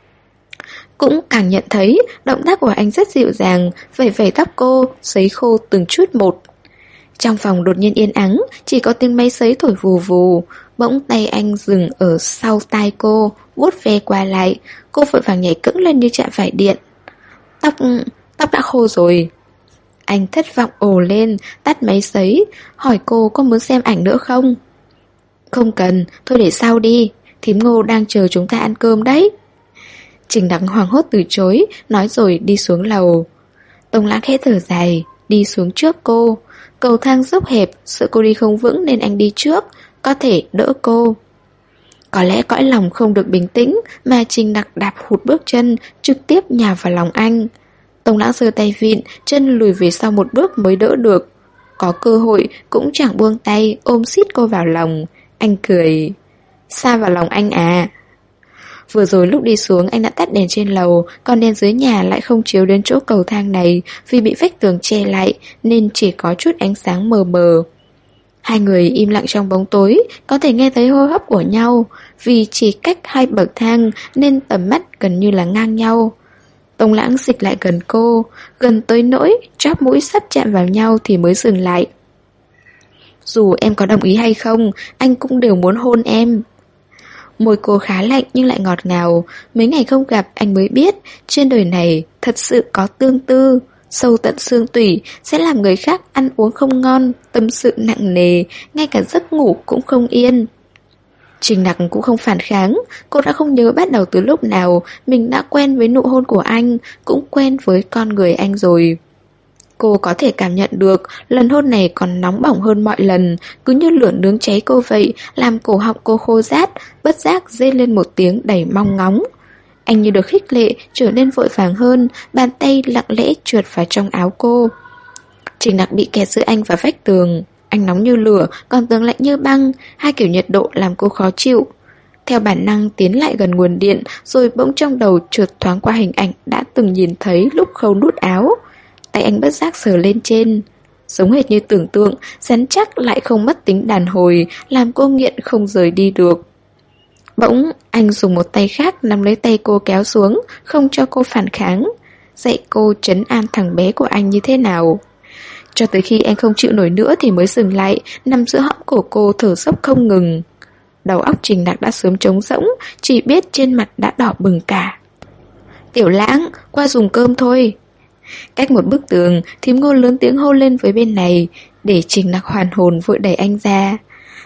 Cũng càng nhận thấy động tác của anh rất dịu dàng, vẩy vẩy tóc cô, sấy khô từng chút một. Trong phòng đột nhiên yên ắng, chỉ có tiếng máy sấy thổi vù vù. Bỗng tay anh dừng ở sau tai cô, vuốt ve qua lại. Cô vội vàng nhảy cẫng lên như chạm phải điện. Tóc đã khô rồi. Anh thất vọng ồ lên, tắt máy sấy, hỏi cô có muốn xem ảnh nữa không? Không cần, thôi để sau đi, thím Ngô đang chờ chúng ta ăn cơm đấy. Trình Nặc hoảng hốt từ chối, nói rồi đi xuống lầu. Tông Lãng khẽ thở dài, đi xuống trước cô. Cầu thang dốc hẹp, sợ cô đi không vững nên anh đi trước, có thể đỡ cô. Có lẽ cõi lòng không được bình tĩnh mà Trình Nặc đạp hụt bước chân, trực tiếp nhào vào lòng anh. Tông Lãng giơ tay vịn, chân lùi về sau một bước mới đỡ được. Có cơ hội cũng chẳng buông tay, ôm xít cô vào lòng. Anh cười. Xa vào lòng anh à? Vừa rồi lúc đi xuống anh đã tắt đèn trên lầu, còn đèn dưới nhà lại không chiếu đến chỗ cầu thang này vì bị vách tường che lại nên chỉ có chút ánh sáng mờ mờ. Hai người im lặng trong bóng tối, có thể nghe thấy hô hấp của nhau. Vì chỉ cách 2 bậc thang nên tầm mắt gần như là ngang nhau. Tông Lãng dịch lại gần cô, gần tới nỗi chóp mũi sắp chạm vào nhau thì mới dừng lại. Dù em có đồng ý hay không, anh cũng đều muốn hôn em. Môi cô khá lạnh nhưng lại ngọt ngào. Mấy ngày không gặp anh mới biết trên đời này thật sự có tương tư, sâu tận xương tủy, sẽ làm người khác ăn uống không ngon, tâm sự nặng nề, ngay cả giấc ngủ cũng không yên. Trình Nặc cũng không phản kháng. Cô đã không nhớ bắt đầu từ lúc nào mình đã quen với nụ hôn của anh, cũng quen với con người anh rồi. Cô có thể cảm nhận được lần hôn này còn nóng bỏng hơn mọi lần, cứ như lửa nướng cháy cô vậy, làm cổ họng cô khô rát, bất giác rên lên một tiếng đầy mong ngóng. Anh như được khích lệ, trở nên vội vàng hơn, bàn tay lặng lẽ trượt vào trong áo cô. Trình Nặc bị kẹt giữa anh và vách tường. Anh nóng như lửa, còn tường lạnh như băng, hai kiểu nhiệt độ làm cô khó chịu. Theo bản năng tiến lại gần nguồn điện, rồi bỗng trong đầu trượt thoáng qua hình ảnh đã từng nhìn thấy lúc khâu nút áo. Tay anh bất giác sờ lên trên. Giống hệt như tưởng tượng, rắn chắc lại không mất tính đàn hồi, làm cô nghiện không rời đi được. Bỗng, anh dùng một tay khác nắm lấy tay cô kéo xuống, không cho cô phản kháng, dạy cô trấn an thằng bé của anh như thế nào. Cho tới khi anh không chịu nổi nữa thì mới dừng lại, nằm giữa hõm cổ cô thở dốc không ngừng. Đầu óc Trình Nặc đã sớm trống rỗng, chỉ biết trên mặt đã đỏ bừng cả. Tiểu Lãng, qua dùng cơm thôi. Cách một bức tường, thím Ngô lớn tiếng hô lên với bên này, để Trình Nặc hoàn hồn vội đẩy anh ra.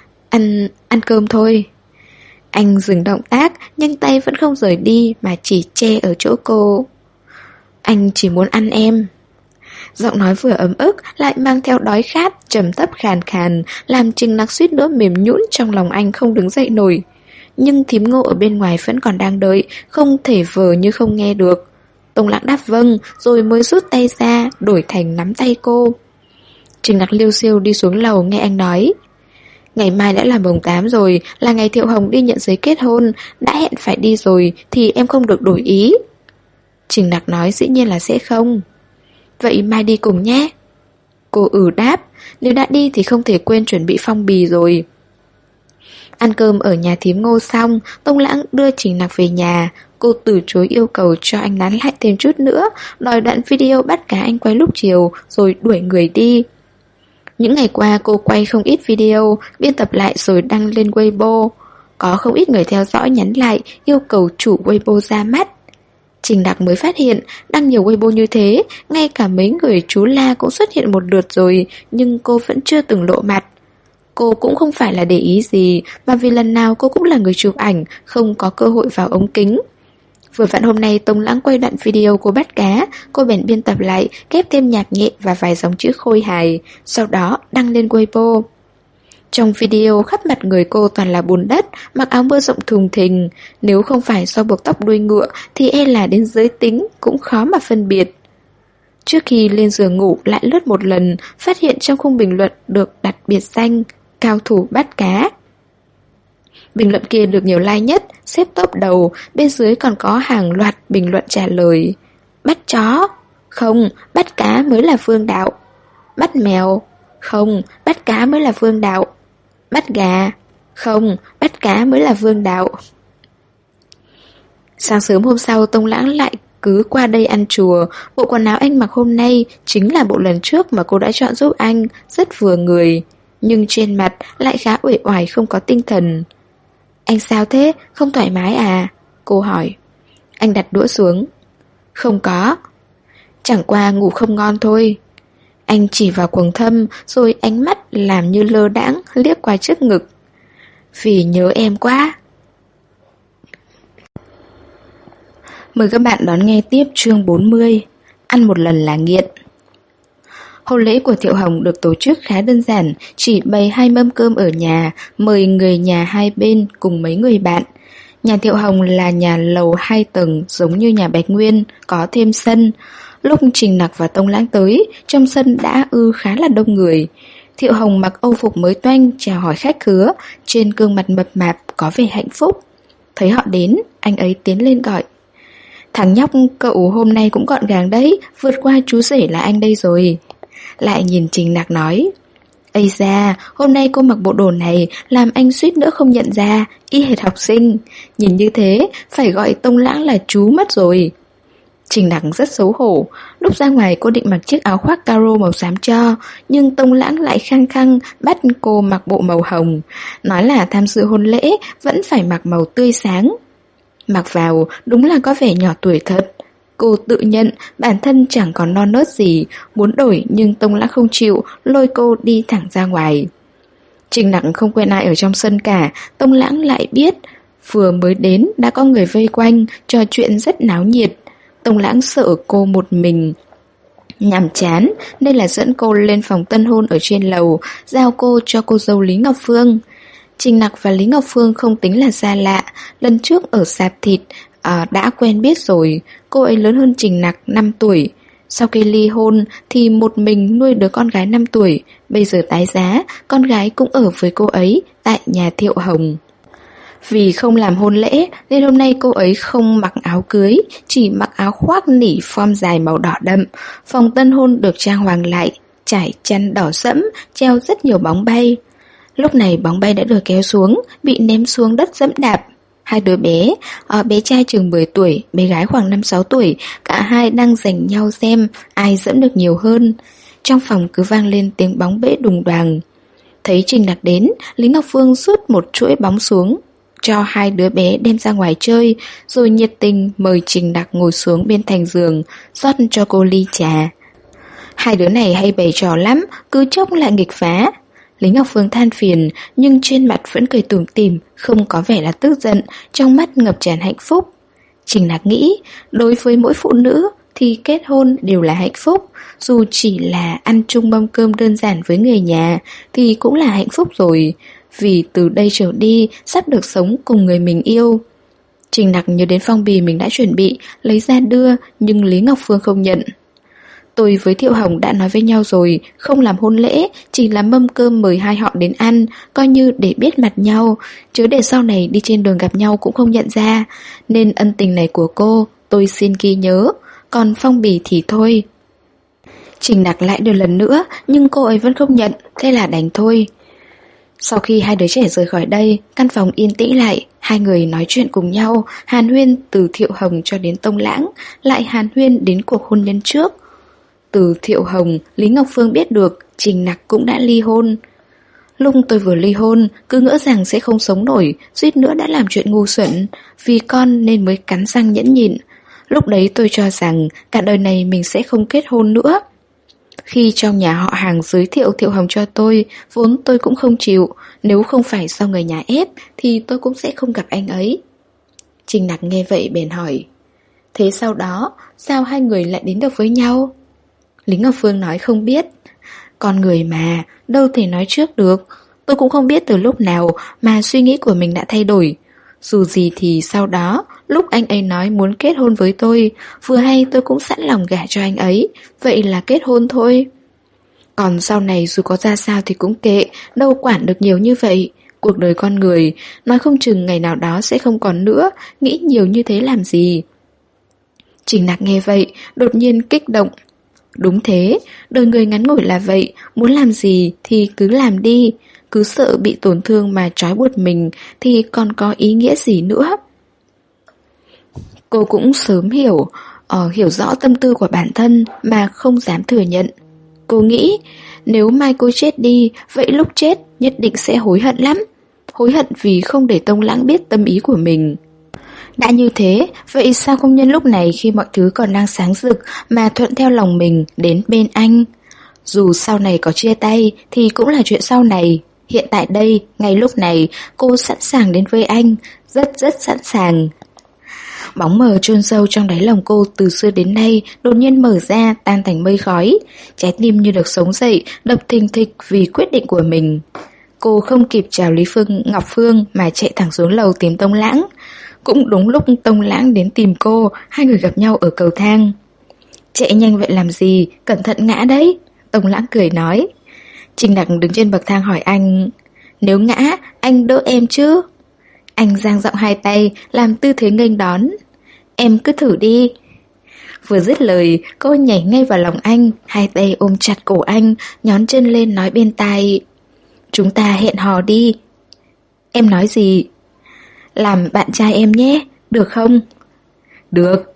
Ăn cơm thôi. Anh dừng động tác, nhưng tay vẫn không rời đi mà chỉ che ở chỗ cô. Anh chỉ muốn ăn em. Giọng nói vừa ấm ức lại mang theo đói khát, trầm thấp khàn khàn, làm Trình Nặc suýt nữa mềm nhũn trong lòng anh không đứng dậy nổi. Nhưng thím Ngô ở bên ngoài vẫn còn đang đợi, không thể vờ như không nghe được. Tông Lãng đáp vâng, rồi mới rút tay ra, đổi thành nắm tay cô. Trình Nặc liêu xiêu đi xuống lầu nghe anh nói. Ngày mai đã là mùng 8 rồi, là ngày Thiệu Hồng đi nhận giấy kết hôn, đã hẹn phải đi rồi thì em không được đổi ý. Trình Nặc nói dĩ nhiên là sẽ không. Vậy mai đi cùng nhé. Cô đáp, nếu đã đi thì không thể quên chuẩn bị phong bì rồi. Ăn cơm ở nhà thím Ngô xong, Tông Lãng đưa Trình Nặc về nhà. Cô từ chối yêu cầu cho anh nán lại thêm chút nữa, đòi đoạn video bắt cá anh quay lúc chiều, rồi đuổi người đi. Những ngày qua cô quay không ít video, biên tập lại rồi đăng lên Weibo. Có không ít người theo dõi nhắn lại, yêu cầu chủ Weibo ra mắt. Trình Nặc mới phát hiện, đăng nhiều Weibo như thế, ngay cả mấy người chú La cũng xuất hiện một lượt rồi, nhưng cô vẫn chưa từng lộ mặt. Cô cũng không phải là để ý gì, mà vì lần nào cô cũng là người chụp ảnh, không có cơ hội vào ống kính. Vừa vặn hôm nay Tông Lãng quay đoạn video cô bắt cá, cô bèn biên tập lại, ghép thêm nhạc nhẹ và vài dòng chữ khôi hài, sau đó đăng lên Weibo. Trong video khắp mặt người cô toàn là bùn đất, mặc áo mưa rộng thùng thình, nếu không phải do buộc tóc đuôi ngựa thì e là đến giới tính cũng khó mà phân biệt. Trước khi lên giường ngủ lại lướt một lần, phát hiện trong khung bình luận được đặt biệt danh cao thủ bắt cá. Bình luận kia được nhiều like nhất, xếp top đầu, bên dưới còn có hàng loạt bình luận trả lời. Bắt chó? Không, bắt cá mới là vương đạo. Bắt mèo? Không, bắt cá mới là vương đạo. Bắt gà? Không, bắt cá mới là vương đạo. Sáng sớm hôm sau Tông Lãng lại cứ qua đây ăn chùa. Bộ quần áo anh mặc hôm nay chính là bộ lần trước mà cô đã chọn giúp anh, rất vừa người. Nhưng trên mặt lại khá uể oải không có tinh thần. Anh sao thế? Không thoải mái à? Cô hỏi. Anh đặt đũa xuống. Không có. Chẳng qua ngủ không ngon thôi. Anh chỉ vào quầng thâm, rồi ánh mắt làm như lơ đãng liếc qua trước ngực. Vì nhớ em quá. Mời các bạn đón nghe tiếp chương 40. Ăn một lần là nghiện. Hôn lễ của Thiệu Hồng được tổ chức khá đơn giản, chỉ bày 2 mâm cơm ở nhà, mời người nhà hai bên cùng mấy người bạn. Nhà Thiệu Hồng là nhà lầu 2 tầng giống như nhà Bạch Nguyên, có thêm sân. Lúc Trình Nặc và Tông Lãng tới, trong sân đã khá là đông người. Thiệu Hồng mặc âu phục mới toanh, chào hỏi khách khứa, trên gương mặt mập mạp có vẻ hạnh phúc. Thấy họ đến, anh ấy tiến lên gọi. Thằng nhóc cậu hôm nay cũng gọn gàng đấy, vượt qua chú rể là anh đây rồi. Lại nhìn Trình Nặc nói. Ây da, hôm nay cô mặc bộ đồ này làm anh suýt nữa không nhận ra, y hệt học sinh. Nhìn như thế, phải gọi Tông Lãng là chú mất rồi. Trình Nặc rất xấu hổ. Lúc ra ngoài cô định mặc chiếc áo khoác caro màu xám cho, nhưng Tông Lãng lại khăng khăng bắt cô mặc bộ màu hồng. Nói là tham dự hôn lễ vẫn phải mặc màu tươi sáng. Mặc vào đúng là có vẻ nhỏ tuổi thật. Cô tự nhận bản thân chẳng còn non nớt gì, muốn đổi nhưng Tông Lãng không chịu, lôi cô đi thẳng ra ngoài. Trình Nặc không quen ai ở trong sân cả, Tông Lãng lại biết. Vừa mới đến đã có người vây quanh, trò chuyện rất náo nhiệt. Tông Lãng sợ cô một mình nhàm chán nên là dẫn cô lên phòng tân hôn ở trên lầu, giao cô cho cô dâu Lý Ngọc Phương. Trình Nặc và Lý Ngọc Phương không tính là xa lạ, lần trước ở sạp thịt đã quen biết rồi. Cô ấy lớn hơn Trình Nặc 5 tuổi. Sau khi ly hôn thì một mình nuôi đứa con gái 5 tuổi. Bây giờ tái giá, con gái cũng ở với cô ấy tại nhà Thiệu Hồng. Vì không làm hôn lễ nên hôm nay cô ấy không mặc áo cưới, chỉ mặc áo khoác nỉ form dài màu đỏ đậm. Phòng tân hôn được trang hoàng lại, trải chăn đỏ sẫm, treo rất nhiều bóng bay. Lúc này bóng bay đã được kéo xuống, bị ném xuống đất dẫm đạp. Hai đứa bé, bé trai chừng 10 tuổi, bé gái khoảng 5-6 tuổi, cả hai đang giành nhau xem ai dẫm được nhiều hơn. Trong phòng cứ vang lên tiếng bóng bễ đùng đoàng. Thấy Trình Nặc đến, Lý Ngọc Phương rút một chuỗi bóng xuống, cho hai đứa bé đem ra ngoài chơi, rồi nhiệt tình mời Trình Nặc ngồi xuống bên thành giường, rót cho cô ly trà. Hai đứa này hay bày trò lắm, cứ chốc lại nghịch phá. Lý Ngọc Phương than phiền, nhưng trên mặt vẫn cười tủm tỉm, không có vẻ là tức giận, trong mắt ngập tràn hạnh phúc. Trình Nặc nghĩ, đối với mỗi phụ nữ thì kết hôn đều là hạnh phúc, dù chỉ là ăn chung mâm cơm đơn giản với người nhà thì cũng là hạnh phúc rồi, vì từ đây trở đi sắp được sống cùng người mình yêu. Trình Nặc nhớ đến phong bì mình đã chuẩn bị, lấy ra đưa, nhưng Lý Ngọc Phương không nhận. Tôi với Thiệu Hồng đã nói với nhau rồi, không làm hôn lễ, chỉ làm mâm cơm mời hai họ đến ăn, coi như để biết mặt nhau, chứ để sau này đi trên đường gặp nhau cũng không nhận ra. Nên ân tình này của cô, tôi xin ghi nhớ, còn phong bì thì thôi. Trình Nặc lại đưa lần nữa, nhưng cô ấy vẫn không nhận, thế là đành thôi. Sau khi hai đứa trẻ rời khỏi đây, căn phòng yên tĩnh lại, hai người nói chuyện cùng nhau, hàn huyên từ Thiệu Hồng cho đến Tông Lãng, lại hàn huyên đến cuộc hôn nhân trước. Từ Thiệu Hồng, Lý Ngọc Phương biết được Trình Nặc cũng đã ly hôn. Lúc tôi vừa ly hôn, cứ ngỡ rằng sẽ không sống nổi, suýt nữa đã làm chuyện ngu xuẩn, vì con nên mới cắn răng nhẫn nhịn. Lúc đấy tôi cho rằng cả đời này mình sẽ không kết hôn nữa. Khi trong nhà họ hàng giới thiệu Thiệu Hồng cho tôi, vốn tôi cũng không chịu, nếu không phải do người nhà ép thì tôi cũng sẽ không gặp anh ấy. Trình Nặc nghe vậy bèn hỏi, thế sau đó, sao hai người lại đến được với nhau? Lý Ngọc Phương nói không biết. Con người mà, đâu thể nói trước được. Tôi cũng không biết từ lúc nào mà suy nghĩ của mình đã thay đổi. Dù gì thì sau đó, lúc anh ấy nói muốn kết hôn với tôi, vừa hay tôi cũng sẵn lòng gả cho anh ấy. Vậy là kết hôn thôi. Còn sau này dù có ra sao thì cũng kệ, đâu quản được nhiều như vậy. Cuộc đời con người, nói không chừng ngày nào đó sẽ không còn nữa, nghĩ nhiều như thế làm gì. Trình Nặc nghe vậy, đột nhiên kích động. Đúng thế, đời người ngắn ngủi là vậy, muốn làm gì thì cứ làm đi, cứ sợ bị tổn thương mà trói buộc mình thì còn có ý nghĩa gì nữa. Cô cũng sớm hiểu rõ tâm tư của bản thân mà không dám thừa nhận. Cô nghĩ nếu mai cô chết đi, vậy lúc chết nhất định sẽ hối hận lắm. Hối hận vì không để Tông Lãng biết tâm ý của mình. Đã như thế, vậy sao không nhân lúc này khi mọi thứ còn đang sáng rực mà thuận theo lòng mình đến bên anh? Dù sau này có chia tay thì cũng là chuyện sau này. Hiện tại đây, ngay lúc này, cô sẵn sàng đến với anh, rất sẵn sàng. Bóng mờ chôn sâu trong đáy lòng cô từ xưa đến nay đột nhiên mở ra, tan thành mây khói. Trái tim như được sống dậy, đập thình thịch vì quyết định của mình. Cô không kịp chào Ngọc Phương mà chạy thẳng xuống lầu tìm Tông Lãng. Cũng đúng lúc Tông Lãng đến tìm cô, hai người gặp nhau ở cầu thang. Chạy nhanh vậy làm gì, cẩn thận ngã đấy. Tông Lãng cười nói. Trình Nặc đứng trên bậc thang hỏi anh, nếu ngã, anh đỡ em chứ? Anh dang rộng hai tay, làm tư thế nghênh đón. Em cứ thử đi. Vừa dứt lời, cô nhảy ngay vào lòng anh, hai tay ôm chặt cổ anh, nhón chân lên nói bên tai, chúng ta hẹn hò đi. Em nói gì? Làm bạn trai em nhé, được không? Được.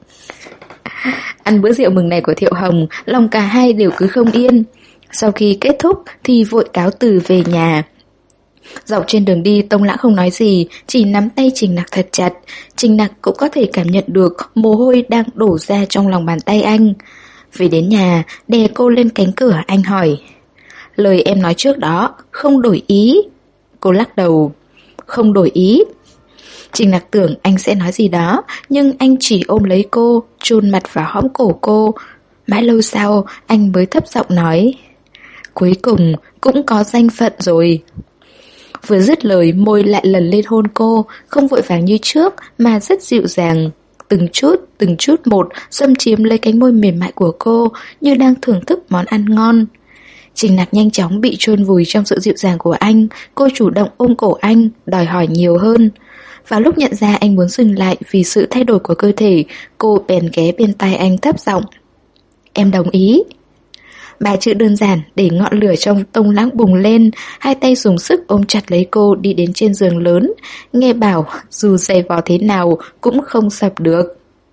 Ăn bữa rượu mừng này của Thiệu Hồng, lòng cả hai đều cứ không yên. Sau khi kết thúc thì vội cáo từ về nhà. Dọc trên đường đi, Tông Lãng không nói gì, chỉ nắm tay Trình Nặc thật chặt. Trình Nặc cũng có thể cảm nhận được mồ hôi đang đổ ra trong lòng bàn tay anh. Về đến nhà, đè cô lên cánh cửa, anh hỏi, lời em nói trước đó, không đổi ý? Cô lắc đầu, không đổi ý. Trình Nặc tưởng anh sẽ nói gì đó, nhưng anh chỉ ôm lấy cô, chôn mặt vào hõm cổ cô. Mãi lâu sau, anh mới thấp giọng nói, cuối cùng cũng có danh phận rồi. Vừa dứt lời, môi lại lần lên hôn cô, không vội vàng như trước mà rất dịu dàng. từng chút một xâm chiếm lấy cánh môi mềm mại của cô, như đang thưởng thức món ăn ngon. Trình Nặc nhanh chóng bị chôn vùi trong sự dịu dàng của anh, cô chủ động ôm cổ anh, đòi hỏi nhiều hơn. Và lúc nhận ra anh muốn dừng lại vì sự thay đổi của cơ thể, cô bèn ghé bên tai anh thấp giọng: "Em đồng ý." Ba chữ đơn giản để ngọn lửa trong Tông Lãng bùng lên, hai tay dùng sức ôm chặt lấy cô đi đến trên giường lớn, nghe bảo dù giày vò thế nào cũng không sập được.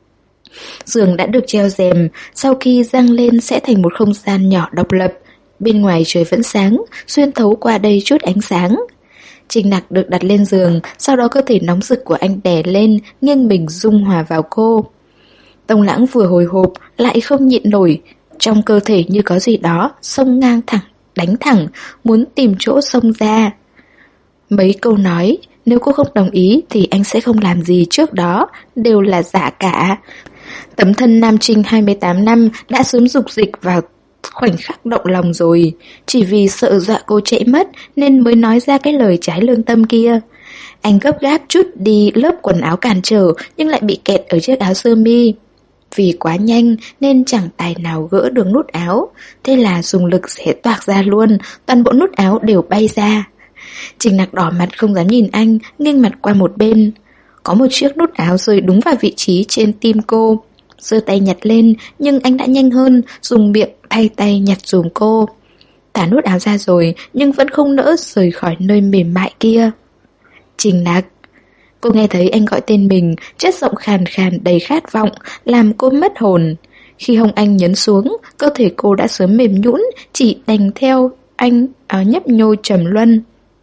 Giường đã được treo rèm, sau khi dang lên sẽ thành một không gian nhỏ độc lập. Bên ngoài trời vẫn sáng, xuyên thấu qua đây chút ánh sáng. Trình Nặc được đặt lên giường, sau đó cơ thể nóng rực của anh đè lên, nghiêng mình dung hòa vào cô. Tông Lãng vừa hồi hộp, lại không nhịn nổi. Trong cơ thể như có gì đó xông ngang thẳng, đánh thẳng, muốn tìm chỗ xông ra. Mấy câu nói, nếu cô không đồng ý thì anh sẽ không làm gì trước đó, đều là giả cả. Tấm thân nam trinh 28 năm đã sớm dục dịch vào khoảnh khắc động lòng rồi, chỉ vì sợ dọa cô trễ mất nên mới nói ra cái lời trái lương tâm kia. Anh gấp gáp trút đi lớp quần áo cản trở nhưng lại bị kẹt ở chiếc áo sơ mi. Vì quá nhanh nên chẳng tài nào gỡ được nút áo, thế là dùng lực xé toạc ra luôn, toàn bộ nút áo đều bay ra. Trình Nặc đỏ mặt không dám nhìn anh, nghiêng mặt qua một bên. Có một chiếc nút áo rơi đúng vào vị trí trên tim cô. Giơ tay nhặt lên, nhưng anh đã nhanh hơn, dùng miệng thay tay nhặt dùm cô. Thả nút áo ra rồi, nhưng vẫn không nỡ rời khỏi nơi mềm mại kia. Trình Nặc. Cô nghe thấy anh gọi tên mình, chất giọng khàn khàn đầy khát vọng, làm cô mất hồn. Khi hông anh nhấn xuống, cơ thể cô đã sớm mềm nhũn, chỉ đành theo anh nhấp nhô trầm luân.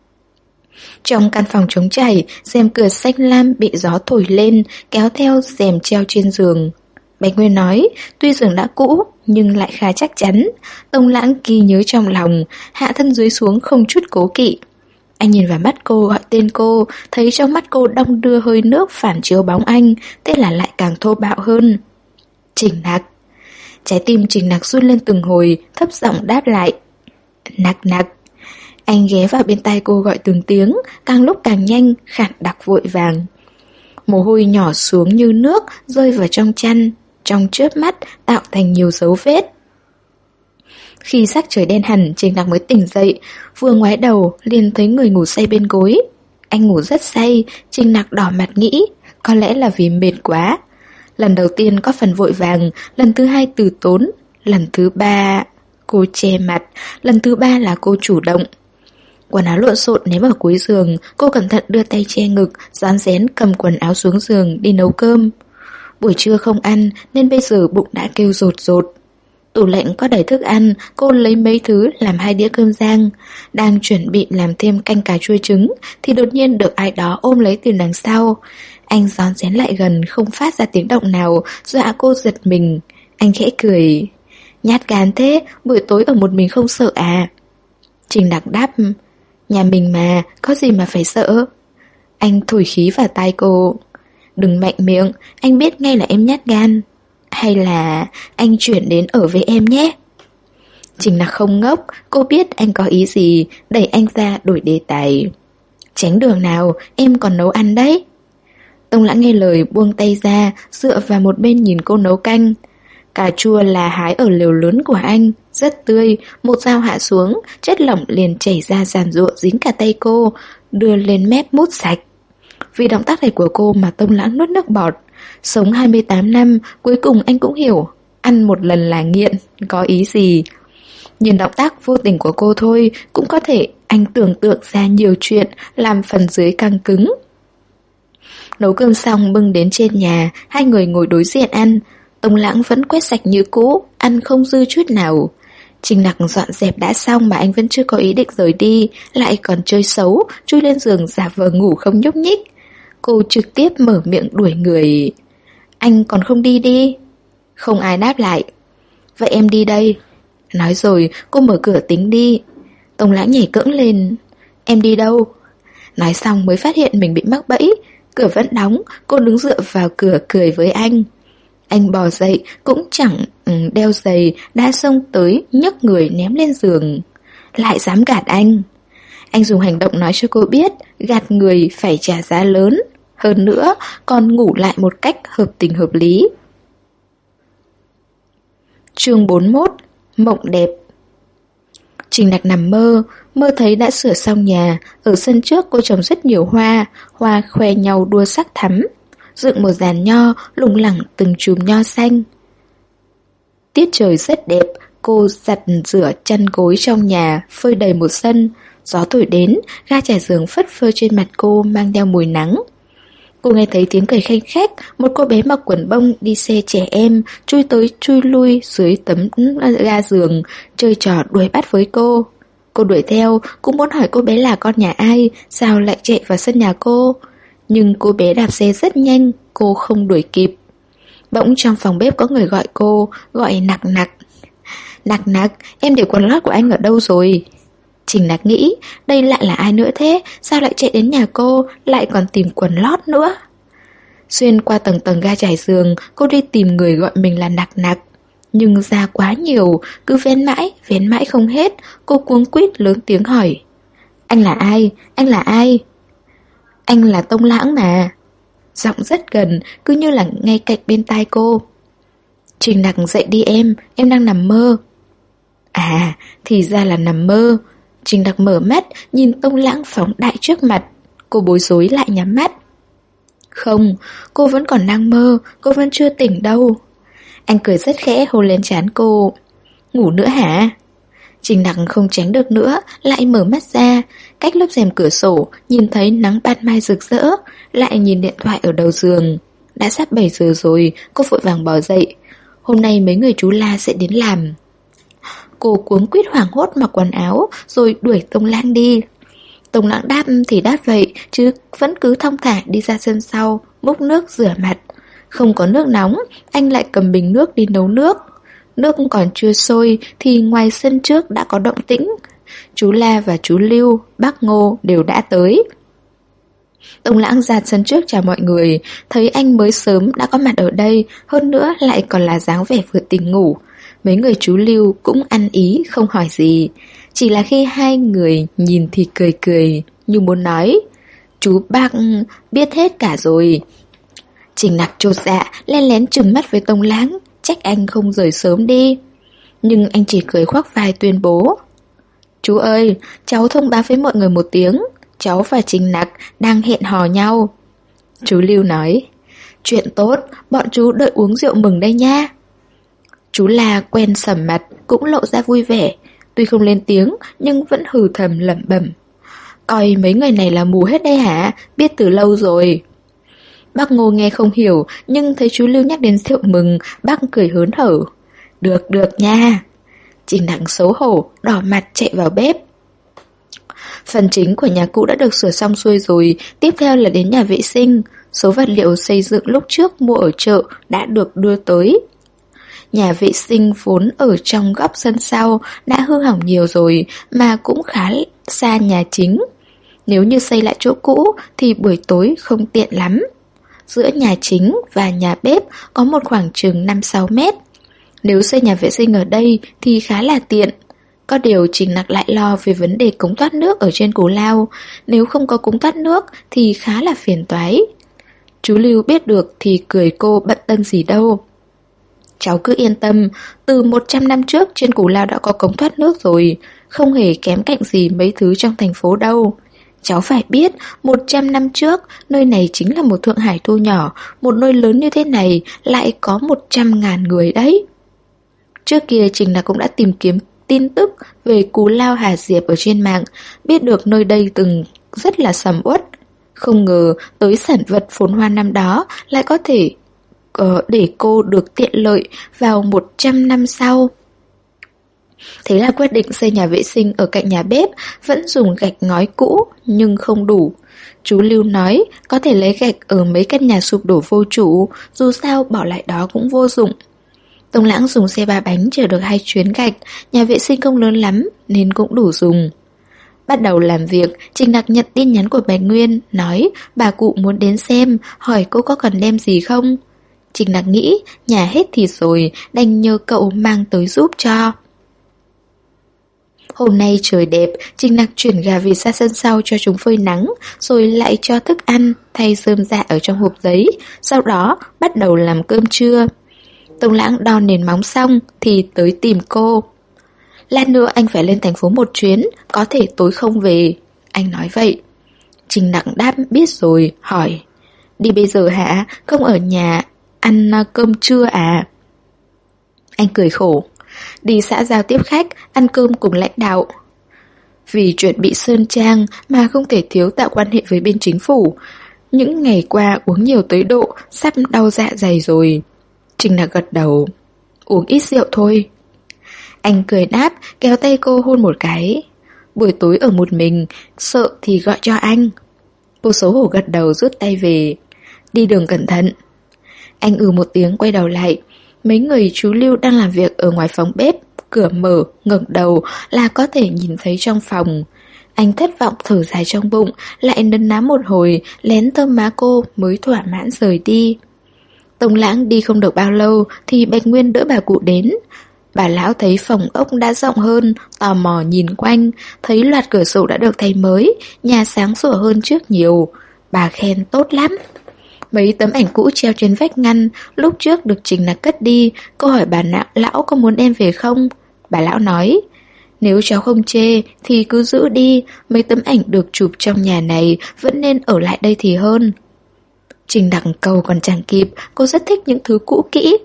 Trong căn phòng trống trải, rèm cửa xanh lam bị gió thổi lên, kéo theo rèm treo trên giường. Bạch Nguyên nói, tuy giường đã cũ, nhưng lại khá chắc chắn. Tông Lãng ghi nhớ trong lòng, hạ thân dưới xuống không chút cố kỵ. Anh nhìn vào mắt cô gọi tên cô, thấy trong mắt cô đong đưa hơi nước phản chiếu bóng anh, thế là lại càng thô bạo hơn. Trình Nặc. Trái tim Trình Nặc run lên từng hồi, thấp giọng đáp lại. Nặc nặc. Anh ghé vào bên tai cô gọi từng tiếng, càng lúc càng nhanh, khản đặc vội vàng. Mồ hôi nhỏ xuống như nước, rơi vào trong chăn, trong chớp mắt tạo thành nhiều dấu vết. Khi sắc trời đen hẳn, Trình Nặc mới tỉnh dậy, vừa ngoái đầu liền thấy người ngủ say bên gối. Anh ngủ rất say, Trình Nặc đỏ mặt nghĩ, có lẽ là vì mệt quá. Lần đầu tiên có phần vội vàng, lần thứ hai từ tốn, lần thứ ba cô che mặt, lần thứ ba là cô chủ động. Quần áo lộn xộn ném ở cuối giường, cô cẩn thận đưa tay che ngực, rón rén cầm quần áo xuống giường đi nấu cơm. Buổi trưa không ăn nên bây giờ bụng đã kêu rột rột. Tủ lạnh có đầy thức ăn, cô lấy mấy thứ làm 2 đĩa cơm rang. Đang chuẩn bị làm thêm canh cà chua trứng thì đột nhiên được ai đó ôm lấy từ đằng sau. Anh rón rén lại gần không phát ra tiếng động nào, dọa cô giật mình. Anh khẽ cười. Nhát gan thế, buổi tối ở một mình không sợ à? Trình Nặc đáp. Nhà mình mà, có gì mà phải sợ. Anh thổi khí vào tai cô. Đừng mạnh miệng, anh biết ngay là em nhát gan. Hay là anh chuyển đến ở với em nhé. Trình Nặc không ngốc, cô biết anh có ý gì, đẩy anh ra đổi đề tài. Tránh đường nào, em còn nấu ăn đấy. Tông Lãng nghe lời buông tay ra, dựa vào một bên nhìn cô nấu canh. Cà chua là hái ở lều lớn của anh, rất tươi, một dao hạ xuống, chất lỏng liền chảy ra giàn giụa dính cả tay cô, đưa lên mép mút sạch. Vì động tác này của cô mà Tông Lãng nuốt nước bọt. Sống 28 năm, cuối cùng anh cũng hiểu, ăn một lần là nghiện, có ý gì. Nhìn động tác vô tình của cô thôi, cũng có thể anh tưởng tượng ra nhiều chuyện, làm phần dưới căng cứng. Nấu cơm xong bưng đến trên nhà, hai người ngồi đối diện ăn. Tông Lãng vẫn quét sạch như cũ, ăn không dư chút nào. Trình Nặc dọn dẹp đã xong mà anh vẫn chưa có ý định rời đi, lại còn chơi xấu, chui lên giường giả vờ ngủ không nhúc nhích. Cô trực tiếp mở miệng đuổi người. Anh còn không đi đi? Không ai đáp lại. Vậy em đi đây. Nói rồi cô mở cửa tính đi. Tông Lãng nhảy cẫng lên. Em đi đâu? Nói xong mới phát hiện mình bị mắc bẫy. Cửa vẫn đóng, cô đứng dựa vào cửa cười với anh. Anh bò dậy cũng chẳng đeo giày, đã xông tới nhấc người ném lên giường. Lại dám gạt anh. Anh dùng hành động nói cho cô biết gạt người phải trả giá lớn. hơn nữa, còn ngủ lại một cách hợp tình hợp lý. Chương 41. Mộng đẹp. Trình Nặc nằm mơ, mơ thấy đã sửa xong nhà, ở sân trước cô trồng rất nhiều hoa, hoa khoe nhau đua sắc thắm, dựng một giàn nho, lủng lẳng từng chùm nho xanh. Tiết trời rất đẹp, cô giặt rửa chăn gối trong nhà, phơi đầy một sân. Gió thổi đến, ga trải giường phất phơ trên mặt cô mang theo mùi nắng. Cô nghe thấy tiếng cười khanh khách, một cô bé mặc quần bông đi xe trẻ em, chui tới chui lui dưới tấm ga giường, chơi trò đuổi bắt với cô. Cô đuổi theo, cũng muốn hỏi cô bé là con nhà ai, sao lại chạy vào sân nhà cô. Nhưng cô bé đạp xe rất nhanh, cô không đuổi kịp. Bỗng trong phòng bếp có người gọi cô, gọi Nặc Nặc. Nặc Nặc, em để quần lót của anh ở đâu rồi? Trình Nặc nghĩ, đây lại là ai nữa thế, sao lại chạy đến nhà cô, lại còn tìm quần lót nữa. Xuyên qua tầng tầng ga trải giường, cô đi tìm người gọi mình là Nặc Nặc. Nhưng ra quá nhiều, cứ vén mãi không hết, cô cuống quýt lớn tiếng hỏi. Anh là ai? Anh là ai? Anh là Tông Lãng mà. Giọng rất gần, cứ như là ngay cạnh bên tai cô. Trình Nặc dậy đi em đang nằm mơ. À, thì ra là nằm mơ. Trình Nặc mở mắt, nhìn Tông Lãng phóng đại trước mặt. Cô bối rối lại nhắm mắt. Không, cô vẫn còn đang mơ, cô vẫn chưa tỉnh đâu. Anh cười rất khẽ hôn lên trán cô. Ngủ nữa hả? Trình Nặc không tránh được nữa, lại mở mắt ra. Cách lớp rèm cửa sổ, nhìn thấy nắng ban mai rực rỡ. Lại nhìn điện thoại ở đầu giường. Đã sắp 7 giờ rồi, cô vội vàng bỏ dậy. Hôm nay mấy người chú La sẽ đến làm. Cô cuống quýt hoảng hốt mặc quần áo, rồi đuổi Tông Lãng đi. Tông Lãng đáp thì đáp vậy, chứ vẫn cứ thong thả đi ra sân sau, múc nước rửa mặt. Không có nước nóng, anh lại cầm bình nước đi nấu nước. Nước còn chưa sôi thì ngoài sân trước đã có động tĩnh. Chú La và chú Lưu, bác Ngô đều đã tới. Tông Lãng ra sân trước chào mọi người, thấy anh mới sớm đã có mặt ở đây, hơn nữa lại còn là dáng vẻ vừa tỉnh ngủ. Mấy người chú Lưu cũng ăn ý không hỏi gì. Chỉ là khi hai người nhìn thì cười cười, như muốn nói, chú bác biết hết cả rồi. Trình Nặc chột dạ, len lén trừng mắt với Tông Lãng, trách anh không rời sớm đi. Nhưng anh chỉ cười khoác vai tuyên bố. Chú ơi, cháu thông báo với mọi người một tiếng, cháu và Trình Nặc đang hẹn hò nhau. Chú Lưu nói, chuyện tốt, bọn chú đợi uống rượu mừng đây nha. Chú La quen sầm mặt, cũng lộ ra vui vẻ, tuy không lên tiếng nhưng vẫn hừ thầm lẩm bẩm. Coi mấy người này là mù hết đây hả, biết từ lâu rồi. Bác Ngô nghe không hiểu, nhưng thấy chú Lưu nhắc đến rượu mừng, bác cười hớn hở. Được nha. Trình Nặc xấu hổ, đỏ mặt chạy vào bếp. Phần chính của nhà cũ đã được sửa xong xuôi rồi, tiếp theo là đến nhà vệ sinh. Số vật liệu xây dựng lúc trước mua ở chợ đã được đưa tới. Nhà vệ sinh vốn ở trong góc sân sau đã hư hỏng nhiều rồi, mà cũng khá xa nhà chính. Nếu như xây lại chỗ cũ thì buổi tối không tiện lắm. Giữa nhà chính và nhà bếp có một khoảng chừng 5-6 mét. Nếu xây nhà vệ sinh ở đây thì khá là tiện. Có điều Trình Nặc lại lo về vấn đề cống thoát nước ở trên Cù Lao. Nếu không có cống thoát nước thì khá là phiền toái. Chú Lưu biết được thì cười cô bận tâm gì đâu. Cháu cứ yên tâm, từ 100 năm trước trên Cù Lao đã có cống thoát nước rồi, không hề kém cạnh gì mấy thứ trong thành phố đâu. Cháu phải biết, 100 năm trước, nơi này chính là một Thượng Hải thu nhỏ, một nơi lớn như thế này lại có 100.000 người đấy. Trước kia Trình Nặc cũng đã tìm kiếm tin tức về Cù Lao Hà Diệp ở trên mạng, biết được nơi đây từng rất là sầm uất. Không ngờ tới sản vật phồn hoa năm đó lại có thể để cô được tiện lợi vào 100 năm sau. Thế là quyết định xây nhà vệ sinh ở cạnh nhà bếp, vẫn dùng gạch ngói cũ nhưng không đủ. Chú Lưu nói có thể lấy gạch ở mấy căn nhà sụp đổ vô chủ, dù sao bỏ lại đó cũng vô dụng. Tông Lãng dùng xe 3 bánh chở được 2 chuyến gạch, nhà vệ sinh không lớn lắm nên cũng đủ dùng. Bắt đầu làm việc, Trình Nặc nhận tin nhắn của Bạch Nguyên, nói bà cụ muốn đến xem, hỏi cô có cần đem gì không. Trình Nặc nghĩ nhà hết thịt rồi, đành nhờ cậu mang tới giúp cho. Hôm nay trời đẹp, Trình Nặc chuyển gà vịt ra sân sau cho chúng phơi nắng, rồi lại cho thức ăn, thay rơm rạ ở trong hộp giấy, sau đó bắt đầu làm cơm trưa. Tông Lãng đo nền móng xong thì tới tìm cô. Lát nữa anh phải lên thành phố một chuyến, có thể tối không về. Anh nói vậy. Trình Nặc đáp biết rồi, hỏi. Đi bây giờ hả? Không ở nhà ăn cơm trưa à? Anh cười khổ. Đi xã giao tiếp khách, ăn cơm cùng lãnh đạo. Vì chuyện bị Sơn Trang mà không thể thiếu tạo quan hệ với bên chính phủ. Những ngày qua uống nhiều tới độ sắp đau dạ dày rồi. Trình Nặc gật đầu. Uống ít rượu thôi. Anh cười đáp, kéo tay cô hôn một cái. Buổi tối ở một mình, sợ thì gọi cho anh. Cô xấu hổ gật đầu rút tay về. Đi đường cẩn thận. Anh một tiếng quay đầu lại. Mấy người chú Lưu đang làm việc ở ngoài phòng bếp. Cửa mở, ngẩng đầu là có thể nhìn thấy trong phòng. Anh thất vọng thở dài trong bụng, lại nấn ná một hồi, lén thơm má cô mới thỏa mãn rời đi. Tông Lãng đi không được bao lâu thì Bạch Nguyên đỡ bà cụ đến. Bà lão thấy phòng ốc đã rộng hơn, tò mò nhìn quanh, thấy loạt cửa sổ đã được thay mới, nhà sáng sủa hơn trước nhiều. Bà khen tốt lắm. Mấy tấm ảnh cũ treo trên vách ngăn, lúc trước được Trình Nặc cất đi, cô hỏi bà lão có muốn đem về không? Bà lão nói, nếu cháu không chê thì cứ giữ đi, mấy tấm ảnh được chụp trong nhà này vẫn nên ở lại đây thì hơn. Trình Nặc cầu còn chẳng kịp, cô rất thích những thứ cũ kỹ.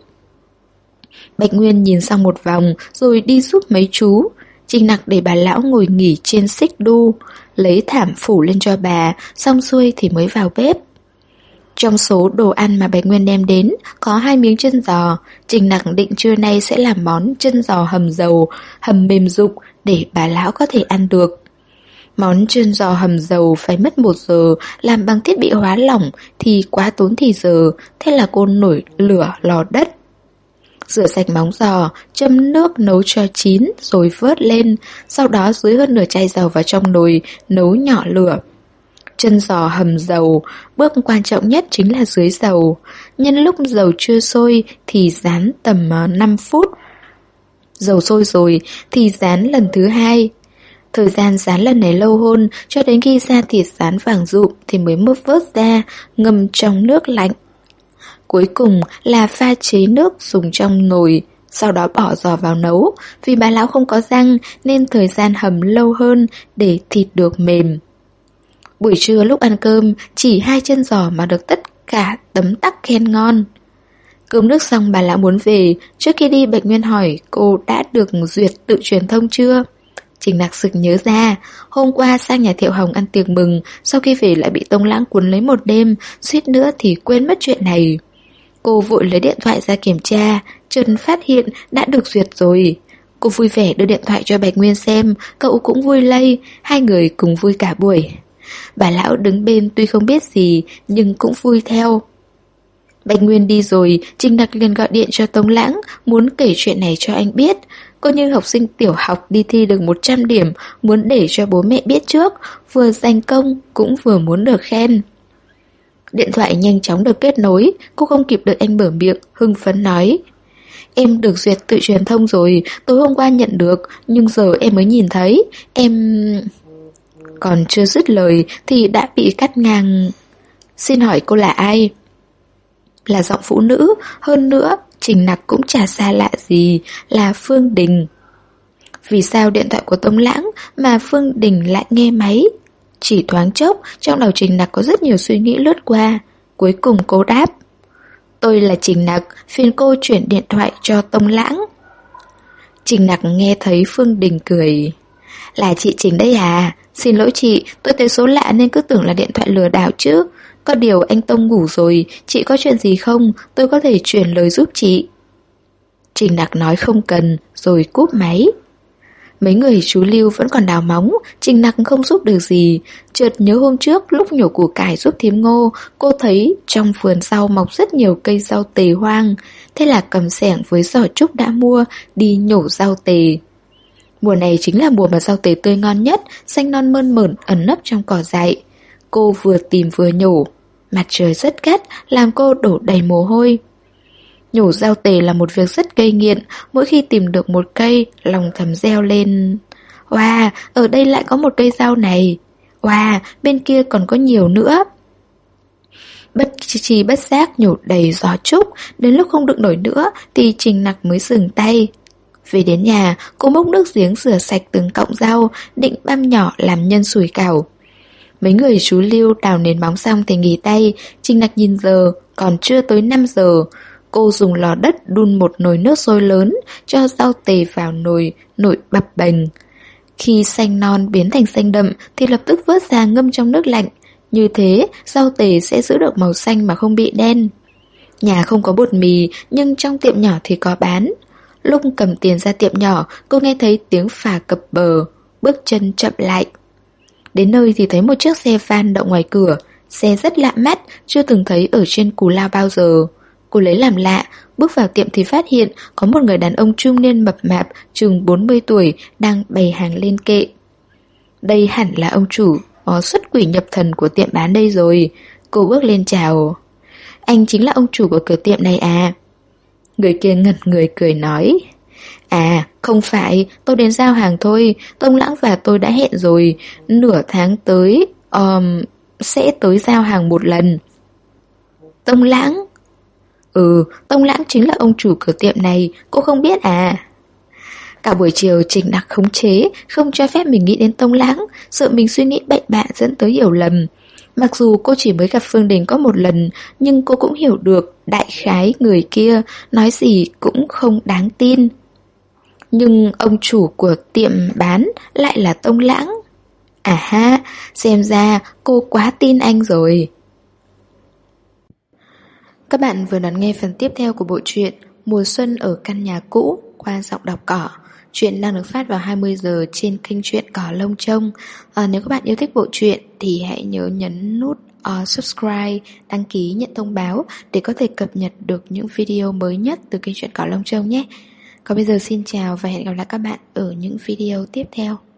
Bạch Nguyên nhìn xong một vòng rồi đi giúp mấy chú. Trình Nặc để bà lão ngồi nghỉ trên xích đu, lấy thảm phủ lên cho bà, xong xuôi thì mới vào bếp. Trong số đồ ăn mà Bạch Nguyên đem đến có 2 miếng chân giò. Trình Nặc định trưa nay sẽ làm món chân giò hầm dầu, hầm mềm rục để bà lão có thể ăn được. Món chân giò hầm dầu phải mất 1 giờ, làm bằng thiết bị hóa lỏng thì quá tốn thì giờ, thế là cô nổi lửa lò đất. Rửa sạch móng giò, châm nước nấu cho chín rồi vớt lên, sau đó dưới hơn nửa chai dầu vào trong nồi, nấu nhỏ lửa. Chân giò hầm dầu, bước quan trọng nhất chính là dưới dầu. Nhân lúc dầu chưa sôi thì rán tầm 5 phút. Dầu sôi rồi thì rán lần thứ 2. Thời gian rán lần này lâu hơn, cho đến khi da thịt rán vàng rụm thì mới vớt ra, ngâm trong nước lạnh. Cuối cùng là pha chế nước dùng trong nồi, sau đó bỏ giò vào nấu. Vì bà lão không có răng nên thời gian hầm lâu hơn để thịt được mềm. Buổi trưa lúc ăn cơm, chỉ 2 chân giò mà được tất cả tấm tắc khen ngon. Cơm nước xong bà lão muốn về. Trước khi đi Bạch Nguyên hỏi cô đã được duyệt tự truyền thông chưa? Trình Nặc sực nhớ ra, hôm qua sang nhà Thiệu Hồng ăn tiệc mừng, sau khi về lại bị Tông Lãng cuốn lấy một đêm, suýt nữa thì quên mất chuyện này. Cô vội lấy điện thoại ra kiểm tra, chợt phát hiện đã được duyệt rồi. Cô vui vẻ đưa điện thoại cho Bạch Nguyên xem, cậu cũng vui lây, hai người cùng vui cả buổi. Bà lão đứng bên tuy không biết gì, nhưng cũng vui theo. Bạch Nguyên đi rồi, Trình Nặc liền gọi điện cho Tông Lãng, muốn kể chuyện này cho anh biết. Cô như học sinh tiểu học đi thi được 100 điểm, muốn để cho bố mẹ biết trước, vừa giành công cũng vừa muốn được khen. Điện thoại nhanh chóng được kết nối, cô không kịp đợi anh mở miệng, hưng phấn nói. Em được duyệt tự truyền thông rồi, tối hôm qua nhận được, nhưng giờ em mới nhìn thấy, em... Còn chưa dứt lời thì đã bị cắt ngang. Xin hỏi cô là ai? Là giọng phụ nữ, hơn nữa Trình Nặc cũng chả xa lạ gì, là Phương Đình. Vì sao điện thoại của Tông Lãng mà Phương Đình lại nghe máy? Chỉ thoáng chốc, trong đầu Trình Nặc có rất nhiều suy nghĩ lướt qua. Cuối cùng cô đáp. Tôi là Trình Nặc, phiền cô chuyển điện thoại cho Tông Lãng. Trình Nặc nghe thấy Phương Đình cười. Là chị Trình đây à? Xin lỗi chị, tôi thấy số lạ nên cứ tưởng là điện thoại lừa đảo chứ. Có điều anh Tông ngủ rồi, chị có chuyện gì không? Tôi có thể chuyển lời giúp chị. Trình Nặc nói không cần, rồi cúp máy. Mấy người chú Lưu vẫn còn đào móng, Trình Nặc không giúp được gì. Chợt nhớ hôm trước lúc nhổ củ cải giúp thím Ngô, cô thấy trong vườn sau mọc rất nhiều cây rau tề hoang. Thế là cầm xẻng với giỏ trúc đã mua, đi nhổ rau tề. Mùa này chính là mùa mà rau tề tươi ngon nhất, xanh non mơn mởn ẩn nấp trong cỏ dại. Cô vừa tìm vừa nhổ. Mặt trời rất gắt, làm cô đổ đầy mồ hôi. Nhổ rau tề là một việc rất gây nghiện, mỗi khi tìm được một cây, lòng thầm reo lên. Wow, ở đây lại có một cây rau này. Wow, bên kia còn có nhiều nữa. Bất chi bất giác nhổ đầy gió trúc. Đến lúc không đựng nổi nữa thì Trình Nặc mới dừng tay. Về đến nhà, cô múc nước giếng rửa sạch từng cọng rau, định băm nhỏ làm nhân sủi cảo. Mấy người chú Lưu đào nền móng xong thì nghỉ tay. Trình Nặc nhìn giờ, còn chưa tới 5 giờ. Cô dùng lò đất đun một nồi nước sôi lớn, cho rau tề vào nồi, nổi bập bềnh. Khi xanh non biến thành xanh đậm thì lập tức vớt ra ngâm trong nước lạnh. Như thế, rau tề sẽ giữ được màu xanh mà không bị đen. Nhà không có bột mì, nhưng trong tiệm nhỏ thì có bán. Lúc cầm tiền ra tiệm nhỏ, cô nghe thấy tiếng phà cập bờ, bước chân chậm lại. Đến nơi thì thấy một chiếc xe van đậu ngoài cửa. Xe rất lạ mắt, chưa từng thấy ở trên Cù Lao bao giờ. Cô lấy làm lạ, bước vào tiệm thì phát hiện có một người đàn ông trung niên mập mạp, chừng 40 tuổi, đang bày hàng lên kệ. Đây hẳn là ông chủ xuất quỷ nhập thần của tiệm bán đây rồi. Cô bước lên chào. Anh chính là ông chủ của cửa tiệm này à? Người kia ngẩn người cười nói. À, không phải, tôi đến giao hàng thôi. Tông Lãng và tôi đã hẹn rồi. Nửa tháng tới sẽ tới giao hàng một lần. Tông Lãng? Ừ, Tông Lãng chính là ông chủ cửa tiệm này. Cô không biết à? Cả buổi chiều Trình Nặc khống chế, không cho phép mình nghĩ đến Tông Lãng, sợ mình suy nghĩ bậy bạ dẫn tới hiểu lầm. Mặc dù cô chỉ mới gặp Phương Đình có một lần, nhưng cô cũng hiểu được đại khái người kia nói gì cũng không đáng tin. Nhưng ông chủ của tiệm bán lại là Tông Lãng. À ha, xem ra cô quá tin anh rồi. Các bạn vừa đón nghe phần tiếp theo của bộ truyện Mùa Xuân ở Căn Nhà Cũ qua giọng đọc Cỏ. Chuyện đang được phát vào 20 giờ trên kênh truyện Cỏ Lông Trông. Nếu các bạn yêu thích bộ truyện thì hãy nhớ nhấn nút subscribe, đăng ký nhận thông báo để có thể cập nhật được những video mới nhất từ kênh truyện Cỏ Lông Trông nhé. Còn bây giờ xin chào và hẹn gặp lại các bạn ở những video tiếp theo.